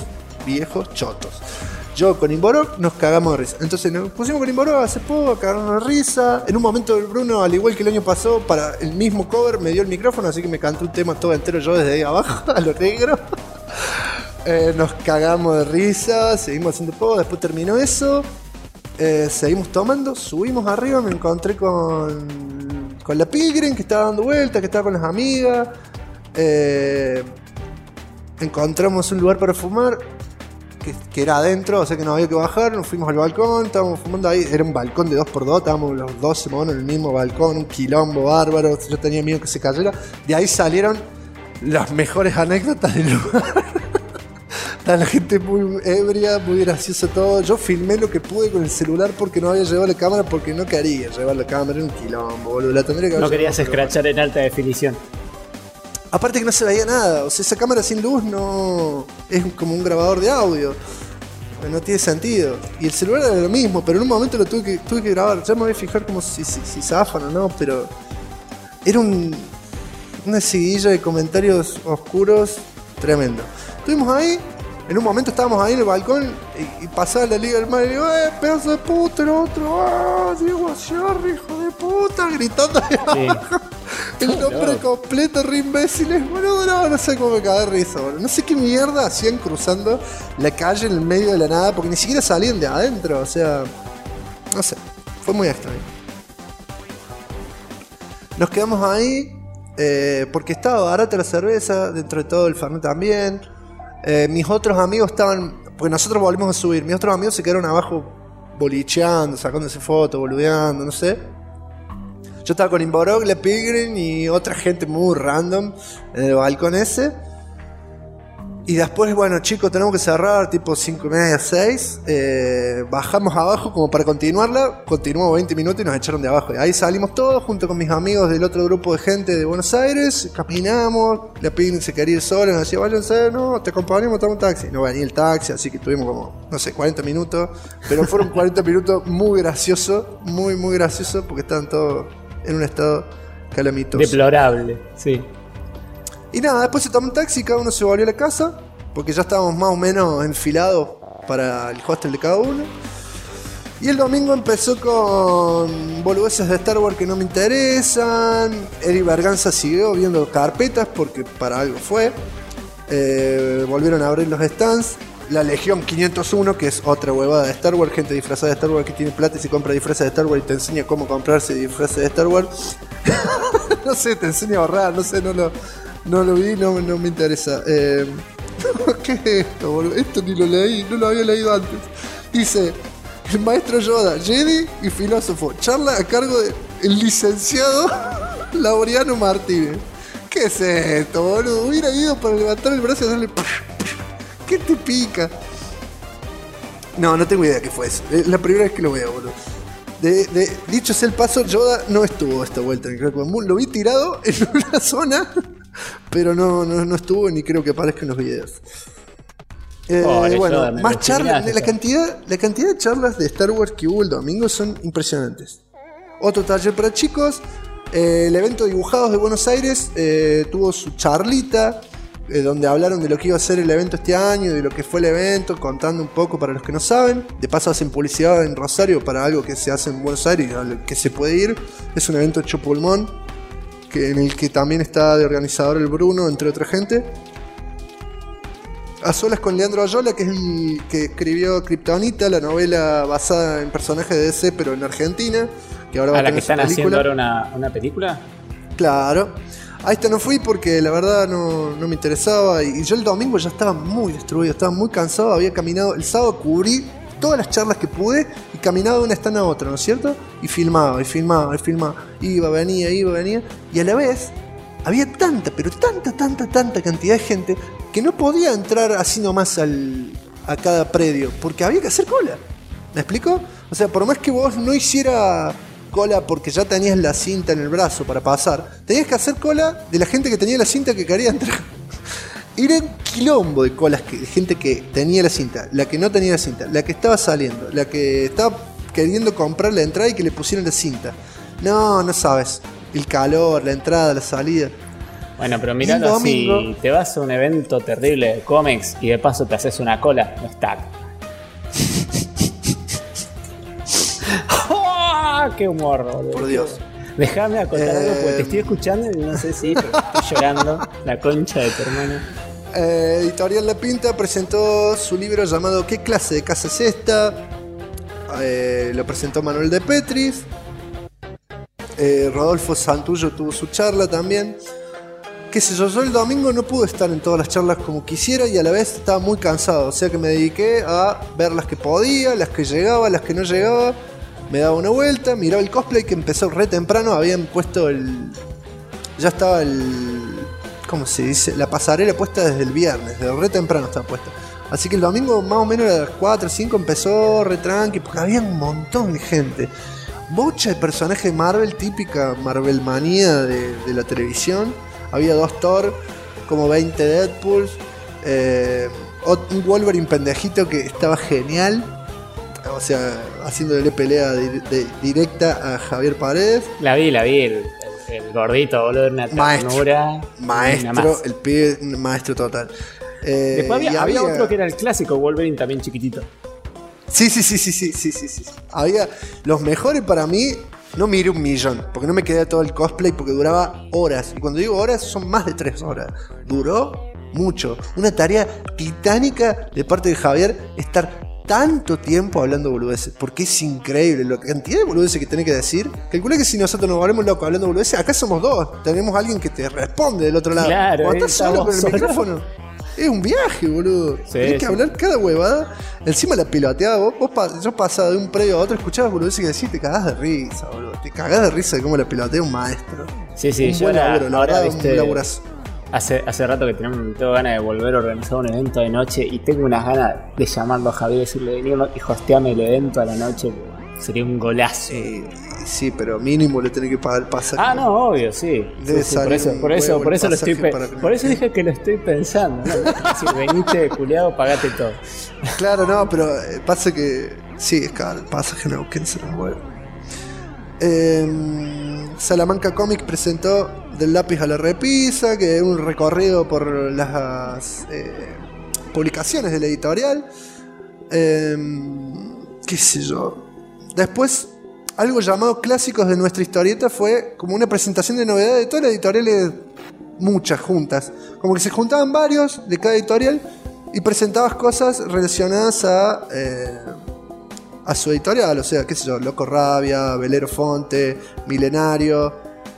Yo con Imborok nos cagamos de risa. Entonces nos pusimos con Imborok hace poco, cagamos de risa. En un momento el Bruno, al igual que el año pasado, para el mismo cover me dio el micrófono, así que me cantó un tema todo entero yo desde ahí abajo, a lo negro. Nos cagamos de risa, seguimos haciendo poco, después terminó eso. Seguimos tomando, subimos arriba, me encontré con la Pilgrim que estaba dando vueltas, que estaba con las amigas. Encontramos un lugar para fumar que era adentro, o sea que no había que bajar. Nos fuimos al balcón, estábamos fumando ahí. Era un balcón de 2x2, estábamos los 12 monos en el mismo balcón, un quilombo bárbaro. Yo tenía miedo que se cayera. De ahí salieron las mejores anécdotas del lugar. Estaba la gente muy ebria, muy graciosa todo. Yo filmé lo que pude con el celular porque no había llevado la cámara, porque no quería llevar la cámara, era un quilombo, boludo. La tendría que haber No querías llevado, escrachar en alta definición. Aparte que no se veía nada, o sea, esa cámara sin luz no es como un grabador de audio. No tiene sentido. Y el celular era lo mismo, pero en un momento lo tuve que grabar. Ya me voy a fijar como si zafan o no, pero era una seguidilla de comentarios oscuros tremendo. Estuvimos ahí. En un momento estábamos ahí en el balcón y pasaba la Liga del Mar y digo, pedazo de puta, el otro, Diego Sciarri, hijo de puta, gritando de abajo. El nombre completo, re imbéciles, boludo, no sé cómo me cagué de risa, boludo. No sé qué mierda hacían cruzando la calle en el medio de la nada, porque ni siquiera salían de adentro, o sea, no sé, fue muy extraño. Nos quedamos ahí porque estaba barata la cerveza, dentro de todo el Fernet también. Mis otros amigos estaban, porque nosotros volvimos a subir, mis otros amigos se quedaron abajo bolicheando, sacándose fotos, boludeando, no sé. Yo estaba con Imborok, la Pilgrim y otra gente muy random en el balcón ese. Y después, bueno, chicos, tenemos que cerrar tipo 5:30, 6. Bajamos abajo como para continuarla. Continuamos 20 minutos y nos echaron de abajo. Y ahí salimos todos junto con mis amigos del otro grupo de gente de Buenos Aires. Caminamos. La Pilgrim se quería ir sola. Nos decía, váyanse, no, te acompañamos, tomamos un taxi. No venía el taxi, así que tuvimos como, no sé, 40 minutos. Pero fueron 40 minutos muy graciosos. Muy, muy graciosos porque estaban todos en un estado calamitoso. Deplorable, sí. Y nada, después se tomó un taxi y cada uno se volvió a la casa, porque ya estábamos más o menos enfilados para el hostel de cada uno. Y el domingo empezó con boludeces de Star Wars que no me interesan. Eric Berganza siguió viendo carpetas porque para algo fue. Volvieron a abrir los stands. La Legión 501, que es otra huevada de Star Wars, gente disfrazada de Star Wars que tiene plata y se compra disfraces de Star Wars y te enseña cómo comprarse disfraces de Star Wars. No sé, te enseña a ahorrar, no sé, no lo vi, no me interesa. ¿Qué es esto, boludo? Esto ni lo leí, no lo había leído antes. Dice, el maestro Yoda, Jedi y filósofo, charla a cargo del licenciado Laureano Martínez. ¿Qué es esto, boludo? Hubiera ido para levantar el brazo y hacerle... ¿Qué te pica? No tengo idea qué fue eso. Es la primera vez que lo veo, boludo. Dicho sea el paso, Yoda no estuvo esta vuelta en el Crack Bamboo. Lo vi tirado en una zona, pero no estuvo ni creo que aparezca en los videos. Bueno, Yoda, más charlas. La cantidad de charlas de Star Wars que hubo el domingo son impresionantes. Otro taller para chicos. El evento Dibujados de Buenos Aires tuvo su charlita. Donde hablaron de lo que iba a ser el evento este año, de lo que fue el evento, contando un poco para los que no saben. De paso hacen publicidad en Rosario para algo que se hace en Buenos Aires y al que se puede ir. Es un evento hecho pulmón, en el que también está de organizador el Bruno, entre otra gente. A solas con Leandro Ayola, que es el que escribió Kryptonita, la novela basada en personajes de DC, pero en Argentina. Que ahora va a la que tener están haciendo ahora una película. Claro. A esta no fui porque la verdad no me interesaba. Y yo el domingo ya estaba muy destruido, estaba muy cansado. Había caminado, el sábado cubrí todas las charlas que pude y caminaba de una stand a otra, ¿no es cierto? Y filmaba, iba, venía, y a la vez había tanta, pero tanta cantidad de gente que no podía entrar así nomás a cada predio, porque había que hacer cola. ¿Me explico? O sea, por más que vos no hiciera cola porque ya tenías la cinta en el brazo para pasar, tenías que hacer cola de la gente que tenía la cinta que quería entrar. Era un quilombo de colas, de gente que tenía la cinta, la que no tenía la cinta, la que estaba saliendo, la que estaba queriendo comprar la entrada y que le pusieran la cinta. No sabes. El calor, la entrada, la salida. Bueno, pero miralo así, te vas a un evento terrible de cómics y de paso te haces una cola, no está. ¡Oh, ¡qué humor, boludo! Por Dios. Déjame acotar algo porque te estoy escuchando y no sé si pero estoy llorando. La concha de tu hermana. Editorial La Pinta presentó su libro llamado ¿Qué clase de casa es esta? Lo presentó Manuel de Petris. Rodolfo Santullo tuvo su charla también. Qué sé yo el domingo no pude estar en todas las charlas como quisiera y a la vez estaba muy cansado. O sea que me dediqué a ver las que podía, las que llegaba, las que no llegaba. Me daba una vuelta, miraba el cosplay que empezó re temprano. Habían puesto ya estaba ¿cómo se dice? La pasarela puesta desde el viernes, desde re temprano estaba puesta. Así que el domingo más o menos a las 4 o 5 empezó re tranqui, porque había un montón de gente. Bocha de personajes de Marvel, típica Marvel manía de la televisión. Había 2 Thor, como 20 Deadpools, un Wolverine pendejito que estaba genial. O sea, haciéndole pelea directa a Javier Paredes. La vi, el gordito, boludo, una ternura. Maestro, el pibe, maestro total. Después había otro que era el clásico Wolverine, también chiquitito. Sí. Había los mejores para mí. No miré 1.000.000, porque no me quedé todo el cosplay, porque duraba horas. Y cuando digo horas, son más de 3 horas. Duró mucho. Una tarea titánica de parte de Javier, estar tanto tiempo hablando boludeces, porque es increíble la cantidad de boludeces que tiene que decir. Calculé que si nosotros nos volvemos locos hablando boludeces, acá somos 2. Tenemos a alguien que te responde del otro lado. Claro, cuando estás solo con el micrófono, es un viaje, boludo. Sí, tenés que hablar cada huevada. Encima la piloteaba. Yo pasaba de un predio a otro, escuchabas boludeces que decís, te cagás de risa, boludo. Te cagás de risa de cómo la pilotea un maestro. Sí, yo ahora viste, un laburazo. Hace rato que tengo ganas de volver a organizar un evento de noche y tengo unas ganas de llamarlo a Javier y decirle venir y hosteame el evento a la noche. Sería un golazo. Sí, pero mínimo le tenés que pagar el pasaje. Ah, no, obvio, sí. Por eso lo estoy por eso dije que lo estoy pensando, ¿no? Si veniste culiado, pagate todo. Claro, no, pero pasa que sí, es caro el pasaje, no, ¿quién se lo mueve? Salamanca Comics presentó Del lápiz a la repisa, que es un recorrido por las publicaciones de la editorial. Qué sé yo. Después, algo llamado Clásicos de nuestra historieta fue como una presentación de novedades de todas las editoriales, muchas juntas. Como que se juntaban varios de cada editorial y presentabas cosas relacionadas a su editorial. O sea, qué sé yo, Loco Rabia, Velero Fonte, Milenario.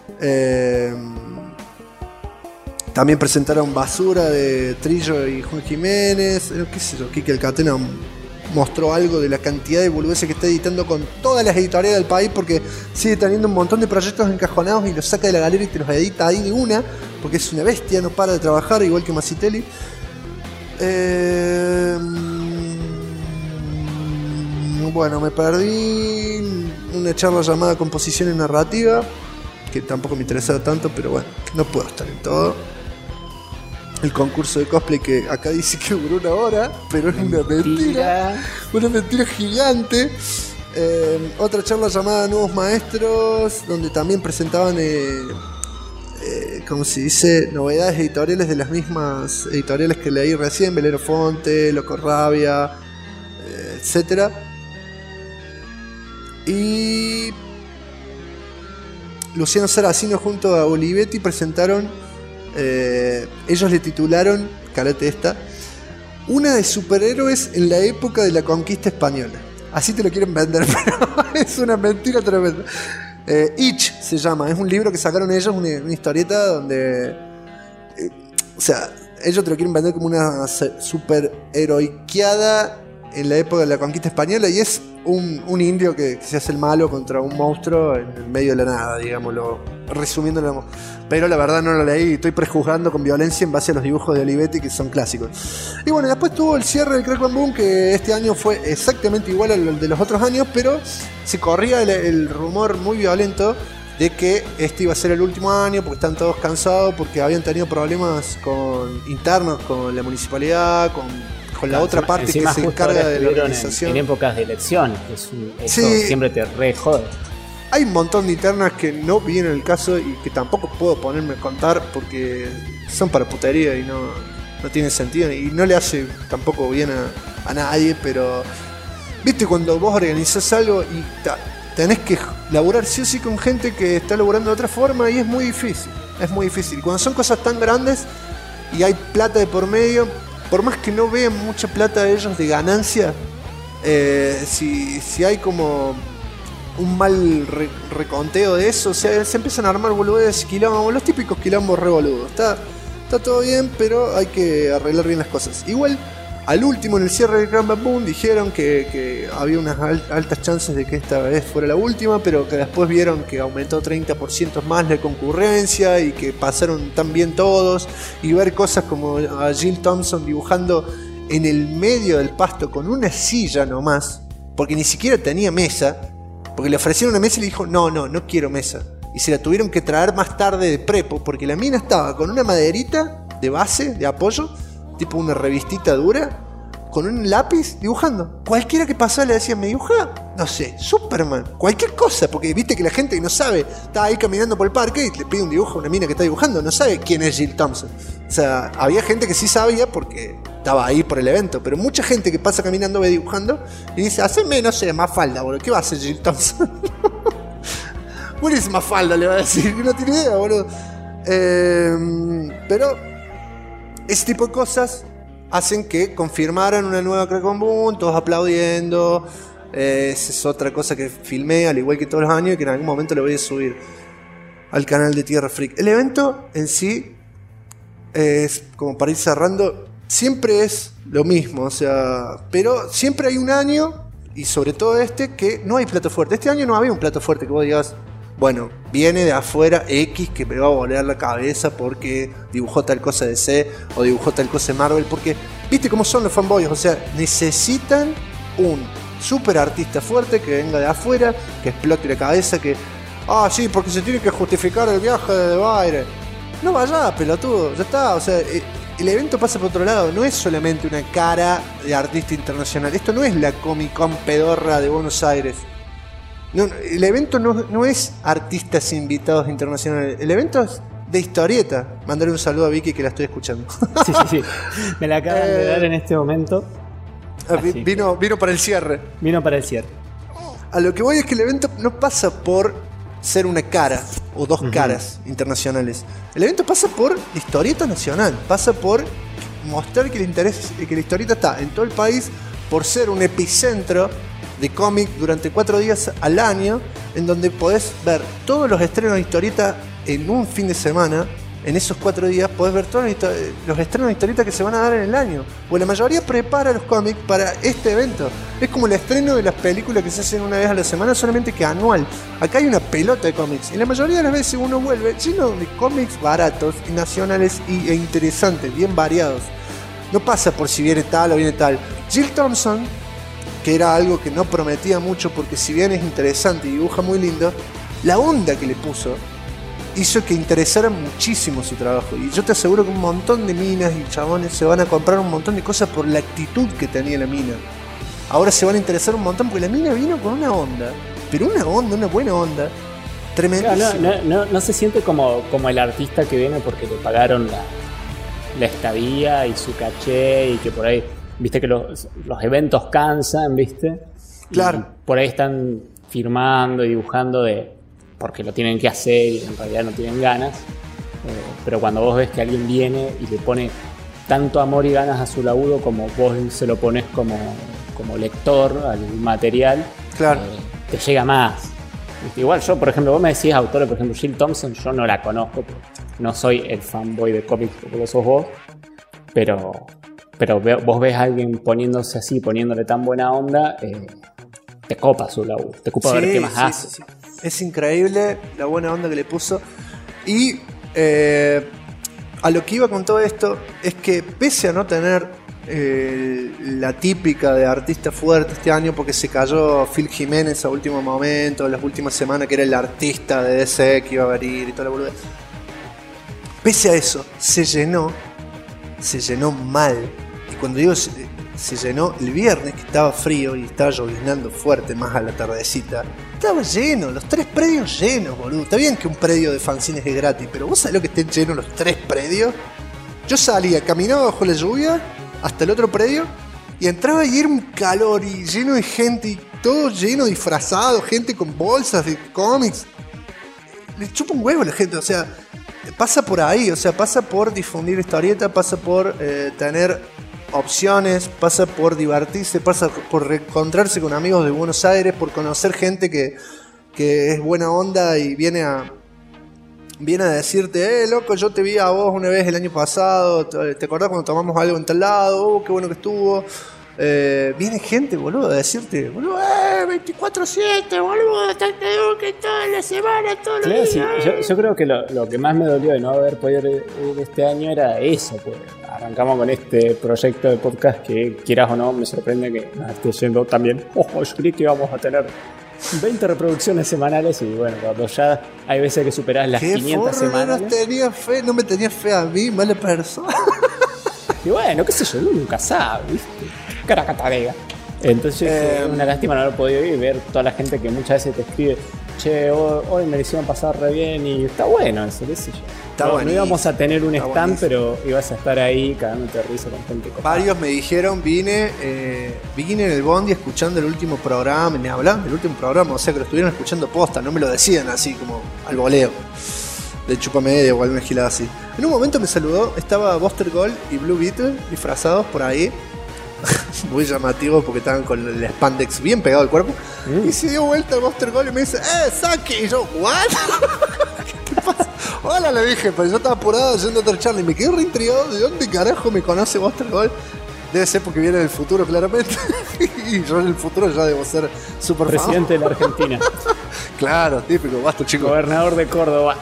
También presentaron Basura de Trillo y Juan Jiménez. Qué sé yo, Quique Alcatena mostró algo de la cantidad de boludeces que está editando con todas las editoriales del país, porque sigue teniendo un montón de proyectos encajonados y los saca de la galera y te los edita ahí de una, porque es una bestia, no para de trabajar, igual que Massitelli. Bueno, me perdí una charla llamada Composición y Narrativa, que tampoco me interesaba tanto, pero bueno, no puedo estar en todo. El concurso de cosplay que acá dice que duró 1 hora, pero es una mentira gigante. Otra charla llamada Nuevos Maestros, donde también presentaban, ¿cómo se dice? Novedades editoriales de las mismas editoriales que leí recién, Velero Fonte, Loco Rabia, etcétera. Y Luciano Saracino junto a Olivetti presentaron, ellos le titularon, calate esta, una de superhéroes en la época de la conquista española. Así te lo quieren vender, pero es una mentira tremenda. Itch se llama, es un libro que sacaron ellos, una historieta donde, o sea, ellos te lo quieren vender como una superheroiqueada en la época de la conquista española y es un indio que se hace el malo contra un monstruo en el medio de la nada, digámoslo, resumiéndolo. Pero la verdad no lo leí, estoy prejuzgando con violencia en base a los dibujos de Olivetti que son clásicos. Y bueno, después tuvo el cierre del Crack Bam Boom, que este año fue exactamente igual al de los otros años, pero se corría el rumor muy violento de que este iba a ser el último año porque están todos cansados, porque habían tenido problemas internos con la municipalidad, con la otra parte que se encarga de la organización. En épocas de elección, eso siempre te re jode. Hay un montón de internas que no vienen al caso y que tampoco puedo ponerme a contar porque son para putería y no tiene sentido y no le hace tampoco bien a nadie, pero viste cuando vos organizás algo y tenés que laburar sí o sí con gente que está laburando de otra forma y es muy difícil. Y cuando son cosas tan grandes y hay plata de por medio, por más que no vean mucha plata de ellos de ganancia, si hay como un mal reconteo de eso, o sea, se empiezan a armar boludeces, quilombos, los típicos quilombos re boludos. Está todo bien, pero hay que arreglar bien las cosas. Igual, al último, en el cierre del Crack Bam Boom, dijeron que había unas altas chances de que esta vez fuera la última, pero que después vieron que aumentó 30% más la concurrencia y que pasaron tan bien todos, y ver cosas como a Jill Thompson dibujando en el medio del pasto con una silla nomás, porque ni siquiera tenía mesa, porque le ofrecieron una mesa y le dijo no quiero mesa, y se la tuvieron que traer más tarde de prepo, porque la mina estaba con una maderita de base, de apoyo, tipo una revistita dura, con un lápiz dibujando. Cualquiera que pasaba le decía, ¿me dibuja? No sé, Superman, cualquier cosa, porque viste que la gente que no sabe, está ahí caminando por el parque y le pide un dibujo a una mina que está dibujando, no sabe quién es Jill Thompson. O sea, había gente que sí sabía porque estaba ahí por el evento, pero mucha gente que pasa caminando ve dibujando y dice, haceme, no sé, Mafalda, boludo, ¿qué va a hacer Jill Thompson? Buenísima Mafalda, le va a decir, no tiene idea, boludo. Pero ese tipo de cosas hacen que confirmaran una nueva Crack Bam Boom, todos aplaudiendo. Esa es otra cosa que filmé, al igual que todos los años, y que en algún momento le voy a subir al canal de Tierra Freak. El evento en sí, es como para ir cerrando, siempre es lo mismo, o sea, pero siempre hay un año, y sobre todo que no hay plato fuerte. Este año no había un plato fuerte que vos digas, bueno, viene de afuera X que me va a volar la cabeza porque dibujó tal cosa de DC o dibujó tal cosa de Marvel, porque viste cómo son los fanboys, o sea, necesitan un super artista fuerte que venga de afuera, que explote la cabeza, que sí, porque se tiene que justificar el viaje de Byron. No vaya, pelotudo, ya está, o sea, el evento pasa por otro lado, no es solamente una cara de artista internacional, esto no es la Comic Con pedorra de Buenos Aires. No, el evento no es artistas invitados internacionales. El evento es de historieta. Mandarle un saludo a Vicky que la estoy escuchando. Sí. Me la acaban de dar en este momento. Vino para el cierre. Vino para el cierre. A lo que voy es que el evento no pasa por ser una cara o dos caras internacionales. El evento pasa por historieta nacional. Pasa por mostrar que la historieta está en todo el país, por ser un epicentro de cómic durante 4 días al año, en donde podés ver todos los estrenos de historieta en un fin de semana. En esos 4 días podés ver todos los estrenos de historieta que se van a dar en el año, o la mayoría prepara los cómics para este evento. Es como el estreno de las películas que se hacen una vez a la semana, solamente que anual. Acá hay una pelota de cómics y la mayoría de las veces uno vuelve lleno de cómics baratos y nacionales e interesantes, bien variados. No pasa por si viene tal o viene tal. Jill Thompson, que era algo que no prometía mucho porque si bien es interesante y dibuja muy lindo, la onda que le puso hizo que interesara muchísimo su trabajo. Y yo te aseguro que un montón de minas y chabones se van a comprar un montón de cosas por la actitud que tenía la mina. Ahora se van a interesar un montón porque la mina vino con una onda, pero una buena onda, tremendísima. Claro, no se siente como el artista que viene porque le pagaron la estadía y su caché y que por ahí... Viste que los eventos cansan, ¿viste? Claro. Y por ahí están firmando y dibujando porque lo tienen que hacer y en realidad no tienen ganas. Pero cuando vos ves que alguien viene y le pone tanto amor y ganas a su laburo como vos se lo pones como lector al material, claro, te llega más. ¿Viste? Igual yo, por ejemplo, vos me decís autor, por ejemplo, Jill Thompson, yo no la conozco, no soy el fanboy de cómics como lo sos vos, pero pero vos ves a alguien poniéndose así, poniéndole tan buena onda, te copa su laburo, te ocupa ver qué más hace. Sí. Es increíble la buena onda que le puso. Y a lo que iba con todo esto es que pese a no tener la típica de artista fuerte este año, porque se cayó Phil Jiménez a último momento, las últimas semanas, que era el artista de DC que iba a venir y toda la boludez. Pese a eso, se llenó mal. Y cuando digo se llenó el viernes, que estaba frío y estaba lloviznando fuerte más a la tardecita, estaba lleno, los 3 predios llenos, boludo. Está bien que un predio de fanzines es gratis, pero vos sabés lo que estén llenos los 3 predios. Yo salía, caminaba bajo la lluvia hasta el otro predio y entraba y era un calor y lleno de gente y todo lleno, disfrazado, gente con bolsas de cómics. Le chupa un huevo a la gente, o sea, pasa por ahí, o sea, pasa por difundir historieta, pasa por tener opciones, pasa por divertirse, pasa por reencontrarse con amigos de Buenos Aires, por conocer gente que es buena onda y viene a decirte, loco, yo te vi a vos una vez el año pasado, ¿te acordás cuando tomamos algo en tal lado? Qué bueno que estuvo. Viene gente, boludo, a decirte, boludo, 24/7, boludo, hasta que toda la semana, todos los días. Sí, yo creo que lo que más me dolió de no haber podido ir este año era eso, pues arrancamos con este proyecto de podcast que, quieras o no, me sorprende que nos esté yendo también. Ojo, yo creí que íbamos a tener 20 reproducciones semanales y bueno, cuando ya hay veces que superás las 500 semanales. No me tenías fe a mí, mala persona. Y bueno, qué sé yo, uno nunca sabe, ¿viste? Caracatarega. Entonces es una lástima no haber podido ir y ver toda la gente que muchas veces te escribe, che, hoy me lo hicieron pasar re bien y está bueno eso, qué sé yo. No íbamos a tener un stand, buenísimo. Pero ibas a estar ahí cagándote de risa con gente copada. Varios me dijeron, vine en el bondi escuchando el último programa, me hablan del último programa, o sea que lo estuvieron escuchando posta, no me lo decían así como al voleo de chupa media o alguna gilada así. En un momento me saludó, estaba Buster Gold y Blue Beetle disfrazados por ahí. Muy llamativo porque estaban con el spandex bien pegado al cuerpo. Y se dio vuelta el Buster Gold y me dice, Saki. Y yo, ¿what? ¿Qué pasa? Hola, le dije, pero yo estaba apurado yendo a otra charla y me quedé reintrigado. ¿De dónde carajo me conoce Buster Gold? Debe ser porque viene del futuro, claramente. Y yo en el futuro ya debo ser súper presidente de la Argentina. Claro, típico, basta, chico. Gobernador de Córdoba.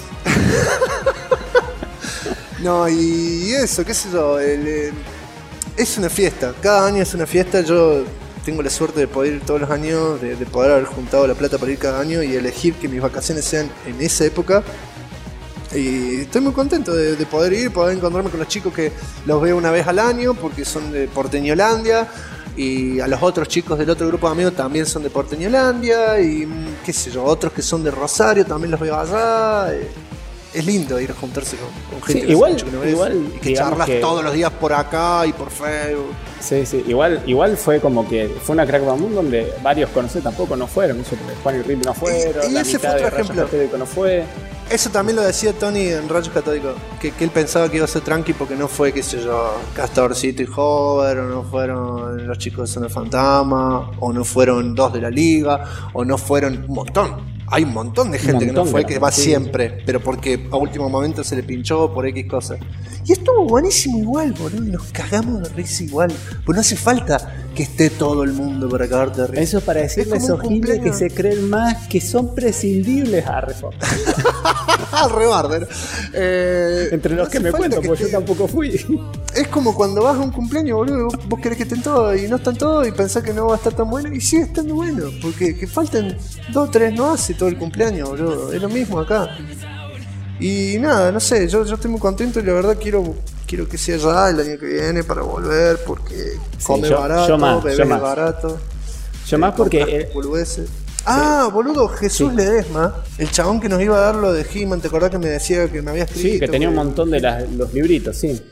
No, y eso, qué sé yo, es una fiesta, cada año es una fiesta. Yo tengo la suerte de poder ir todos los años, de poder haber juntado la plata para ir cada año y elegir que mis vacaciones sean en esa época. Y estoy muy contento de poder ir, poder encontrarme con los chicos que los veo una vez al año porque son de Porteñolandia. Y a los otros chicos del otro grupo de amigos también son de Porteñolandia. Y qué sé yo, otros que son de Rosario también los veo allá. Es lindo ir a juntarse con gente sí, igual, y que charlas todos los días por acá y por Facebook. Sí, igual fue como que fue una Crack Bamboo donde varios conocidos tampoco no fueron. Eso porque Juan y Rip no fueron, y la ese mitad fue otro de Rayos ejemplo. Católicos no fue. Eso también lo decía Tony en Rayos Católicos, que él pensaba que iba a ser tranqui porque no fue, qué sé yo, Castorcito y Hover, o no fueron los chicos de Zona Fantasma, o no fueron 2 de la Liga, o no fueron un montón. Hay un montón de gente que no fue, que va siempre, pero porque a último momento se le pinchó por X cosas. Y estuvo buenísimo igual, boludo, y nos cagamos de risa igual. Pues no hace falta que esté todo el mundo para cagarte de risa. Eso es para decirle a esos giles que se creen más que son prescindibles a Reforma. Al rebarder. Entre los que me cuento, porque yo tampoco fui. Es como cuando vas a un cumpleaños, boludo, vos querés que estén todos y no están todos y pensás que no va a estar tan bueno y sigue estando bueno, porque que falten 2 o 3 no hace todo el cumpleaños, boludo. Es lo mismo acá. Y nada, no sé, yo estoy muy contento y la verdad quiero que sea ya el año que viene para volver, porque come barato, bebe barato. Yo más porque... boludo, Jesús Ledesma, el chabón que nos iba a dar lo de He-Man, ¿te acordás que me decía que me había escrito? Sí, que tenía un montón de los libritos, sí.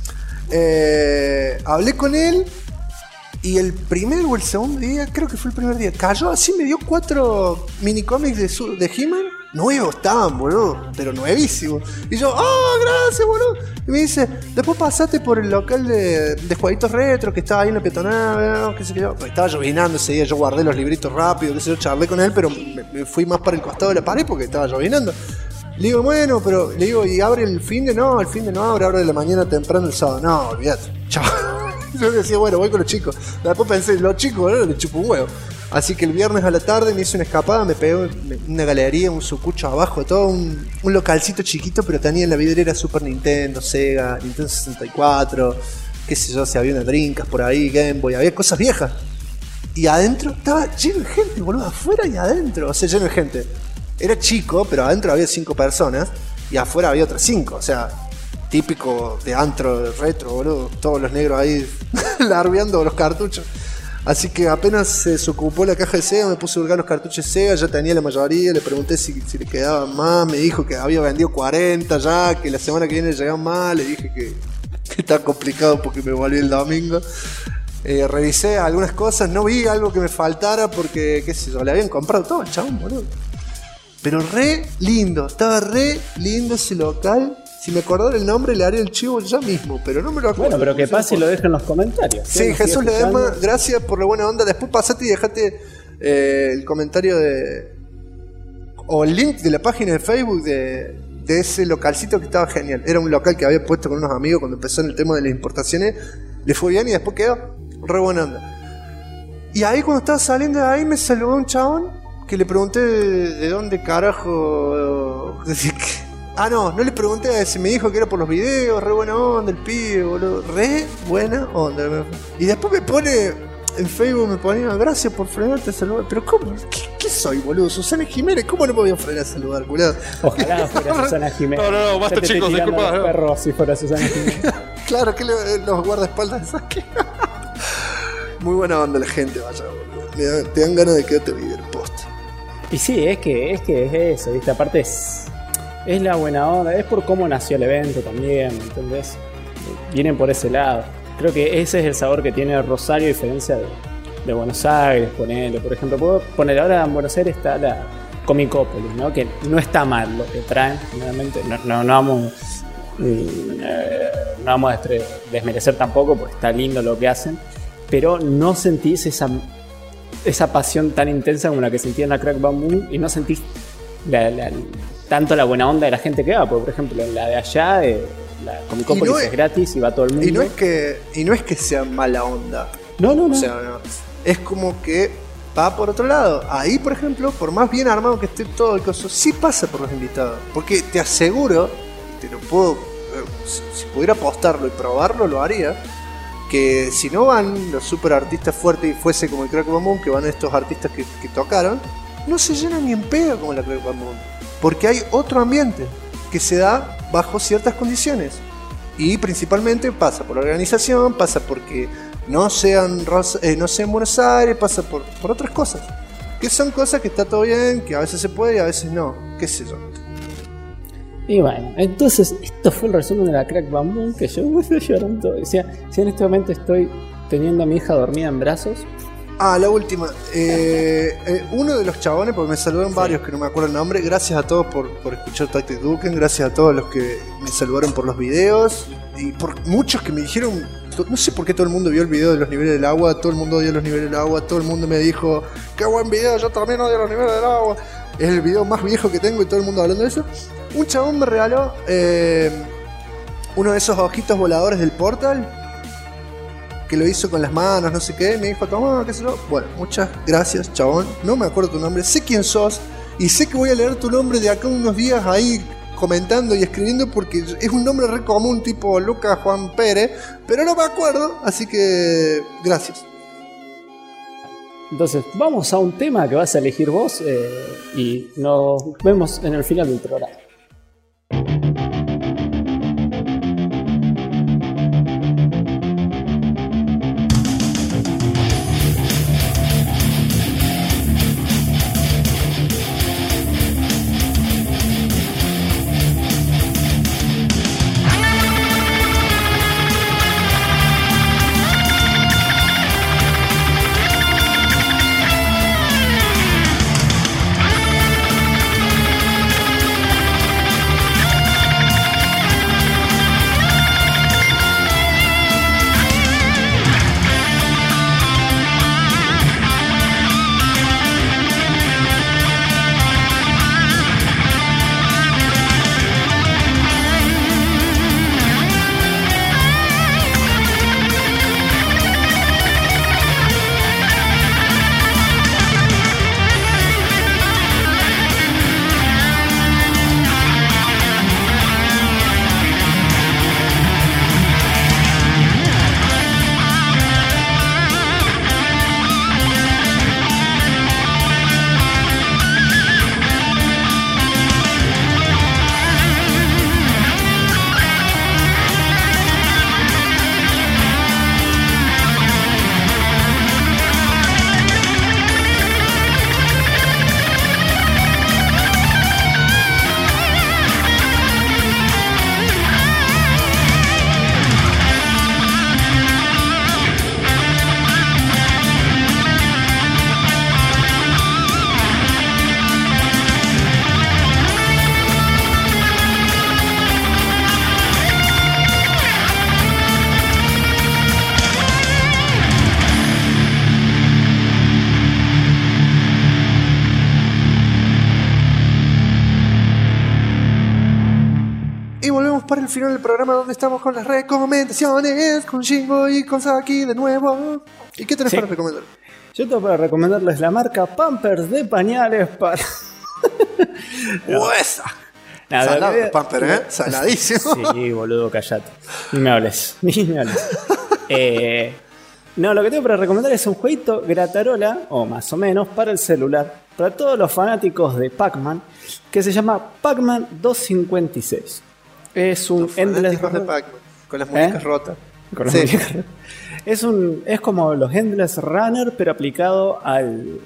Hablé con él y el primer o el segundo día, creo que fue el primer día, cayó así, me dio 4 minicómics de He-Man. Nuevos estaban, boludo, pero nuevísimos. Y yo, gracias, boludo. Y me dice, después pasaste por el local de jueguitos retro que estaba ahí en la peatonal, qué sé yo. Estaba llovinando ese día, yo guardé los libritos rápido, qué sé yo, charlé con él, pero me fui más para el costado de la pared porque estaba llovinando. Le digo, bueno, pero le digo, ¿y abre el fin de? No, el fin de no abre, abre de la mañana temprano el sábado. No, olvídate, chao. Yo decía, bueno, voy con los chicos. Después pensé, los chicos, boludo, le chupo un huevo. Así que el viernes a la tarde me hice una escapada, me pegué una galería, un sucucho abajo, todo un localcito chiquito, pero tenía en la vidriera Super Nintendo, Sega, Nintendo 64, qué sé yo, si había unas drinkas por ahí, Game Boy, había cosas viejas. Y adentro estaba lleno de gente, boludo, afuera y adentro, o sea, lleno de gente. Era chico, pero adentro había 5 personas y afuera había otras 5, o sea, típico de antro retro, boludo, todos los negros ahí larveando los cartuchos. Así que apenas se desocupó la caja de Sega, me puse a hurgar los cartuchos de Sega, ya tenía la mayoría, le pregunté si le quedaban más, me dijo que había vendido 40 ya, que la semana que viene llegaban más, le dije que está complicado porque me volví el domingo. Revisé algunas cosas, no vi algo que me faltara porque, qué sé yo, le habían comprado todo el chabón, boludo. Pero re lindo, estaba re lindo ese local. Si me acordara el nombre le haré el chivo ya mismo, pero no me lo acuerdo. Bueno, pero que pase y lo deje en los comentarios. Sí, Jesús Ledesma, gracias por la buena onda. Después pasate y dejate el comentario o el link de la página de Facebook de ese localcito que estaba genial. Era un local que había puesto con unos amigos cuando empezó en el tema de las importaciones. Le fue bien y después quedó re buena onda. Y ahí cuando estaba saliendo de ahí me saludó un chabón que le pregunté de dónde carajo... no le pregunté a ese, me dijo que era por los videos, re buena onda el pibe, boludo, re buena onda. Y después me pone, en Facebook me ponía, gracias por frenarte a saludar, pero ¿cómo? ¿Qué soy, boludo? Susana Jiménez, ¿cómo no me voy a frenar a saludar, culado? Ojalá fuera Susana Jiménez. No, basta chicos, disculpa. Perro si fuera Susana Jiménez. Claro, que los guardaespaldas de saque. Muy buena onda la gente, vaya, boludo. Te dan ganas de quedarte a vivir, poste. Y sí, es que es eso, ¿viste? Aparte es la buena onda, es por cómo nació el evento también, ¿entendés? Vienen por ese lado. Creo que ese es el sabor que tiene Rosario, a diferencia de Buenos Aires, ponele. Por ejemplo, puedo poner ahora en Buenos Aires está la Comicópolis, ¿no? Que no está mal lo que traen, generalmente. No vamos a desmerecer tampoco, porque está lindo lo que hacen, pero no sentís esa pasión tan intensa como la que sentí en la Crack Bamboo, y no sentís tanto la buena onda de la gente que va, porque por ejemplo en la de allá, la Comicópolis es gratis y va todo el mundo. Y no es que sea mala onda. No. O sea, no. Es como que va por otro lado. Ahí, por ejemplo, por más bien armado que esté todo el coso, sí pasa por los invitados. Porque te aseguro, te lo puedo, si pudiera apostarlo y probarlo, lo haría, que si no van los super artistas fuertes y fuese como el Crack Bamboo, que van estos artistas que tocaron, no se llenan ni en pedo como la Crack Bamboo. Porque hay otro ambiente que se da bajo ciertas condiciones. Y principalmente pasa por la organización, pasa porque no sea en Buenos Aires, pasa por otras cosas. Que son cosas que está todo bien, que a veces se puede y a veces no, qué sé yo. Y bueno, entonces esto fue el resumen de la Crack Bamboo, que yo estoy llorando. Decía, si en este momento estoy teniendo a mi hija dormida en brazos. La última. Uno de los chabones, porque me saludaron varios que no me acuerdo el nombre. Gracias a todos por escuchar Tactic Duken. Gracias a todos los que me saludaron por los videos. Y por muchos que me dijeron. No sé por qué todo el mundo vio el video de los niveles del agua. Todo el mundo odia los niveles del agua. Todo el mundo me dijo, qué buen video, yo también odio los niveles del agua. Es el video más viejo que tengo y todo el mundo hablando de eso. Un chabón me regaló uno de esos ojitos voladores del Portal, que lo hizo con las manos, no sé qué. Me dijo, toma, qué sé yo. Bueno, muchas gracias, chabón. No me acuerdo tu nombre, sé quién sos y sé que voy a leer tu nombre de acá unos días ahí comentando y escribiendo, porque es un nombre re común, tipo Lucas Juan Pérez, pero no me acuerdo, así que gracias. Entonces, vamos a un tema que vas a elegir vos y nos vemos en el final del programa. para el final del programa donde estamos con las recomendaciones, con Shingo y con Saki de nuevo. ¿Y qué tenés para recomendar? Yo tengo para recomendarles la marca Pampers de pañales para... ¡Huesa! Salado el Pamper, ¿eh? Saladísimo. Sí, boludo, callate. Ni me hables. No, lo que tengo para recomendar es un jueguito gratarola, o más o menos, para el celular, para todos los fanáticos de Pac-Man, que se llama Pac-Man 256. Es un Endless de Pac-Man, con las muñecas rotas. Con las muñecas rotas. Es como los Endless Runner, pero aplicado al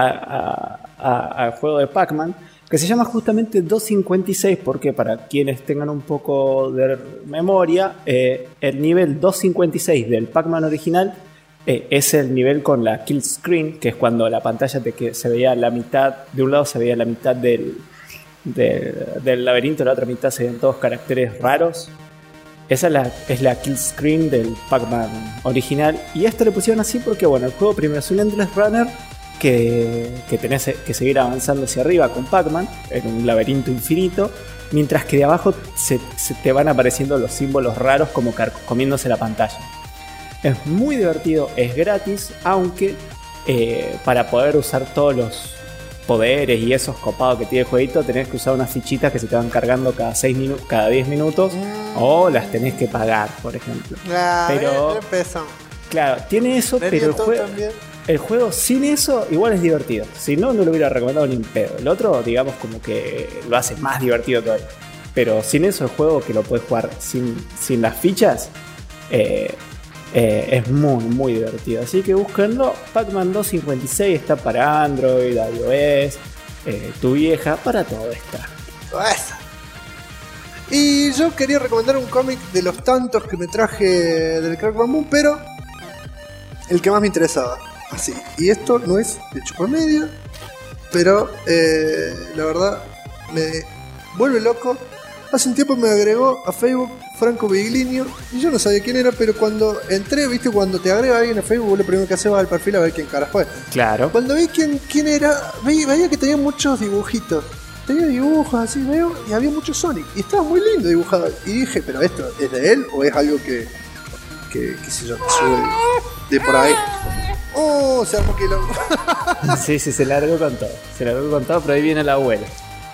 juego de Pac-Man, que se llama justamente 256, porque para quienes tengan un poco de memoria, el nivel 256 del Pac-Man original es el nivel con la kill screen, que es cuando la pantalla se veía la mitad, de un lado se veía la mitad del laberinto, la otra mitad se veían todos caracteres raros. Esa es la kill screen del Pac-Man original, y esto le pusieron así porque, bueno, el juego primero es un Endless Runner que tenés que seguir avanzando hacia arriba con Pac-Man en un laberinto infinito, mientras que de abajo se te van apareciendo los símbolos raros como comiéndose la pantalla. Es muy divertido, es gratis, aunque para poder usar todos los poderes y esos copados que tiene el jueguito tenés que usar unas fichitas que se te van cargando cada 10 minutos o las tenés que pagar, por ejemplo. Pero claro, tiene eso, pero el juego sin eso igual es divertido. Si no, no lo hubiera recomendado ni en pedo. El otro, digamos, como que lo hace más divertido todavía. Pero sin eso, el juego que lo puedes jugar sin las fichas es muy, muy divertido. Así que búsquenlo. Pac-Man 256 está para Android, iOS, tu vieja, para todo está. Y yo quería recomendar un cómic de los tantos que me traje del Crack Bamboo, pero el que más me interesaba. Así. Y esto no es de chupamedia, pero la verdad me vuelve loco. Hace un tiempo me agregó a Facebook Franco Vigliño y yo no sabía quién era, pero cuando entré, viste, cuando te agrega alguien a Facebook, vos lo primero que haces va al perfil a ver quién carajo es. Claro. Cuando vi quién era, veía que tenía muchos dibujitos. Tenía dibujos así, veo, y había mucho Sonic. Y estaba muy lindo dibujado. Y dije, ¿pero esto es de él o es algo que qué sé yo, que sube de por ahí? ¡Oh! Se armó quilombo. Sí, se largó con todo. Pero ahí viene la abuela.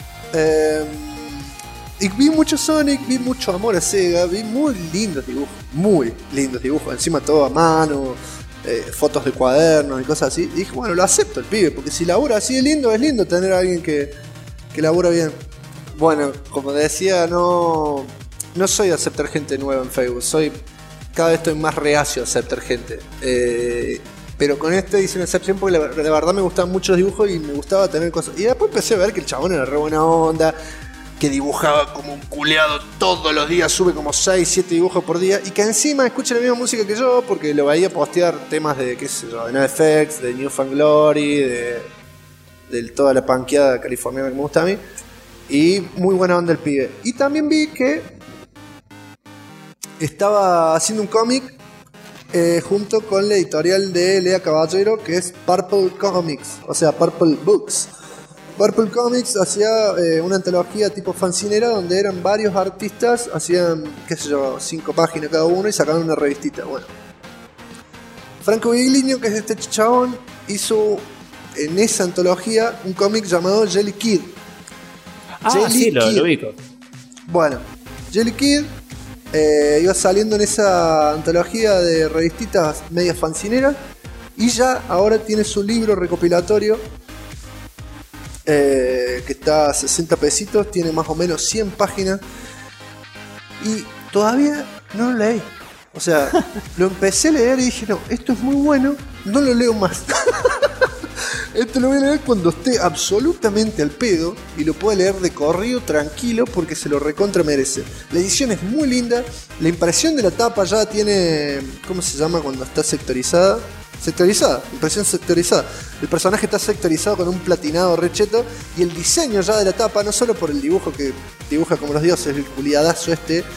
Y vi mucho Sonic, vi mucho amor a Sega, vi muy lindos dibujos, encima todo a mano, fotos de cuadernos y cosas así. Y dije, bueno, lo acepto el pibe, porque si labura así es lindo tener a alguien que labura bien. Bueno, como decía, no soy de aceptar gente nueva en Facebook, cada vez estoy más reacio a aceptar gente. Pero con este hice una excepción porque de verdad me gustaban muchos dibujos y me gustaba tener cosas. Y después empecé a ver que el chabón era re buena onda, que dibujaba como un culeado todos los días, sube como 6, 7 dibujos por día, y que encima escucha la misma música que yo, porque lo veía postear temas de, qué sé yo, de NoFX, de New Found Glory, de toda la panqueada californiana que me gusta a mí, y muy buena onda el pibe. Y también vi que estaba haciendo un cómic junto con la editorial de Lea Caballero, que es Purple Comics, o sea, Purple Books. Purple Comics hacía una antología tipo fancinera donde eran varios artistas, hacían, qué sé yo, 5 páginas cada uno y sacaban una revistita. Bueno, Franco Vigliño, que es este chabón, hizo en esa antología un cómic llamado Jelly Kid. Lo ubico. Bueno, Jelly Kid iba saliendo en esa antología de revistitas medias fancineras y ya ahora tiene su libro recopilatorio que está a 60 pesitos, tiene más o menos 100 páginas y todavía no lo leí. O sea, lo empecé a leer y dije, no, esto es muy bueno, no lo leo más. Esto lo voy a leer cuando esté absolutamente al pedo y lo pueda leer de corrido tranquilo porque se lo recontra merece. La edición es muy linda, la impresión de la tapa ya tiene, ¿cómo se llama cuando está sectorizada? Impresión sectorizada. El personaje está sectorizado con un platinado recheto y el diseño ya de la tapa, no solo por el dibujo que dibuja como los dioses, el culiadazo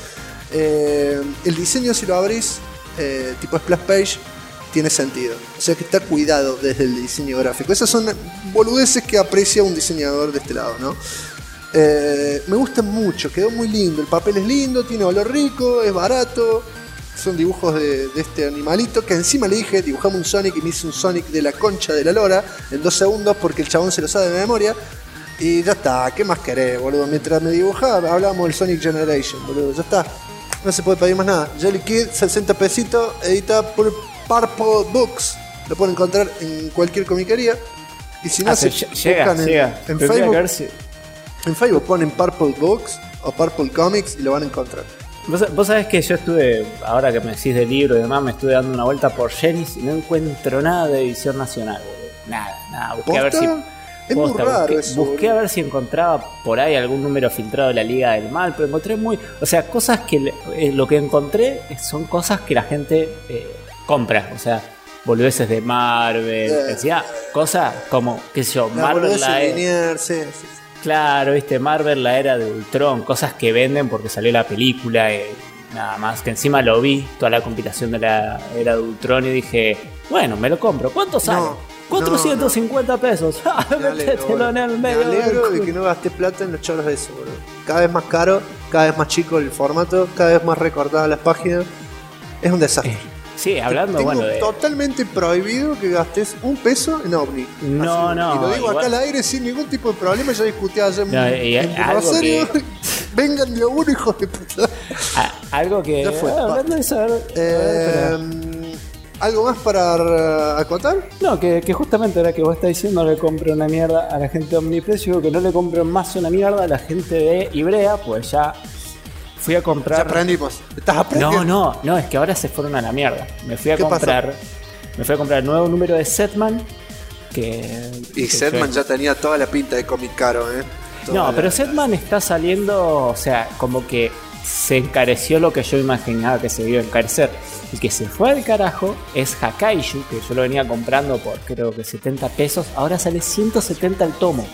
el diseño, si lo abrís tipo splash page, tiene sentido. O sea que está cuidado desde el diseño gráfico. Esas son boludeces que aprecia un diseñador de este lado, ¿no? Me gusta mucho, quedó muy lindo. El papel es lindo, tiene olor rico, es barato. Son dibujos de este animalito que encima le dije, dibujame un Sonic y me hice un Sonic de la concha de la lora en 2 segundos porque el chabón se lo sabe de memoria. Y ya está, ¿qué más querés, boludo? Mientras me dibujaba hablábamos del Sonic Generation, boludo, ya está. No se puede pedir más nada. Jelly Kid, 60 pesitos, editado por Purple Books. Lo pueden encontrar en cualquier comiquería. Y si no, llega. En Facebook, en Facebook ponen Purple Books o Purple Comics y lo van a encontrar. Vos sabés que yo estuve, ahora que me decís de libro y demás, me estuve dando una vuelta por Jenny's y no encuentro nada de edición nacional, boludo. Nada. Busqué a ver si... Es muy raro eso. Busqué a ver si encontraba por ahí algún número filtrado de la Liga del Mal, pero encontré o sea, cosas que... lo que encontré son cosas que la gente compra, o sea, boludeces de Marvel, decía, cosas como, qué sé yo, Marvel Claro, viste, Marvel, la era de Ultron, cosas que venden porque salió la película, nada más, que encima lo vi, toda la compilación de la era de Ultron y dije, bueno, me lo compro. ¿Cuánto sale? 450 pesos. Métetelo en el medio. Me alegro de que no gasté plata en los choros de eso, boludo. Cada vez más caro, cada vez más chico el formato, cada vez más recortadas las páginas. Es un desastre. Sí, hablando, Tengo bueno, totalmente prohibido que gastes un peso en OVNI. No. Y lo digo igual... acá al aire sin ningún tipo de problema. Ya discutí ayer en Rosario. Vengan de a uno, hijos de puta. Algo que... Ya fue, hablando de eso... ¿Algo más para acotar? No, que justamente ahora que vos estás diciendo le compro una mierda a la gente de Omnipress, yo digo que no le compro más una mierda a la gente de Ibrea, pues ya... Fui a comprar... Ya aprendimos. ¿Estás aprendiendo? No, es que ahora se fueron a la mierda. Me fui a comprar el nuevo número de Setman. Y Setman ya tenía toda la pinta de cómic caro, pero Setman está saliendo, o sea, como que se encareció lo que yo imaginaba que se iba a encarecer. El que se fue al carajo es Hakaiju, que yo lo venía comprando por creo que 70 pesos. Ahora sale 170 el tomo.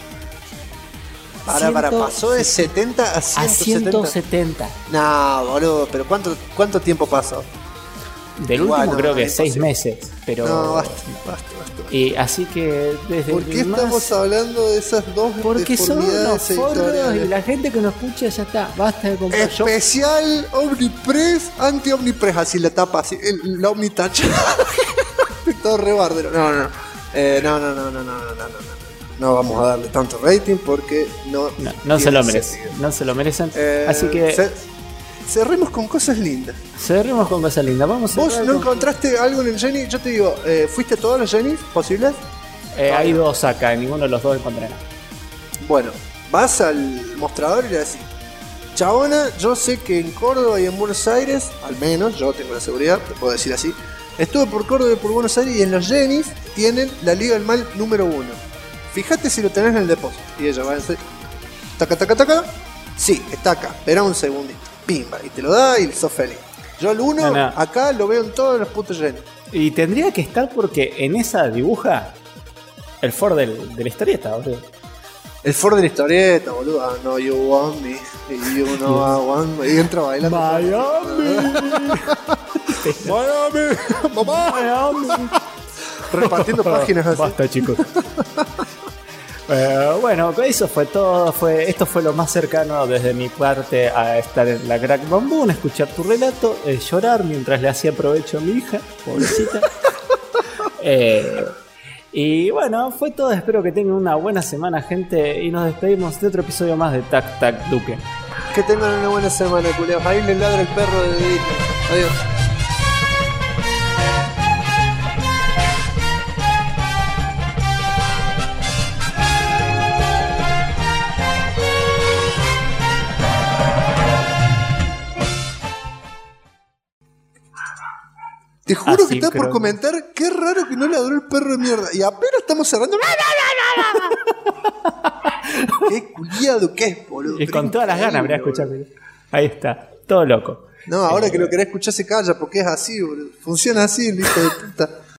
Pasó de 70 a 170. No, boludo, pero ¿cuánto tiempo pasó? Del último creo que 6 meses. Pero no, basta. Y así que desde ¿por qué estamos hablando de esas dos? Porque son unos forros y la gente que nos escucha ya está, basta de comprar. Especial Omnipress, anti-Omnipress, así la tapa, así, la Omnitouch. Todo re bardero. No. No vamos a darle tanto rating porque no se lo merecen. No se lo merecen. Así que cerremos con cosas lindas. Vamos a ¿Vos no encontraste algo en el Jenny? Yo te digo, ¿fuiste a todos los Jennys posibles? Hay 2 acá, en ninguno de los 2 encontré nada. Bueno, vas al mostrador y le decís, chabona, yo sé que en Córdoba y en Buenos Aires, al menos, yo tengo la seguridad, te puedo decir así, estuve por Córdoba y por Buenos Aires y en los Jennys tienen la Liga del Mal número 1. Fíjate si lo tenés en el depósito. Y ella va a decir, taca. Sí, está acá, espera un segundito. Pimba, y te lo da y sos feliz. Yo al 1 acá lo veo en todos los putos Jennys. Y tendría que estar porque en esa dibuja el Ford de la historieta, boludo. El Ford de la historieta, boludo. I know you want me, you know I want me. Y entra bailando. Miami. Repartiendo páginas así. Basta, chicos. Bueno, eso fue todo. Esto fue lo más cercano desde mi parte a estar en la Crack Bamboo, escuchar tu relato, llorar mientras le hacía provecho a mi hija, pobrecita. Y bueno, fue todo. Espero que tengan una buena semana, gente. Y nos despedimos de otro episodio más de Tac Tac Duque. Que tengan una buena semana, culeos. Ahí les ladra el perro de dedito. Adiós. Te juro que está por comentar, qué raro que no ladró el perro de mierda. Y apenas estamos cerrando. Qué culiado que es, boludo. Y con todas las ganas habría escuchado. Ahí está, todo loco. No, ahora que lo querés escuchar se calla porque es así, boludo. Funciona así el hijo de puta.